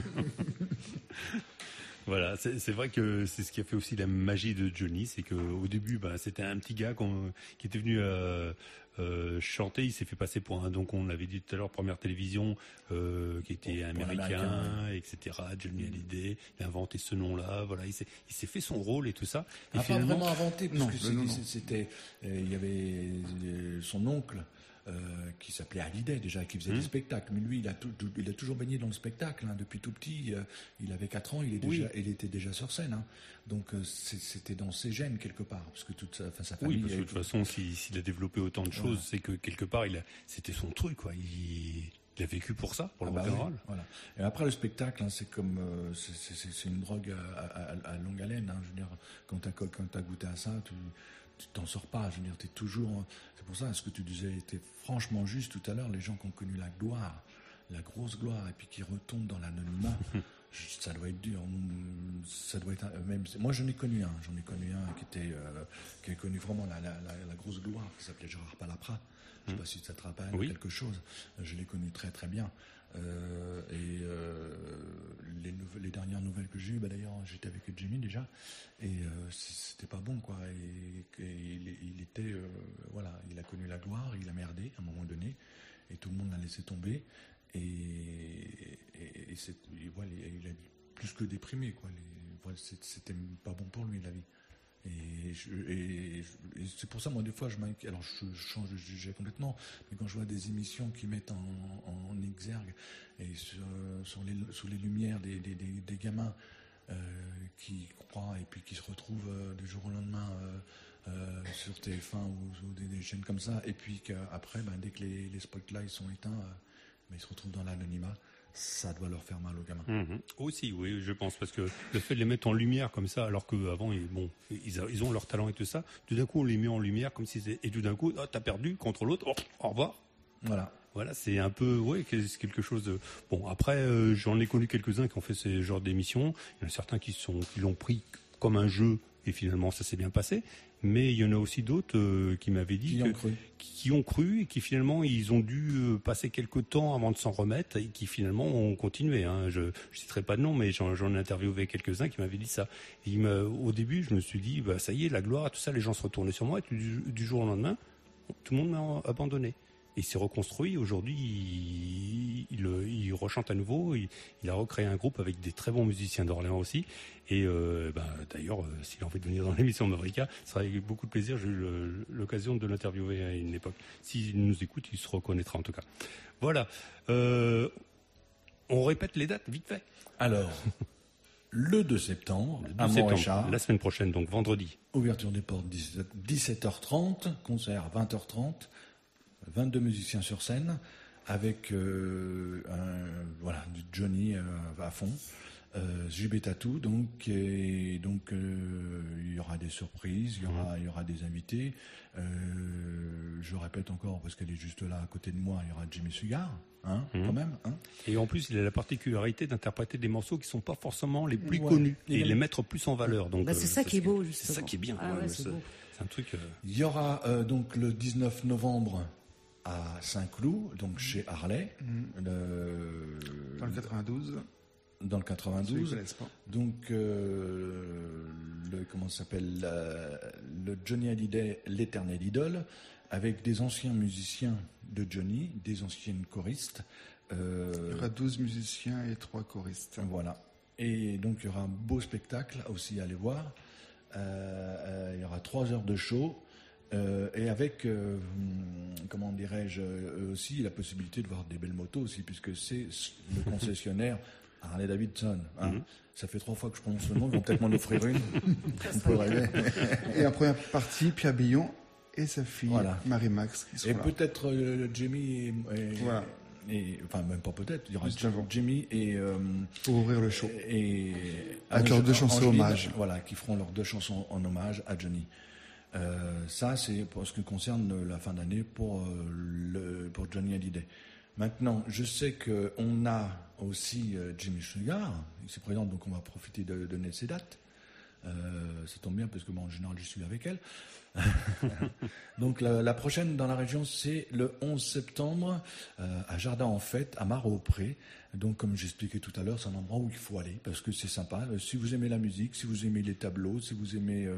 Voilà, c'est vrai que c'est ce qui a fait aussi la magie de Johnny, c'est qu'au début, c'était un petit gars qui était venu chanter. Il s'est fait passer pour donc on l'avait dit tout à l'heure, première télévision, qui était américain, etc. Johnny Hallyday, il a inventé ce nom-là. Voilà, il s'est fait son rôle et tout ça. Et
finalement, pas vraiment inventé, parce que c'était, il y avait son oncle. Qui s'appelait Hallyday déjà, qui faisait des spectacles. Mais lui, il a toujours baigné dans le spectacle, hein, depuis tout petit. Il avait 4 ans, il était déjà sur scène. Hein. Donc c'était dans ses gènes quelque part, parce que toute sa famille.
Oui, parce que de toute façon, s'il a développé autant de choses, c'est que quelque part, c'était son truc, quoi. Il a vécu pour ça, pour le rock'n'roll.
Oui, voilà. Et après le spectacle, hein, c'est comme c'est une drogue à longue haleine. Hein, je veux dire, quand t'as goûté à ça, tu t'en sors pas, je veux dire, t'es toujours... C'est pour ça, ce que tu disais était franchement juste tout à l'heure, les gens qui ont connu la gloire, la grosse gloire, et puis qui retombent dans l'anonymat, ça doit être dur. Ça doit être... Même, moi, j'en ai connu un qui a connu vraiment la grosse gloire, qui s'appelait Gérard Palaprat. Je sais pas si ça te rappelle quelque chose. Je l'ai connu très très bien. Les dernières nouvelles que j'ai eues, d'ailleurs, j'étais avec Jimmy déjà, et c'était pas bon, quoi. Et il était, il a connu la gloire, il a merdé à un moment donné, et tout le monde l'a laissé tomber, et il a plus que déprimé, quoi. C'était pas bon pour lui, la vie. Et c'est pour ça, moi, des fois, je m'inquiète. Alors, je change de sujet complètement, mais quand je vois des émissions qui mettent en exergue et sous les lumières des gamins qui croient et puis qui se retrouvent du jour au lendemain sur TF1 ou des chaînes comme ça, et puis qu'après, dès que les spotlights sont éteints, ils se retrouvent dans l'anonymat. Ça doit leur faire mal aux gamins.
Aussi, oui, je pense, parce que le fait de les mettre en lumière comme ça, alors qu'avant, ils ont leur talent et tout ça, tout d'un coup, on les met en lumière comme si et tout d'un coup, t'as perdu contre l'autre, au revoir. Voilà, c'est un peu, c'est quelque chose de... Bon, après, j'en ai connu quelques-uns qui ont fait ce genre d'émissions. Il y en a certains qui l'ont pris comme un jeu, et finalement, ça s'est bien passé. Mais il y en a aussi d'autres qui m'avaient dit qui ont cru et qui finalement ils ont dû passer quelques temps avant de s'en remettre et qui finalement ont continué. Hein. Je citerai pas de nom, mais j'en ai interviewé quelques-uns qui m'avaient dit ça. Et au début, je me suis dit, ça y est, la gloire, tout ça, les gens se retournaient sur moi. Et du jour au lendemain, tout le monde m'a abandonné. Il s'est reconstruit. Aujourd'hui, il rechante à nouveau. Il a recréé un groupe avec des très bons musiciens d'Orléans aussi. Et d'ailleurs, s'il a envie de venir dans l'émission Mavrika, ce sera avec beaucoup de plaisir. J'ai eu l'occasion de l'interviewer à une époque. S'il nous écoute, il se reconnaîtra en tout cas. Voilà. On répète les dates, vite fait.
Alors, le 2 septembre, à Montréchard.
La semaine prochaine, donc vendredi.
Ouverture des portes 17h30, concert 20h30, 22 musiciens sur scène, avec du Johnny à fond. JB Tattoo, donc il y aura des surprises, il y aura des invités. Je répète encore parce qu'elle est juste là à côté de moi, il y aura Jimmy Sugar, quand même.
Et en plus, il a la particularité d'interpréter des morceaux qui sont pas forcément les plus connus et les mettre plus en valeur. Donc
c'est ça qui est beau, justement.
C'est ça qui est bien. C'est un truc.
Il y aura donc le 19 novembre à Saint-Cloud, donc chez Harley,
dans le 92.
Dans le 92, donc comment ça s'appelle, le Johnny Hallyday, l'éternel idole, avec des anciens musiciens de Johnny, des anciennes choristes.
Il y aura 12 musiciens et 3 choristes.
Voilà. Et donc il y aura un beau spectacle aussi à aller voir. Il y aura 3 heures de show. Et avec, comment dirais-je, aussi la possibilité de voir des belles motos aussi, puisque c'est le concessionnaire Harley Davidson. Ça fait 3 fois que je prononce le nom, ils vont peut-être m'en offrir une. On peut rêver.
Et en première partie, Pierre Billon et sa fille Marie-Max qui sont
et
là.
Peut-être Jimmy enfin même pas peut-être, il y aura Jimmy et
pour ouvrir le show.
Et
avec leurs 2 chansons hommage.
Voilà, qui feront leurs 2 chansons en hommage à Johnny. Ça, c'est pour ce qui concerne la fin d'année pour Johnny Hallyday. Maintenant, je sais qu'on a aussi Jimmy Sugar, il se présente, donc on va profiter de donner ses dates. Ça tombe bien parce que moi en général je suis avec elle. Donc la prochaine dans la région c'est le 11 septembre à Jardin en Fête à Marot-Pré. Donc comme j'expliquais tout à l'heure, c'est un endroit où il faut aller parce que c'est sympa. Si vous aimez la musique, si vous aimez les tableaux, si vous aimez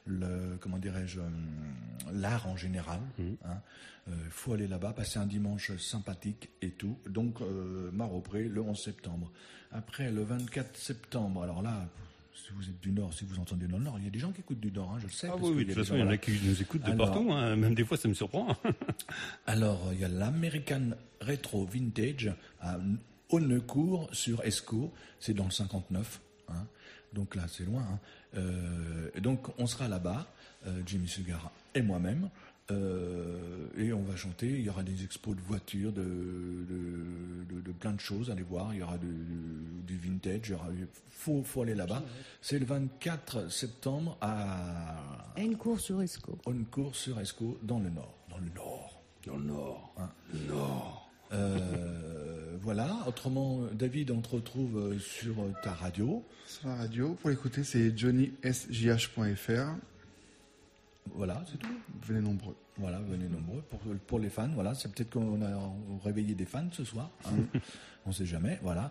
l'art en général, faut aller là-bas, passer un dimanche sympathique et tout. Donc Marot-Pré le 11 septembre. Après le 24 septembre, alors là, si vous êtes du Nord, si vous entendez dans le Nord, il y a des gens qui écoutent du Nord, je le sais.
Ah oui, de toute façon, il y en a qui nous écoutent de partout, même des fois ça me surprend.
Alors, il y a l'American Retro Vintage à Haunecourt sur Escaut, c'est dans le 59, donc là c'est loin. Donc on sera là-bas, Jimmy Sugar et moi-même. Et on va chanter, il y aura des expos de voitures, de plein de choses à aller voir, il y aura du vintage, faut aller là-bas. C'est le 24 septembre à
Haunecourt sur Escaut.
Haunecourt sur Escaut, dans le Nord. Voilà, autrement, David, on te retrouve sur ta radio.
Sur la radio, pour l'écouter, c'est johnnysjh.fr.
Voilà, c'est tout.
Venez nombreux.
Voilà, venez nombreux. Pour les fans, voilà, c'est peut-être qu'on a réveillé des fans ce soir. On sait jamais, voilà.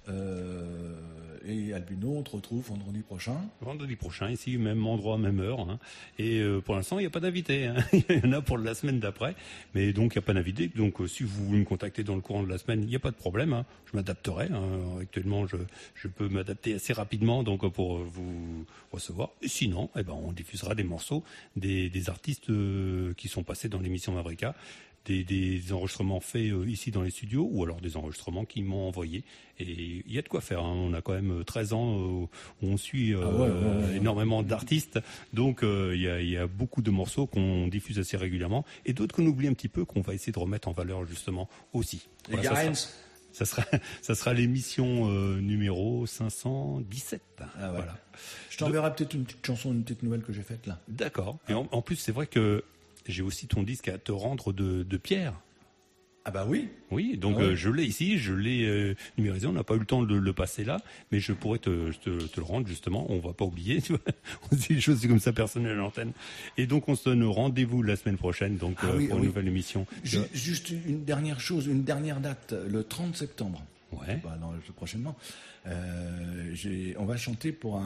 Et Albino, on te retrouve vendredi prochain.
Vendredi prochain, ici, même endroit, même heure. Et pour l'instant, il n'y a pas d'invité. Il y en a pour la semaine d'après. Mais donc, il n'y a pas d'invité. Donc, si vous voulez me contacter dans le courant de la semaine, il n'y a pas de problème. Je m'adapterai. Actuellement, je peux m'adapter assez rapidement donc pour vous recevoir. Et sinon, on diffusera des morceaux des artistes qui sont passés dans l'émission Mavrika. Des enregistrements faits ici dans les studios ou alors des enregistrements qui m'ont envoyé. Et il y a de quoi faire. On a quand même 13 ans où on suit énormément d'artistes. Donc il y a beaucoup de morceaux qu'on diffuse assez régulièrement et d'autres qu'on oublie un petit peu, qu'on va essayer de remettre en valeur justement aussi. Voilà, ça sera l'émission numéro 517. Voilà.
Je t'enverrai peut-être une petite chanson, une petite nouvelle que j'ai faite là.
D'accord. Et en plus, c'est vrai que j'ai aussi ton disque à te rendre de Pierre.
Ah bah oui.
Oui, donc je l'ai ici, je l'ai numérisé. On n'a pas eu le temps de le passer là, mais je pourrais te le rendre justement. On va pas oublier, tu vois. On dit des choses comme ça personnelles à l'antenne. Et donc on se donne rendez-vous la semaine prochaine, donc pour une nouvelle émission.
Juste une dernière chose, une dernière date, le 30 septembre.
Ouais.
Prochainement. On va chanter pour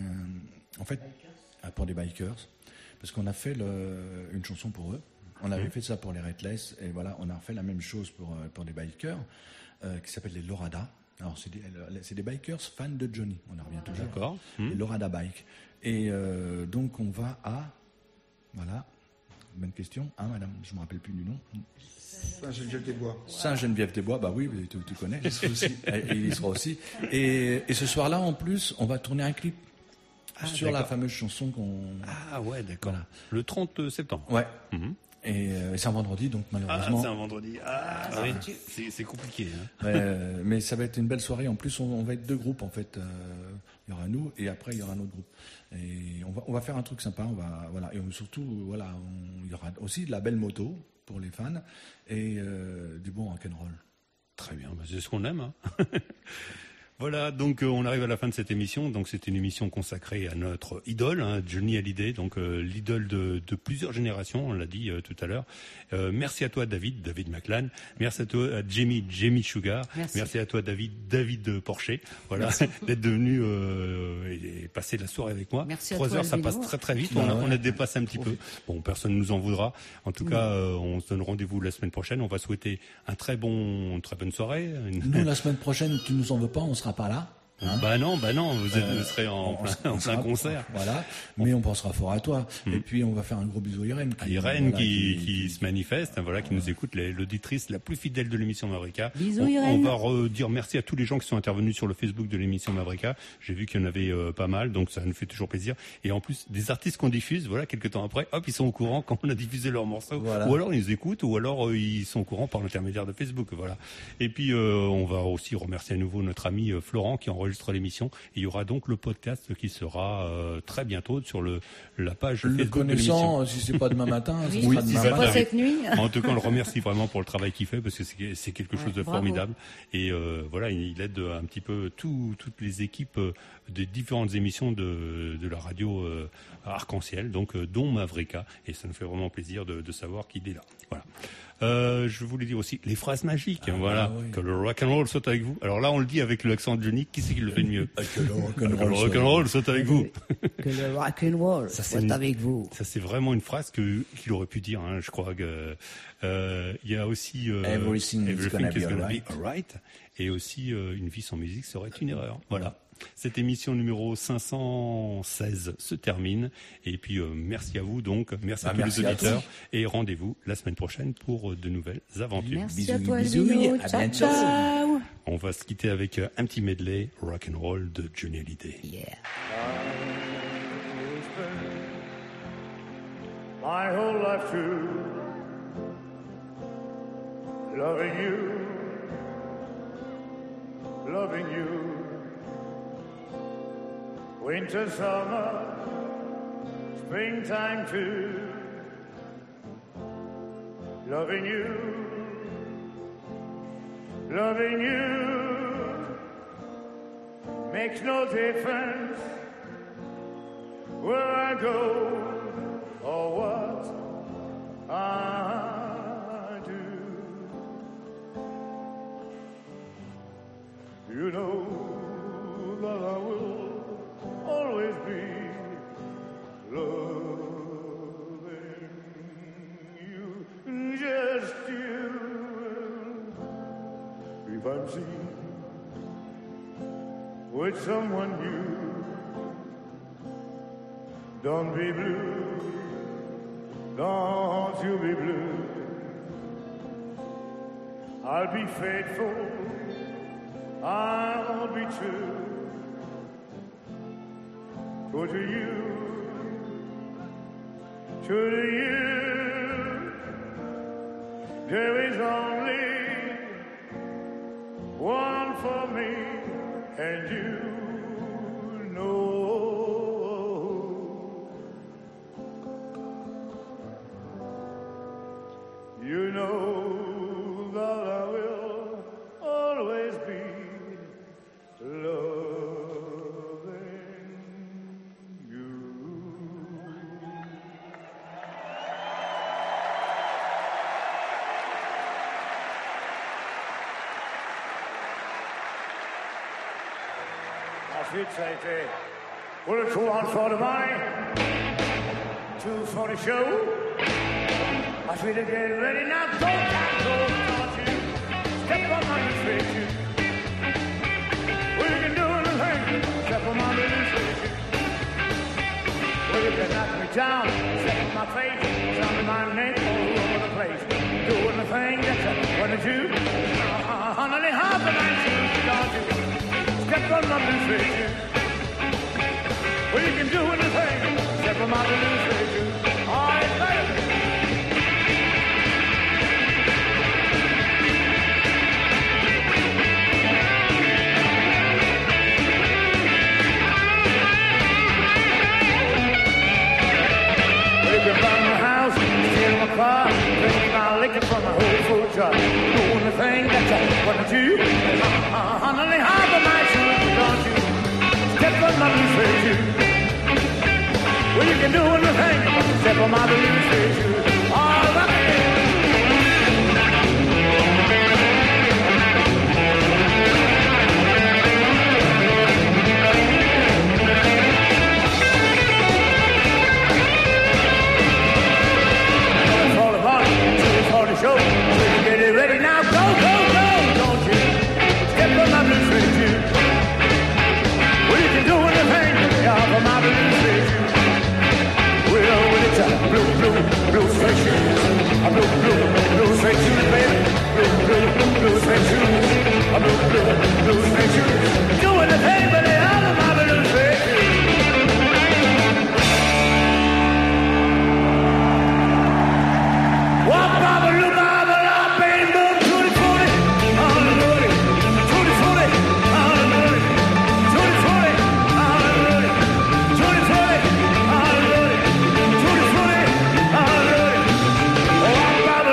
pour des bikers. Parce qu'on a fait une chanson pour eux. On avait fait ça pour les Redless. Et voilà, on a fait la même chose pour des bikers qui s'appellent les Lorada. Alors, c'est des bikers fans de Johnny. On en revient toujours.
D'accord.
Les Lorada Bike. Et donc, on va à... Voilà. bonne question. Hein, madame, je ne me rappelle plus du nom.
Saint-Geneviève-des-Bois.
Saint-Geneviève-des-Bois, bah oui, tu connais. Il sera aussi. Il y sera aussi. Et ce soir-là, en plus, on va tourner un clip sur la fameuse chanson qu'on...
Ah ouais, d'accord. Voilà. Le 30 septembre.
Ouais. Et c'est un vendredi, donc malheureusement...
Ah, c'est un vendredi. Oui. C'est compliqué. Hein.
Mais ça va être une belle soirée. En plus, on va être 2 groupes, en fait. Il y aura nous, et après, il y aura un autre groupe. Et on va faire un truc sympa. Voilà. Et surtout, voilà, il y aura aussi de la belle moto pour les fans et du bon rock'n'roll.
Très bien, c'est ce qu'on aime. Hein. Voilà, donc on arrive à la fin de cette émission. Donc c'est une émission consacrée à notre idole, hein, Johnny Hallyday, donc l'idole de plusieurs générations, on l'a dit tout à l'heure. Merci à toi David McLan. Merci à toi Jamie Sugar. Merci à toi David Porcher. Voilà, d'être venu et passer la soirée avec moi.
Merci
3 heures, ça passe très très vite. On a dépassé un petit peu. Bon, personne ne nous en voudra. En tout cas, on se donne rendez-vous la semaine prochaine. On va souhaiter une très bonne soirée.
Nous, la semaine prochaine, tu nous en veux pas, on sera pas là.
Hein bah non, vous serez en plein concert.
Voilà, mais on pensera fort à toi. Et puis on va faire un gros bisou à Irène.
Qui se manifeste, hein, voilà, qui nous écoute, l'auditrice la plus fidèle de l'émission Mavrika.
Bisous Irène.
On va redire merci à tous les gens qui sont intervenus sur le Facebook de l'émission Mavrika. J'ai vu qu'il y en avait pas mal, donc ça nous fait toujours plaisir. Et en plus, des artistes qu'on diffuse, voilà, quelques temps après, hop, ils sont au courant quand on a diffusé leur morceau. Voilà. Ou alors ils nous écoutent, ou alors ils sont au courant par l'intermédiaire de Facebook, voilà. Et puis on va aussi remercier à nouveau notre ami Florent qui enregistre l'émission. Et il y aura donc le podcast qui sera très bientôt sur la page Facebook de l'émission.
Si c'est pas demain matin,
oui, si c'est pas cette nuit.
En tout cas, on le remercie vraiment pour le travail qu'il fait parce que c'est quelque chose de formidable. Et voilà, il aide un petit peu toutes les équipes des différentes émissions de la radio Arc-en-Ciel, donc dont Mavrika. Et ça nous fait vraiment plaisir de savoir qu'il est là. Voilà. Je voulais dire aussi les phrases magiques, que le rock'n'roll soit avec vous. Alors là, on le dit avec l'accent de Johnny. Qui c'est qui le fait de mieux?
Que le
rock'n'roll soit avec vous.
Que le rock'n'roll soit avec vous.
Ça, c'est vraiment une phrase qu'il aurait pu dire. Hein, je crois que il y a aussi
Everything is gonna be
alright. Et aussi une vie sans musique serait une erreur. Voilà. Cette émission numéro 516 se termine. Et puis, merci à vous donc. Merci à tous les auditeurs. Et rendez-vous la semaine prochaine pour de nouvelles aventures.
Merci à toi, bisous. Ciao, ciao.
On va se quitter avec un petit medley rock'n'roll de Johnny Hallyday.
Yeah.
My whole life through, loving you. Winter, summer, springtime too. Loving you makes no difference where I go or what I do. You know that I will always be loving you, just you. If I'm seen with someone new, don't be blue, don't you be blue. I'll be faithful, I'll be true. True to you, there is only one for me, and you know. You know that I will always be loving you. Ensuite, ça a été pour le trou en for the money, 2 for the show. I feel to get ready now, go down, don't you step on my feet. We can do anything, step on my feet. Well, you can knock me town, setting my face, sounding my name all over the place, doing the thing that you wanna do. Honey, half the night shoes, don't you? Step on my blue suede shoes. Well, you can do anything, step on my blue suede shoes. All right, baby. You burn my house, steal my car, drink my liquor from my whole food truck. Doing the thing that you wanna do. Honey, half of my shoes, don't you? Step on my blue suede shoes. Well, you can do anything, step on my blue suede shoes. All right. Show. Get it ready now, go, go, go, don't you? Step on my blue suede shoes. Well, you can do anything, yeah, on my blue suede shoes. Well, it's a blue, blue, blue suede shoes. A blue, blue, blue suede shoes, baby. Blue, blue, blue suede shoes. A blue, blue, blue suede shoes. Do anything, but they are on my blue suede shoes. Walk by the loop. Baba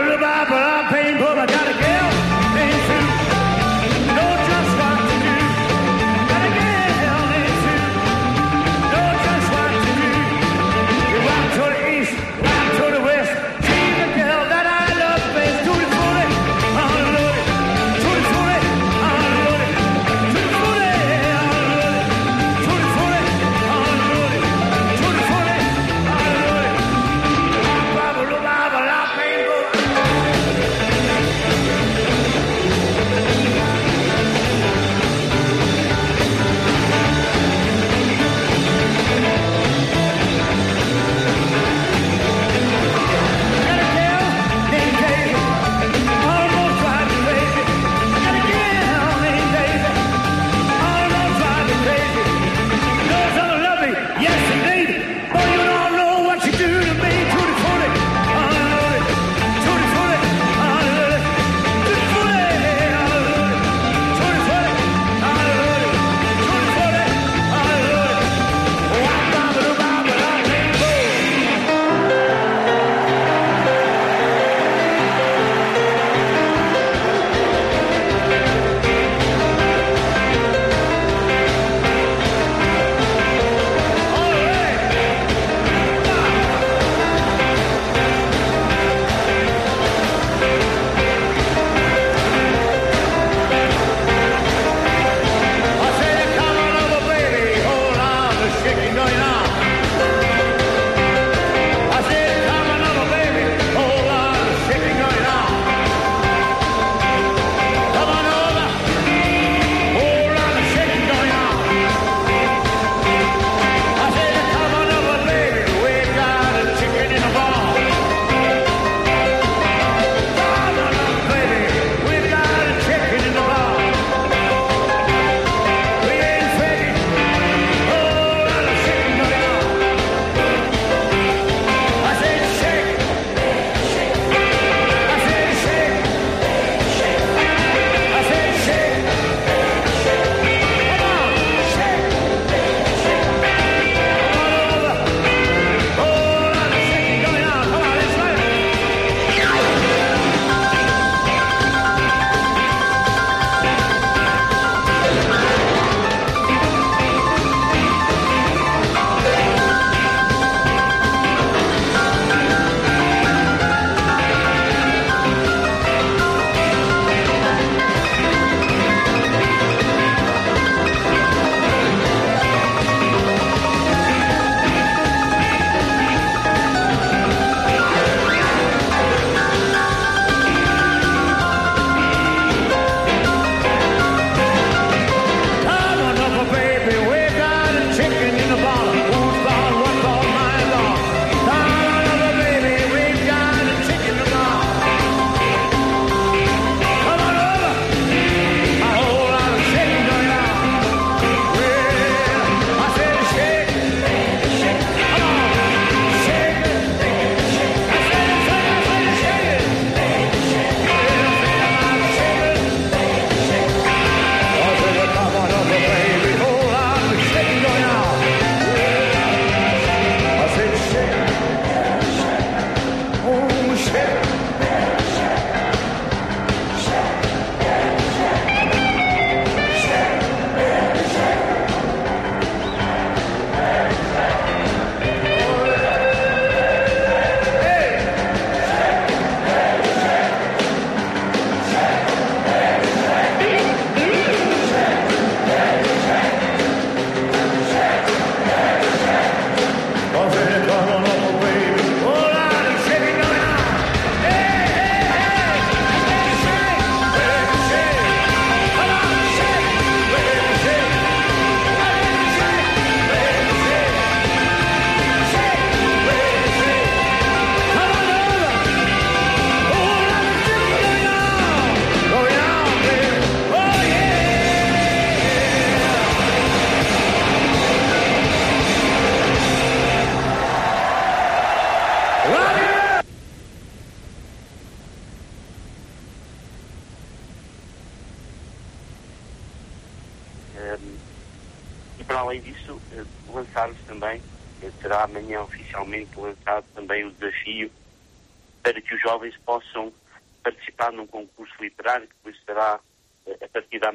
E para além disso, lançar-vos também, será amanhã oficialmente lançado também o desafio para que os jovens possam participar num concurso literário, que depois será a partir da